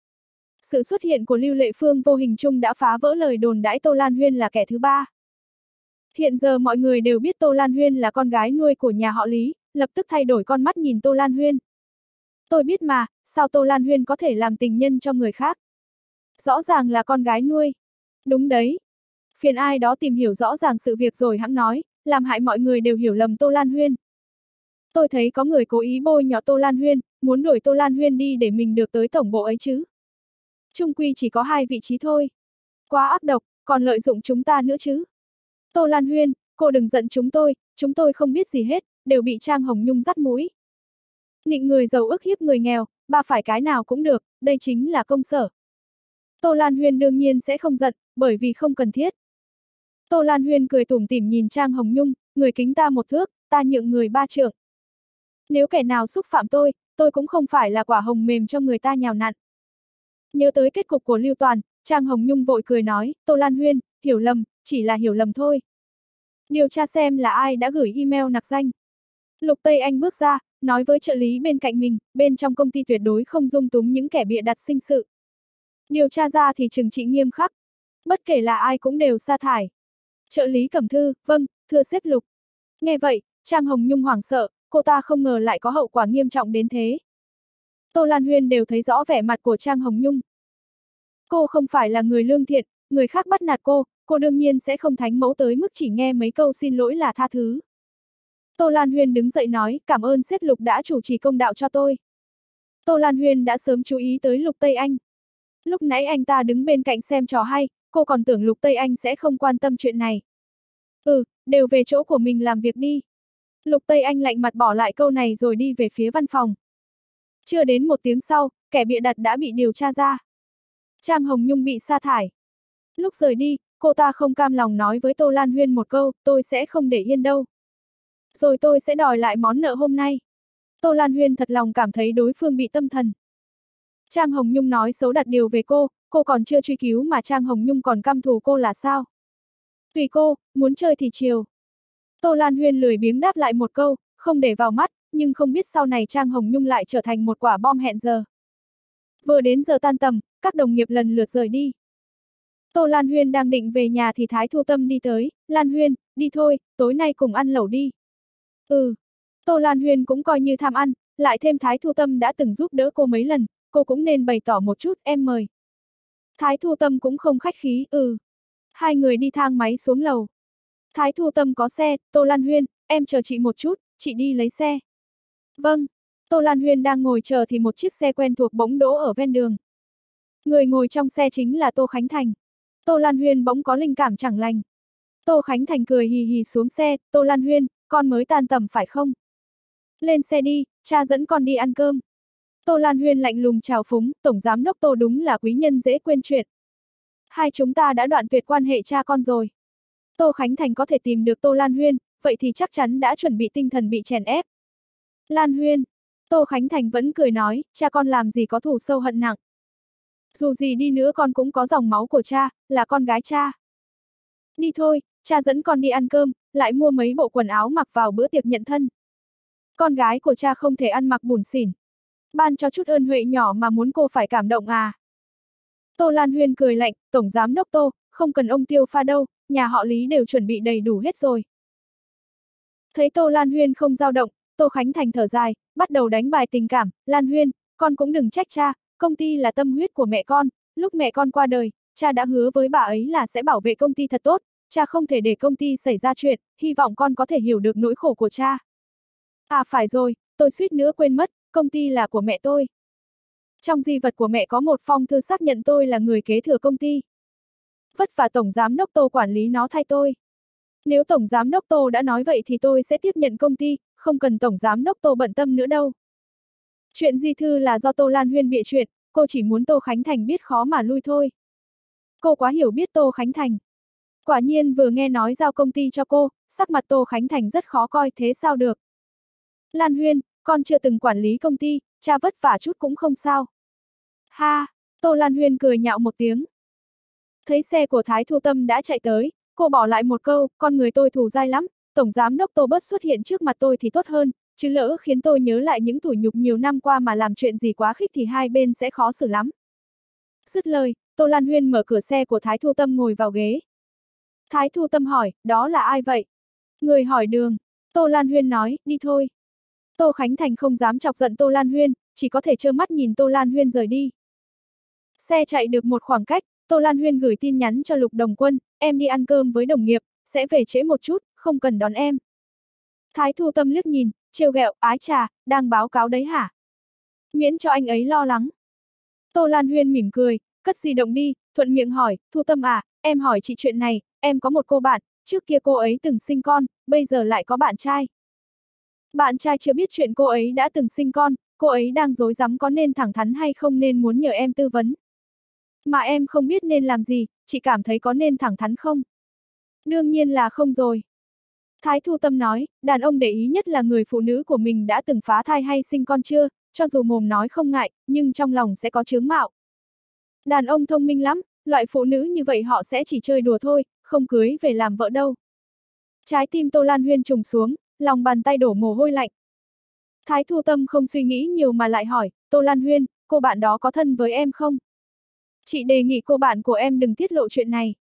Sự xuất hiện của Lưu Lệ Phương vô hình chung đã phá vỡ lời đồn đãi Tô Lan Huyên là kẻ thứ ba. Hiện giờ mọi người đều biết Tô Lan Huyên là con gái nuôi của nhà họ Lý, lập tức thay đổi con mắt nhìn Tô Lan Huyên. Tôi biết mà, sao Tô Lan Huyên có thể làm tình nhân cho người khác? Rõ ràng là con gái nuôi. Đúng đấy. Phiền ai đó tìm hiểu rõ ràng sự việc rồi hẵng nói, làm hại mọi người đều hiểu lầm Tô Lan Huyên. Tôi thấy có người cố ý bôi nhọ Tô Lan Huyên, muốn đuổi Tô Lan Huyên đi để mình được tới tổng bộ ấy chứ. Chung quy chỉ có hai vị trí thôi. Quá ác độc, còn lợi dụng chúng ta nữa chứ. Tô Lan Huyên, cô đừng giận chúng tôi, chúng tôi không biết gì hết, đều bị Trang Hồng Nhung dắt mũi. Nịnh người giàu ức hiếp người nghèo, ba phải cái nào cũng được, đây chính là công sở. Tô Lan Huyên đương nhiên sẽ không giận, bởi vì không cần thiết. Tô Lan Huyên cười tủm tỉm nhìn Trang Hồng Nhung, người kính ta một thước, ta nhượng người ba trượng. Nếu kẻ nào xúc phạm tôi, tôi cũng không phải là quả hồng mềm cho người ta nhào nặn. Nhớ tới kết cục của Lưu Toàn, Trang Hồng Nhung vội cười nói, Tô Lan Huyên, hiểu lầm, chỉ là hiểu lầm thôi. Điều tra xem là ai đã gửi email nặc danh. Lục Tây Anh bước ra, nói với trợ lý bên cạnh mình, bên trong công ty tuyệt đối không dung túng những kẻ bịa đặt sinh sự. Điều tra ra thì trừng trị nghiêm khắc. Bất kể là ai cũng đều sa thải. Trợ lý Cẩm Thư, vâng, thưa sếp Lục. Nghe vậy, Trang Hồng Nhung hoảng sợ, cô ta không ngờ lại có hậu quả nghiêm trọng đến thế. Tô Lan Huyên đều thấy rõ vẻ mặt của Trang Hồng Nhung. Cô không phải là người lương thiện, người khác bắt nạt cô, cô đương nhiên sẽ không thánh mẫu tới mức chỉ nghe mấy câu xin lỗi là tha thứ. Tô Lan Huyên đứng dậy nói, cảm ơn sếp Lục đã chủ trì công đạo cho tôi. Tô Lan Huyên đã sớm chú ý tới Lục Tây Anh. Lúc nãy anh ta đứng bên cạnh xem trò hay, cô còn tưởng Lục Tây Anh sẽ không quan tâm chuyện này. Ừ, đều về chỗ của mình làm việc đi. Lục Tây Anh lạnh mặt bỏ lại câu này rồi đi về phía văn phòng. Chưa đến một tiếng sau, kẻ bịa đặt đã bị điều tra ra. Trang Hồng Nhung bị sa thải. Lúc rời đi, cô ta không cam lòng nói với Tô Lan Huyên một câu, tôi sẽ không để yên đâu. Rồi tôi sẽ đòi lại món nợ hôm nay. Tô Lan Huyên thật lòng cảm thấy đối phương bị tâm thần. Trang Hồng Nhung nói xấu đặt điều về cô, cô còn chưa truy cứu mà Trang Hồng Nhung còn căm thù cô là sao? Tùy cô, muốn chơi thì chiều. Tô Lan Huyên lười biếng đáp lại một câu, không để vào mắt, nhưng không biết sau này Trang Hồng Nhung lại trở thành một quả bom hẹn giờ. Vừa đến giờ tan tầm, các đồng nghiệp lần lượt rời đi. Tô Lan Huyên đang định về nhà thì Thái Thu Tâm đi tới, Lan Huyên, đi thôi, tối nay cùng ăn lẩu đi. Ừ. Tô Lan Huyên cũng coi như tham ăn, lại thêm Thái Thu Tâm đã từng giúp đỡ cô mấy lần, cô cũng nên bày tỏ một chút, em mời. Thái Thu Tâm cũng không khách khí, ừ. Hai người đi thang máy xuống lầu. Thái Thu Tâm có xe, Tô Lan Huyên, em chờ chị một chút, chị đi lấy xe. Vâng. Tô Lan Huyên đang ngồi chờ thì một chiếc xe quen thuộc bỗng đỗ ở ven đường. Người ngồi trong xe chính là Tô Khánh Thành. Tô Lan Huyên bỗng có linh cảm chẳng lành. Tô Khánh Thành cười hì hì xuống xe, Tô Lan Huyên, con mới tan tầm phải không? Lên xe đi, cha dẫn con đi ăn cơm. Tô Lan Huyên lạnh lùng chào phúng, Tổng Giám đốc Tô đúng là quý nhân dễ quên chuyện. Hai chúng ta đã đoạn tuyệt quan hệ cha con rồi. Tô Khánh Thành có thể tìm được Tô Lan Huyên, vậy thì chắc chắn đã chuẩn bị tinh thần bị chèn ép. Lan Huyên. Tô Khánh Thành vẫn cười nói, cha con làm gì có thù sâu hận nặng. Dù gì đi nữa con cũng có dòng máu của cha, là con gái cha. Đi thôi, cha dẫn con đi ăn cơm, lại mua mấy bộ quần áo mặc vào bữa tiệc nhận thân. Con gái của cha không thể ăn mặc bủn xỉn. Ban cho chút ơn huệ nhỏ mà muốn cô phải cảm động à. Tô Lan Huyên cười lạnh, Tổng Giám đốc Tô, không cần ông Tiêu pha đâu, nhà họ Lý đều chuẩn bị đầy đủ hết rồi. Thấy Tô Lan Huyên không dao động, Tô Khánh Thành thở dài, bắt đầu đánh bài tình cảm, Lan Huyên, con cũng đừng trách cha, công ty là tâm huyết của mẹ con, lúc mẹ con qua đời, cha đã hứa với bà ấy là sẽ bảo vệ công ty thật tốt, cha không thể để công ty xảy ra chuyện, hy vọng con có thể hiểu được nỗi khổ của cha. À phải rồi, tôi suýt nữa quên mất, công ty là của mẹ tôi. Trong di vật của mẹ có một phong thư xác nhận tôi là người kế thừa công ty. Vất vả Tổng Giám đốc Tô quản lý nó thay tôi. Nếu Tổng Giám đốc Tô đã nói vậy thì tôi sẽ tiếp nhận công ty, không cần Tổng Giám đốc Tô bận tâm nữa đâu. Chuyện di thư là do Tô Lan Huyên bịa chuyện, cô chỉ muốn Tô Khánh Thành biết khó mà lui thôi. Cô quá hiểu biết Tô Khánh Thành. Quả nhiên vừa nghe nói giao công ty cho cô, sắc mặt Tô Khánh Thành rất khó coi, thế sao được. Lan Huyên, con chưa từng quản lý công ty, cha vất vả chút cũng không sao. Ha, Tô Lan Huyên cười nhạo một tiếng. Thấy xe của Thái Thu Tâm đã chạy tới, cô bỏ lại một câu, con người tôi thù dai lắm, Tổng Giám đốc Tô bớt xuất hiện trước mặt tôi thì tốt hơn, chứ lỡ khiến tôi nhớ lại những tủi nhục nhiều năm qua mà làm chuyện gì quá khích thì hai bên sẽ khó xử lắm. Dứt lời, Tô Lan Huyên mở cửa xe của Thái Thu Tâm ngồi vào ghế. Thái Thu Tâm hỏi, đó là ai vậy? Người hỏi đường. Tô Lan Huyên nói, đi thôi. Tô Khánh Thành không dám chọc giận Tô Lan Huyên, chỉ có thể trơ mắt nhìn Tô Lan Huyên rời đi. Xe chạy được một khoảng cách, Tô Lan Huyên gửi tin nhắn cho Lục Đồng Quân, em đi ăn cơm với đồng nghiệp, sẽ về trễ một chút, không cần đón em. Thái Thu Tâm liếc nhìn, trêu ghẹo, ái chà, đang báo cáo đấy hả? Miễn cho anh ấy lo lắng. Tô Lan Huyên mỉm cười, cất di động đi, thuận miệng hỏi, Thu Tâm à, em hỏi chị chuyện này, em có một cô bạn, trước kia cô ấy từng sinh con, bây giờ lại có bạn trai. Bạn trai chưa biết chuyện cô ấy đã từng sinh con, cô ấy đang rối rắm có nên thẳng thắn hay không nên muốn nhờ em tư vấn. Mà em không biết nên làm gì, chị cảm thấy có nên thẳng thắn không? Đương nhiên là không rồi. Thái Thu Tâm nói, đàn ông để ý nhất là người phụ nữ của mình đã từng phá thai hay sinh con chưa, cho dù mồm nói không ngại, nhưng trong lòng sẽ có chướng mạo. Đàn ông thông minh lắm, loại phụ nữ như vậy họ sẽ chỉ chơi đùa thôi, không cưới về làm vợ đâu. Trái tim Tô Lan Huyên trùng xuống, lòng bàn tay đổ mồ hôi lạnh. Thái Thu Tâm không suy nghĩ nhiều mà lại hỏi, Tô Lan Huyên, cô bạn đó có thân với em không? Chị đề nghị cô bạn của em đừng tiết lộ chuyện này.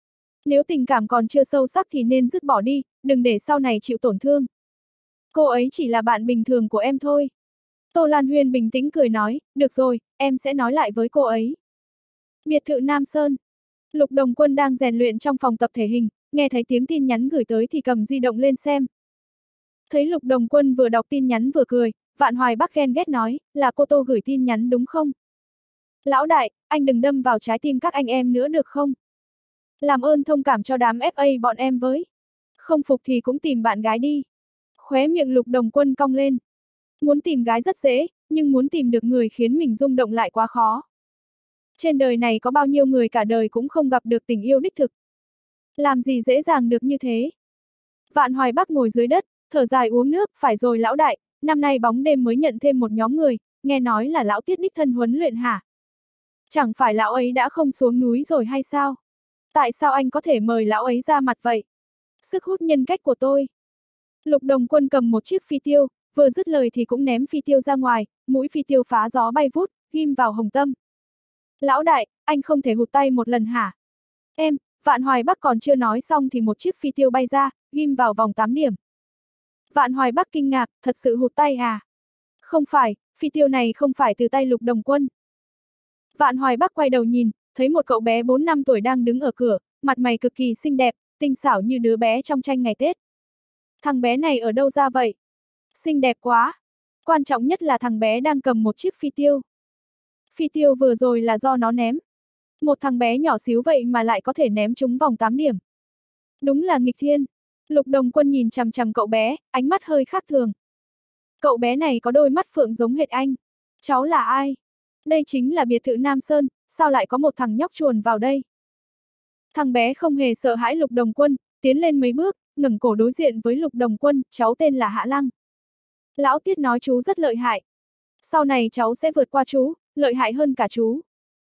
Nếu tình cảm còn chưa sâu sắc thì nên dứt bỏ đi, đừng để sau này chịu tổn thương. Cô ấy chỉ là bạn bình thường của em thôi. Tô Lan Huyên bình tĩnh cười nói, được rồi, em sẽ nói lại với cô ấy. Biệt thự Nam Sơn. Lục Đồng Quân đang rèn luyện trong phòng tập thể hình, nghe thấy tiếng tin nhắn gửi tới thì cầm di động lên xem. Thấy Lục Đồng Quân vừa đọc tin nhắn vừa cười, Vạn Hoài Bắc ghen ghét nói, là cô Tô gửi tin nhắn đúng không? Lão đại, anh đừng đâm vào trái tim các anh em nữa được không? Làm ơn thông cảm cho đám ép a bọn em với. Không phục thì cũng tìm bạn gái đi. Khóe miệng Lục Đồng Quân cong lên. Muốn tìm gái rất dễ, nhưng muốn tìm được người khiến mình rung động lại quá khó. Trên đời này có bao nhiêu người cả đời cũng không gặp được tình yêu đích thực. Làm gì dễ dàng được như thế? Vạn Hoài Bắc ngồi dưới đất, thở dài uống nước, phải rồi lão đại, năm nay bóng đêm mới nhận thêm một nhóm người, nghe nói là lão Tiết đích thân huấn luyện hả? Chẳng phải lão ấy đã không xuống núi rồi hay sao? Tại sao anh có thể mời lão ấy ra mặt vậy? Sức hút nhân cách của tôi. Lục Đồng Quân cầm một chiếc phi tiêu, vừa dứt lời thì cũng ném phi tiêu ra ngoài, mũi phi tiêu phá gió bay vút, ghim vào hồng tâm. Lão đại, anh không thể hụt tay một lần hả? Em, Vạn Hoài Bắc còn chưa nói xong thì một chiếc phi tiêu bay ra, ghim vào vòng tám điểm. Vạn Hoài Bắc kinh ngạc, thật sự hụt tay à? Không phải, phi tiêu này không phải từ tay Lục Đồng Quân. Vạn Hoài Bắc quay đầu nhìn, thấy một cậu bé bốn năm tuổi đang đứng ở cửa, mặt mày cực kỳ xinh đẹp, tinh xảo như đứa bé trong tranh ngày Tết. Thằng bé này ở đâu ra vậy? Xinh đẹp quá. Quan trọng nhất là thằng bé đang cầm một chiếc phi tiêu. Phi tiêu vừa rồi là do nó ném. Một thằng bé nhỏ xíu vậy mà lại có thể ném trúng vòng tám điểm. Đúng là nghịch thiên. Lục Đồng Quân nhìn chằm chằm cậu bé, ánh mắt hơi khác thường. Cậu bé này có đôi mắt phượng giống hệt anh. Cháu là ai? Đây chính là biệt thự Nam Sơn, sao lại có một thằng nhóc chuồn vào đây? Thằng bé không hề sợ hãi Lục Đồng Quân, tiến lên mấy bước, ngẩng cổ đối diện với Lục Đồng Quân, cháu tên là Hạ Lăng. Lão Tiết nói chú rất lợi hại. Sau này cháu sẽ vượt qua chú, lợi hại hơn cả chú.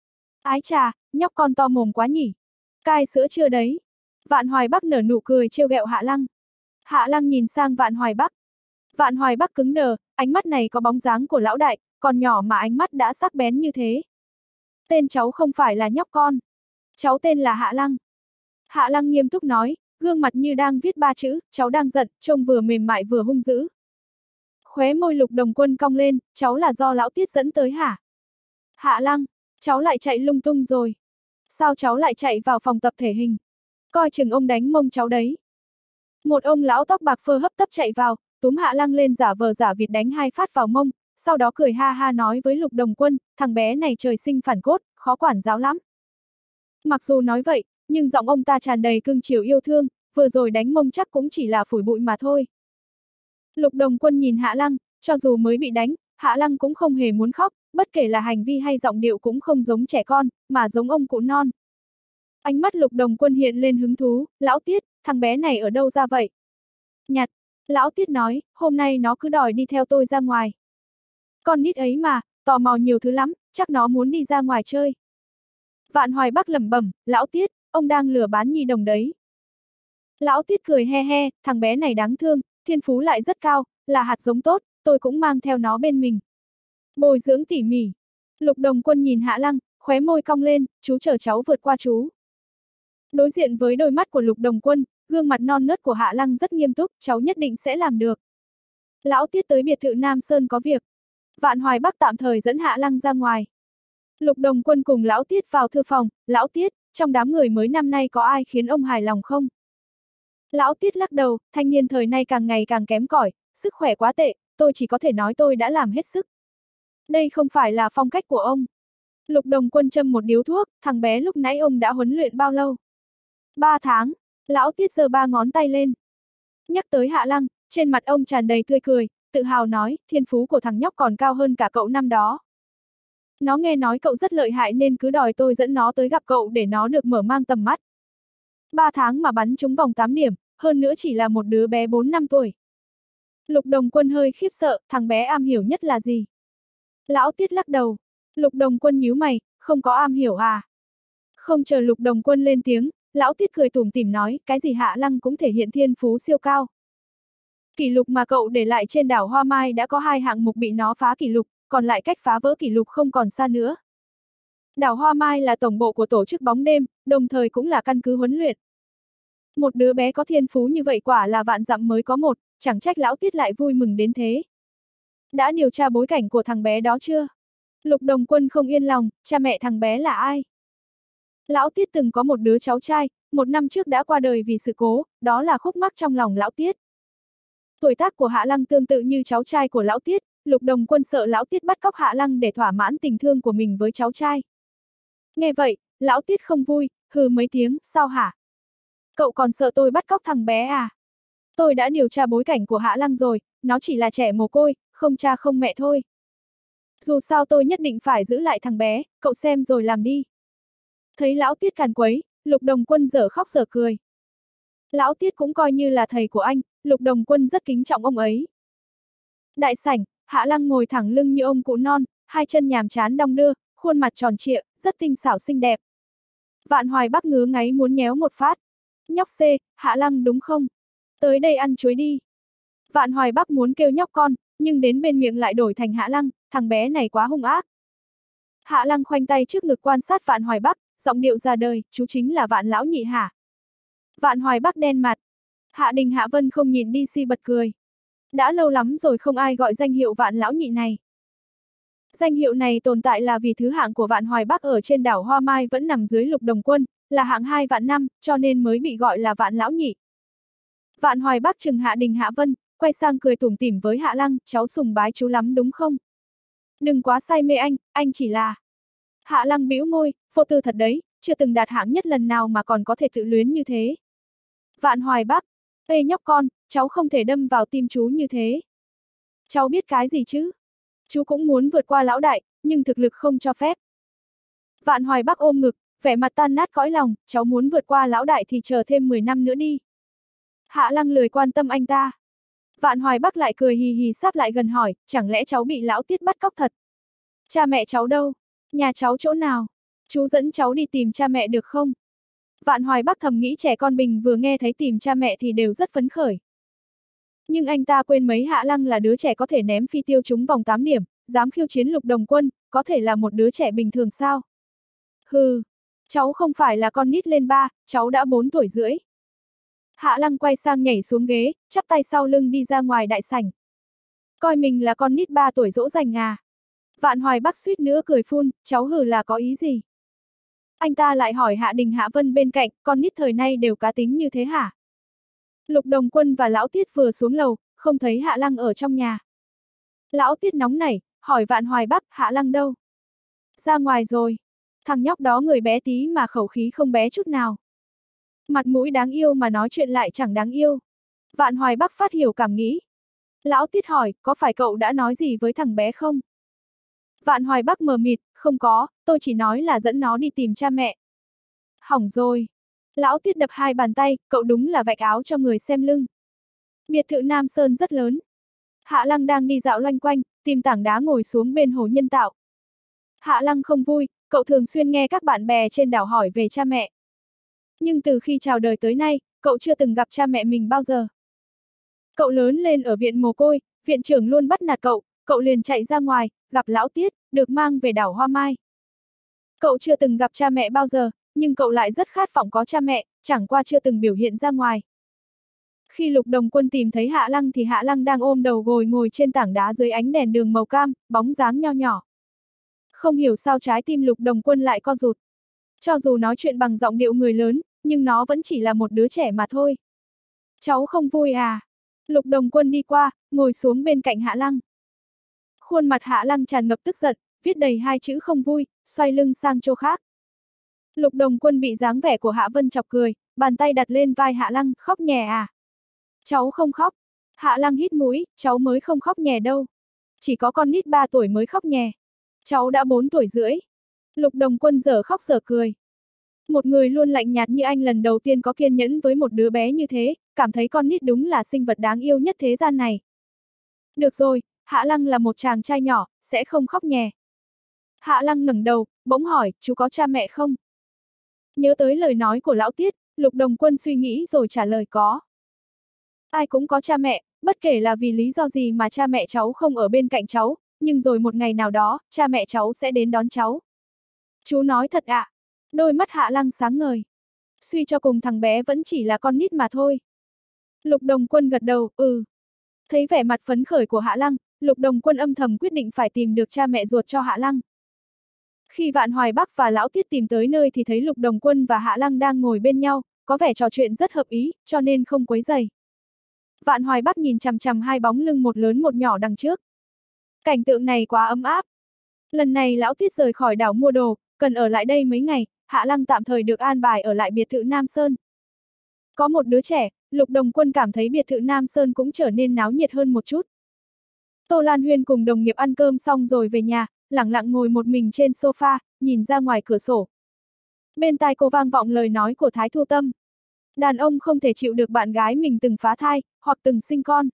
Ái chà, nhóc con to mồm quá nhỉ. Cai sữa chưa đấy? Vạn Hoài Bắc nở nụ cười trêu ghẹo Hạ Lăng. Hạ Lăng nhìn sang Vạn Hoài Bắc. Vạn Hoài Bắc cứng đờ, ánh mắt này có bóng dáng của lão đại, còn nhỏ mà ánh mắt đã sắc bén như thế. Tên cháu không phải là nhóc con. Cháu tên là Hạ Lăng. Hạ Lăng nghiêm túc nói, gương mặt như đang viết ba chữ, cháu đang giận, trông vừa mềm mại vừa hung dữ. Khóe môi Lục Đồng Quân cong lên, cháu là do lão Tiết dẫn tới hả? Hạ Lăng, cháu lại chạy lung tung rồi. Sao cháu lại chạy vào phòng tập thể hình? Coi chừng ông đánh mông cháu đấy. Một ông lão tóc bạc phơ hấp tấp chạy vào, túm Hạ Lăng lên giả vờ giả vịt đánh hai phát vào mông, sau đó cười ha ha nói với Lục Đồng Quân, thằng bé này trời sinh phản cốt, khó quản giáo lắm. Mặc dù nói vậy, nhưng giọng ông ta tràn đầy cưng chiều yêu thương, vừa rồi đánh mông chắc cũng chỉ là phủi bụi mà thôi. Lục Đồng Quân nhìn Hạ Lăng, cho dù mới bị đánh, Hạ Lăng cũng không hề muốn khóc, bất kể là hành vi hay giọng điệu cũng không giống trẻ con, mà giống ông cụ non. Ánh mắt Lục Đồng Quân hiện lên hứng thú, lão Tiết, thằng bé này ở đâu ra vậy? Nhặt, lão Tiết nói, hôm nay nó cứ đòi đi theo tôi ra ngoài. Con nít ấy mà, tò mò nhiều thứ lắm, chắc nó muốn đi ra ngoài chơi. Vạn Hoài Bắc lẩm bẩm, lão Tiết, ông đang lừa bán nhi đồng đấy. Lão Tiết cười he he, thằng bé này đáng thương, thiên phú lại rất cao, là hạt giống tốt, tôi cũng mang theo nó bên mình. Bồi dưỡng tỉ mỉ. Lục Đồng Quân nhìn Hạ Lăng, khóe môi cong lên, chú chờ cháu vượt qua chú. Đối diện với đôi mắt của Lục Đồng Quân, gương mặt non nớt của Hạ Lăng rất nghiêm túc, cháu nhất định sẽ làm được. Lão Tiết tới biệt thự Nam Sơn có việc. Vạn Hoài Bắc tạm thời dẫn Hạ Lăng ra ngoài. Lục Đồng Quân cùng Lão Tiết vào thư phòng, Lão Tiết, trong đám người mới năm nay có ai khiến ông hài lòng không? Lão Tiết lắc đầu, thanh niên thời nay càng ngày càng kém cỏi, sức khỏe quá tệ, tôi chỉ có thể nói tôi đã làm hết sức. Đây không phải là phong cách của ông. Lục Đồng Quân châm một điếu thuốc, thằng bé lúc nãy ông đã huấn luyện bao lâu? Ba tháng. Lão Tiết giơ ba ngón tay lên. Nhắc tới Hạ Lăng, trên mặt ông tràn đầy tươi cười, tự hào nói, thiên phú của thằng nhóc còn cao hơn cả cậu năm đó. Nó nghe nói cậu rất lợi hại nên cứ đòi tôi dẫn nó tới gặp cậu để nó được mở mang tầm mắt. Ba tháng mà bắn trúng vòng tám điểm, hơn nữa chỉ là một đứa bé bốn năm tuổi. Lục Đồng Quân hơi khiếp sợ, thằng bé am hiểu nhất là gì? Lão Tiết lắc đầu. Lục Đồng Quân nhíu mày, không có am hiểu à? Không chờ Lục Đồng Quân lên tiếng, Lão Tiết cười tủm tỉm nói, cái gì Hạ Lăng cũng thể hiện thiên phú siêu cao. Kỷ lục mà cậu để lại trên đảo Hoa Mai đã có hai hạng mục bị nó phá kỷ lục, còn lại cách phá vỡ kỷ lục không còn xa nữa. Đảo Hoa Mai là tổng bộ của tổ chức bóng đêm, đồng thời cũng là căn cứ huấn luyện. Một đứa bé có thiên phú như vậy quả là vạn dặm mới có một, chẳng trách Lão Tiết lại vui mừng đến thế. Đã điều tra bối cảnh của thằng bé đó chưa? Lục Đồng Quân không yên lòng, cha mẹ thằng bé là ai? Lão Tiết từng có một đứa cháu trai, một năm trước đã qua đời vì sự cố, đó là khúc mắc trong lòng Lão Tiết. Tuổi tác của Hạ Lăng tương tự như cháu trai của Lão Tiết, Lục Đồng Quân sợ Lão Tiết bắt cóc Hạ Lăng để thỏa mãn tình thương của mình với cháu trai. Nghe vậy, Lão Tiết không vui, hừ mấy tiếng, sao hả? Cậu còn sợ tôi bắt cóc thằng bé à? Tôi đã điều tra bối cảnh của Hạ Lăng rồi, nó chỉ là trẻ mồ côi, không cha không mẹ thôi. Dù sao tôi nhất định phải giữ lại thằng bé, cậu xem rồi làm đi. Thấy Lão Tiết càn quấy, Lục Đồng Quân dở khóc dở cười. Lão Tiết cũng coi như là thầy của anh, Lục Đồng Quân rất kính trọng ông ấy. Đại sảnh, Hạ Lăng ngồi thẳng lưng như ông cụ non, hai chân nhàm chán đong đưa, khuôn mặt tròn trịa, rất tinh xảo xinh đẹp. Vạn Hoài Bắc ngứa ngáy muốn nhéo một phát. Nhóc C, Hạ Lăng đúng không? Tới đây ăn chuối đi. Vạn Hoài Bắc muốn kêu nhóc con, nhưng đến bên miệng lại đổi thành Hạ Lăng, thằng bé này quá hung ác. Hạ Lăng khoanh tay trước ngực quan sát Vạn Hoài Bắc, giọng điệu ra đời, chú chính là Vạn lão nhị hả? Vạn Hoài Bắc đen mặt. Hạ Đình Hạ Vân không nhìn đi si bật cười. Đã lâu lắm rồi không ai gọi danh hiệu Vạn lão nhị này. Danh hiệu này tồn tại là vì thứ hạng của Vạn Hoài Bắc ở trên đảo Hoa Mai vẫn nằm dưới Lục Đồng Quân, là hạng hai vạn năm, cho nên mới bị gọi là Vạn lão nhị. Vạn Hoài Bắc chừng Hạ Đình Hạ Vân, quay sang cười tủm tỉm với Hạ Lăng, cháu sùng bái chú lắm đúng không? Đừng quá say mê anh, anh chỉ là... Hạ Lăng bĩu môi, vô tư thật đấy, chưa từng đạt hạng nhất lần nào mà còn có thể tự luyến như thế. Vạn Hoài Bắc, ê nhóc con, cháu không thể đâm vào tim chú như thế. Cháu biết cái gì chứ? Chú cũng muốn vượt qua lão đại, nhưng thực lực không cho phép. Vạn Hoài Bắc ôm ngực, vẻ mặt tan nát cõi lòng, cháu muốn vượt qua lão đại thì chờ thêm mười năm nữa đi. Hạ Lăng lười quan tâm anh ta. Vạn Hoài Bắc lại cười hì hì sáp lại gần hỏi, chẳng lẽ cháu bị Lão Tiết bắt cóc thật? Cha mẹ cháu đâu? Nhà cháu chỗ nào? Chú dẫn cháu đi tìm cha mẹ được không? Vạn Hoài Bắc thầm nghĩ trẻ con mình vừa nghe thấy tìm cha mẹ thì đều rất phấn khởi. Nhưng anh ta quên mấy Hạ Lăng là đứa trẻ có thể ném phi tiêu trúng vòng tám điểm, dám khiêu chiến Lục Đồng Quân, có thể là một đứa trẻ bình thường sao? Hừ, cháu không phải là con nít lên ba, cháu đã bốn tuổi rưỡi. Hạ Lăng quay sang nhảy xuống ghế, chắp tay sau lưng đi ra ngoài đại sảnh. Coi mình là con nít ba tuổi dỗ dành à? Vạn Hoài Bắc suýt nữa cười phun, cháu hừ là có ý gì? Anh ta lại hỏi Hạ Đình Hạ Vân bên cạnh, con nít thời nay đều cá tính như thế hả? Lục Đồng Quân và Lão Tiết vừa xuống lầu, không thấy Hạ Lăng ở trong nhà. Lão Tiết nóng nảy, hỏi Vạn Hoài Bắc, Hạ Lăng đâu? Ra ngoài rồi. Thằng nhóc đó người bé tí mà khẩu khí không bé chút nào. Mặt mũi đáng yêu mà nói chuyện lại chẳng đáng yêu. Vạn Hoài Bắc phát hiểu cảm nghĩ. Lão Tiết hỏi, có phải cậu đã nói gì với thằng bé không? Vạn Hoài Bắc mờ mịt, không có, tôi chỉ nói là dẫn nó đi tìm cha mẹ. Hỏng rồi. Lão Tiết đập hai bàn tay, cậu đúng là vạch áo cho người xem lưng. Biệt thự Nam Sơn rất lớn. Hạ Lăng đang đi dạo loanh quanh, tìm tảng đá ngồi xuống bên hồ nhân tạo. Hạ Lăng không vui, cậu thường xuyên nghe các bạn bè trên đảo hỏi về cha mẹ. Nhưng từ khi chào đời tới nay, cậu chưa từng gặp cha mẹ mình bao giờ. Cậu lớn lên ở viện mồ côi, viện trưởng luôn bắt nạt cậu, cậu liền chạy ra ngoài, gặp Lão Tiết, được mang về đảo Hoa Mai. Cậu chưa từng gặp cha mẹ bao giờ, nhưng cậu lại rất khát vọng có cha mẹ, chẳng qua chưa từng biểu hiện ra ngoài. Khi Lục Đồng Quân tìm thấy Hạ Lăng thì Hạ Lăng đang ôm đầu gối ngồi trên tảng đá dưới ánh đèn đường màu cam, bóng dáng nho nhỏ. Không hiểu sao trái tim Lục Đồng Quân lại co rụt. Cho dù nói chuyện bằng giọng điệu người lớn, nhưng nó vẫn chỉ là một đứa trẻ mà thôi. Cháu không vui à? Lục Đồng Quân đi qua, ngồi xuống bên cạnh Hạ Lăng. Khuôn mặt Hạ Lăng tràn ngập tức giận, viết đầy hai chữ không vui, xoay lưng sang chỗ khác. Lục Đồng Quân bị dáng vẻ của Hạ Vân chọc cười, bàn tay đặt lên vai Hạ Lăng, khóc nhè à? Cháu không khóc. Hạ Lăng hít mũi, cháu mới không khóc nhè đâu. Chỉ có con nít ba tuổi mới khóc nhè. Cháu đã bốn tuổi rưỡi. Lục Đồng Quân dở khóc dở cười. Một người luôn lạnh nhạt như anh lần đầu tiên có kiên nhẫn với một đứa bé như thế, cảm thấy con nít đúng là sinh vật đáng yêu nhất thế gian này. Được rồi, Hạ Lăng là một chàng trai nhỏ, sẽ không khóc nhè. Hạ Lăng ngẩng đầu, bỗng hỏi, chú có cha mẹ không? Nhớ tới lời nói của Lão Tiết, Lục Đồng Quân suy nghĩ rồi trả lời có. Ai cũng có cha mẹ, bất kể là vì lý do gì mà cha mẹ cháu không ở bên cạnh cháu, nhưng rồi một ngày nào đó, cha mẹ cháu sẽ đến đón cháu. Chú nói thật ạ? À? Đôi mắt Hạ Lăng sáng ngời. Suy cho cùng thằng bé vẫn chỉ là con nít mà thôi. Lục Đồng Quân gật đầu, ừ. Thấy vẻ mặt phấn khởi của Hạ Lăng, Lục Đồng Quân âm thầm quyết định phải tìm được cha mẹ ruột cho Hạ Lăng. Khi Vạn Hoài Bắc và Lão Tiết tìm tới nơi thì thấy Lục Đồng Quân và Hạ Lăng đang ngồi bên nhau, có vẻ trò chuyện rất hợp ý, cho nên không quấy rầy. Vạn Hoài Bắc nhìn chằm chằm hai bóng lưng một lớn một nhỏ đằng trước. Cảnh tượng này quá ấm áp. Lần này Lão Tiết rời khỏi đảo mua đồ, cần ở lại đây mấy ngày, Hạ Lăng tạm thời được an bài ở lại biệt thự Nam Sơn. Có một đứa trẻ, Lục Đồng Quân cảm thấy biệt thự Nam Sơn cũng trở nên náo nhiệt hơn một chút. Tô Lan Huyên cùng đồng nghiệp ăn cơm xong rồi về nhà, lẳng lặng ngồi một mình trên sofa, nhìn ra ngoài cửa sổ. Bên tai cô vang vọng lời nói của Thái Thu Tâm. Đàn ông không thể chịu được bạn gái mình từng phá thai, hoặc từng sinh con.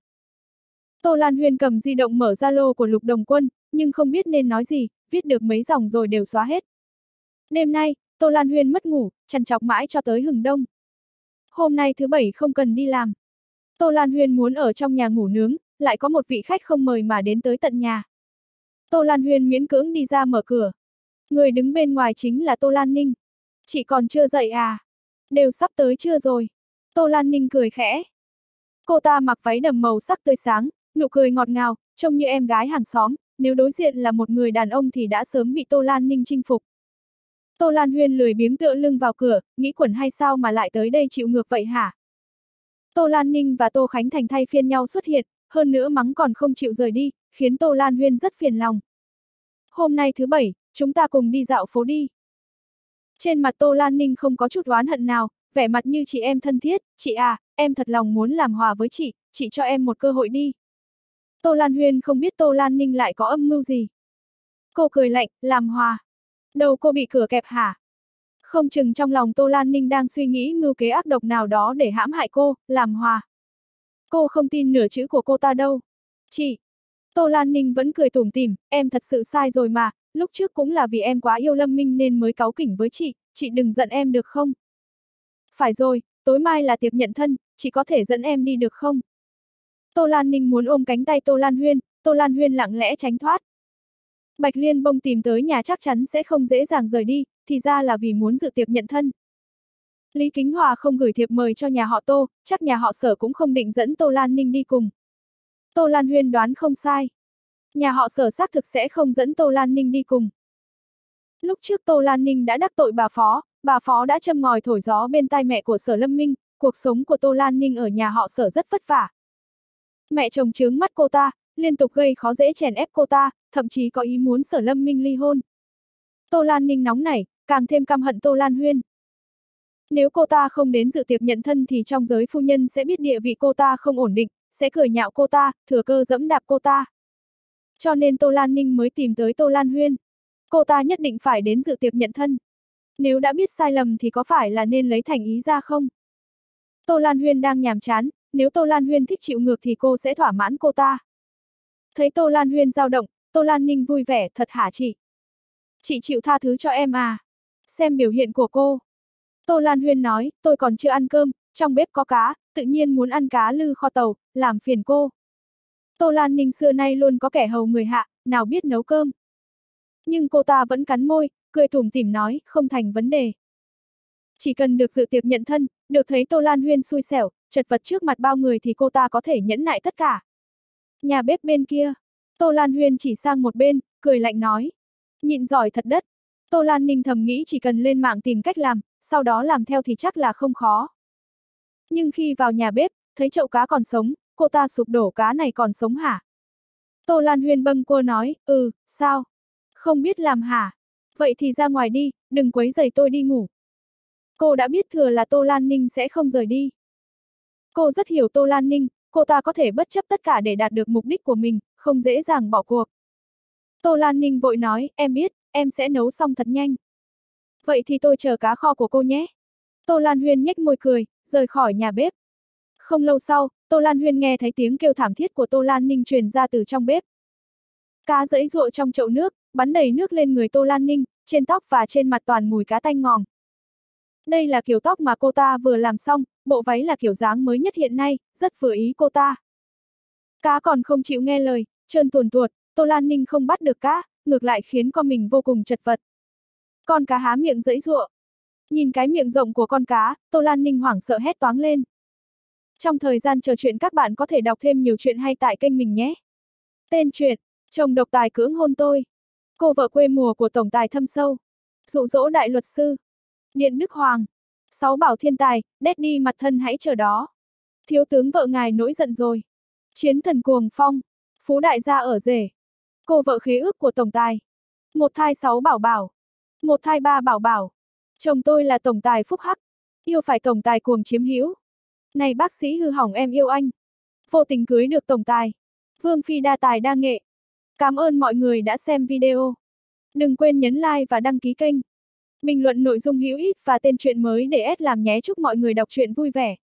Tô Lan Huyên cầm di động mở Zalo của Lục Đồng Quân, nhưng không biết nên nói gì, viết được mấy dòng rồi đều xóa hết. Đêm nay, Tô Lan Huyên mất ngủ, trằn trọc mãi cho tới hừng đông. Hôm nay thứ bảy không cần đi làm. Tô Lan Huyên muốn ở trong nhà ngủ nướng, lại có một vị khách không mời mà đến tới tận nhà. Tô Lan Huyên miễn cưỡng đi ra mở cửa. Người đứng bên ngoài chính là Tô Lan Ninh. Chị còn chưa dậy à? Đều sắp tới trưa rồi. Tô Lan Ninh cười khẽ. Cô ta mặc váy đầm màu sắc tươi sáng, nụ cười ngọt ngào, trông như em gái hàng xóm, nếu đối diện là một người đàn ông thì đã sớm bị Tô Lan Ninh chinh phục. Tô Lan Huyên lười biếng tựa lưng vào cửa, nghĩ quẩn hay sao mà lại tới đây chịu ngược vậy hả? Tô Lan Ninh và Tô Khánh Thành thay phiên nhau xuất hiện, hơn nữa mắng còn không chịu rời đi, khiến Tô Lan Huyên rất phiền lòng. Hôm nay thứ bảy, chúng ta cùng đi dạo phố đi. Trên mặt Tô Lan Ninh không có chút oán hận nào, vẻ mặt như chị em thân thiết, chị à, em thật lòng muốn làm hòa với chị, chị cho em một cơ hội đi. Tô Lan Huyên không biết Tô Lan Ninh lại có âm mưu gì. Cô cười lạnh, làm hòa. Đầu cô bị cửa kẹp hả? Không chừng trong lòng Tô Lan Ninh đang suy nghĩ mưu kế ác độc nào đó để hãm hại cô, làm hòa. Cô không tin nửa chữ của cô ta đâu. Chị. Tô Lan Ninh vẫn cười tủm tỉm, em thật sự sai rồi mà, lúc trước cũng là vì em quá yêu Lâm Minh nên mới cáu kỉnh với chị, chị đừng giận em được không? Phải rồi, tối mai là tiệc nhận thân, chị có thể dẫn em đi được không? Tô Lan Ninh muốn ôm cánh tay Tô Lan Huyên, Tô Lan Huyên lặng lẽ tránh thoát. Bạch Liên Bông tìm tới nhà chắc chắn sẽ không dễ dàng rời đi, thì ra là vì muốn dự tiệc nhận thân. Lý Kính Hòa không gửi thiệp mời cho nhà họ Tô, chắc nhà họ Sở cũng không định dẫn Tô Lan Ninh đi cùng. Tô Lan Huyên đoán không sai. Nhà họ Sở xác thực sẽ không dẫn Tô Lan Ninh đi cùng. Lúc trước Tô Lan Ninh đã đắc tội bà Phó, bà Phó đã châm ngòi thổi gió bên tai mẹ của Sở Lâm Minh, cuộc sống của Tô Lan Ninh ở nhà họ Sở rất vất vả. Mẹ chồng trướng mắt cô ta, liên tục gây khó dễ chèn ép cô ta, thậm chí có ý muốn Sở Lâm Minh ly hôn. Tô Lan Ninh nóng nảy, càng thêm căm hận Tô Lan Huyên. Nếu cô ta không đến dự tiệc nhận thân thì trong giới phu nhân sẽ biết địa vị cô ta không ổn định, sẽ cười nhạo cô ta, thừa cơ dẫm đạp cô ta. Cho nên Tô Lan Ninh mới tìm tới Tô Lan Huyên. Cô ta nhất định phải đến dự tiệc nhận thân. Nếu đã biết sai lầm thì có phải là nên lấy thành ý ra không? Tô Lan Huyên đang nhàm chán, nếu Tô Lan Huyên thích chịu ngược thì cô sẽ thỏa mãn cô ta. Thấy Tô Lan Huyên dao động, Tô Lan Ninh vui vẻ, thật hả chị? Chị chịu tha thứ cho em à? Xem biểu hiện của cô. Tô Lan Huyên nói, tôi còn chưa ăn cơm, trong bếp có cá, tự nhiên muốn ăn cá lư kho tàu, làm phiền cô. Tô Lan Ninh xưa nay luôn có kẻ hầu người hạ, nào biết nấu cơm. Nhưng cô ta vẫn cắn môi, cười tủm tỉm nói, không thành vấn đề. Chỉ cần được dự tiệc nhận thân, được thấy Tô Lan Huyên xui xẻo, chật vật trước mặt bao người thì cô ta có thể nhẫn nại tất cả. Nhà bếp bên kia, Tô Lan Huyên chỉ sang một bên, cười lạnh nói. Nhịn giỏi thật đất. Tô Lan Ninh thầm nghĩ chỉ cần lên mạng tìm cách làm, sau đó làm theo thì chắc là không khó. Nhưng khi vào nhà bếp, thấy chậu cá còn sống, cô ta sụp đổ, cá này còn sống hả? Tô Lan Huyên bâng quơ nói, ừ, sao? Không biết làm hả? Vậy thì ra ngoài đi, đừng quấy rầy tôi đi ngủ. Cô đã biết thừa là Tô Lan Ninh sẽ không rời đi. Cô rất hiểu Tô Lan Ninh, cô ta có thể bất chấp tất cả để đạt được mục đích của mình, không dễ dàng bỏ cuộc. Tô Lan Ninh vội nói, em biết, em sẽ nấu xong thật nhanh. Vậy thì tôi chờ cá kho của cô nhé. Tô Lan Huyên nhếch môi cười, rời khỏi nhà bếp. Không lâu sau, Tô Lan Huyên nghe thấy tiếng kêu thảm thiết của Tô Lan Ninh truyền ra từ trong bếp. Cá giãy giụa trong chậu nước, bắn đầy nước lên người Tô Lan Ninh, trên tóc và trên mặt toàn mùi cá tanh ngòm. Đây là kiểu tóc mà cô ta vừa làm xong, bộ váy là kiểu dáng mới nhất hiện nay, rất vừa ý cô ta. Cá còn không chịu nghe lời, trơn tuồn tuột, Tô Lan Ninh không bắt được cá, ngược lại khiến con mình vô cùng chật vật. Con cá há miệng giãy giụa. Nhìn cái miệng rộng của con cá, Tô Lan Ninh hoảng sợ hét toáng lên. Trong thời gian chờ chuyện các bạn có thể đọc thêm nhiều chuyện hay tại kênh mình nhé. Tên truyện, chồng độc tài cưỡng hôn tôi. Cô vợ quê mùa của tổng tài thâm sâu. Dụ dỗ đại luật sư. Điện Đức Hoàng. Sáu bảo thiên tài, Daddy mặt thân hãy chờ đó. Thiếu tướng vợ ngài nổi giận rồi. Chiến thần cuồng phong. Phú đại gia ở rể. Cô vợ khế ước của tổng tài. Một thai sáu bảo bảo. Một thai ba bảo bảo. Chồng tôi là tổng tài phúc hắc. Yêu phải tổng tài cuồng chiếm hữu. Này bác sĩ hư hỏng em yêu anh. Vô tình cưới được tổng tài. Vương phi đa tài đa nghệ. Cảm ơn mọi người đã xem video. Đừng quên nhấn like và đăng ký kênh. Bình luận nội dung hữu ích và tên truyện mới để ét làm nhé. Chúc mọi người đọc truyện vui vẻ.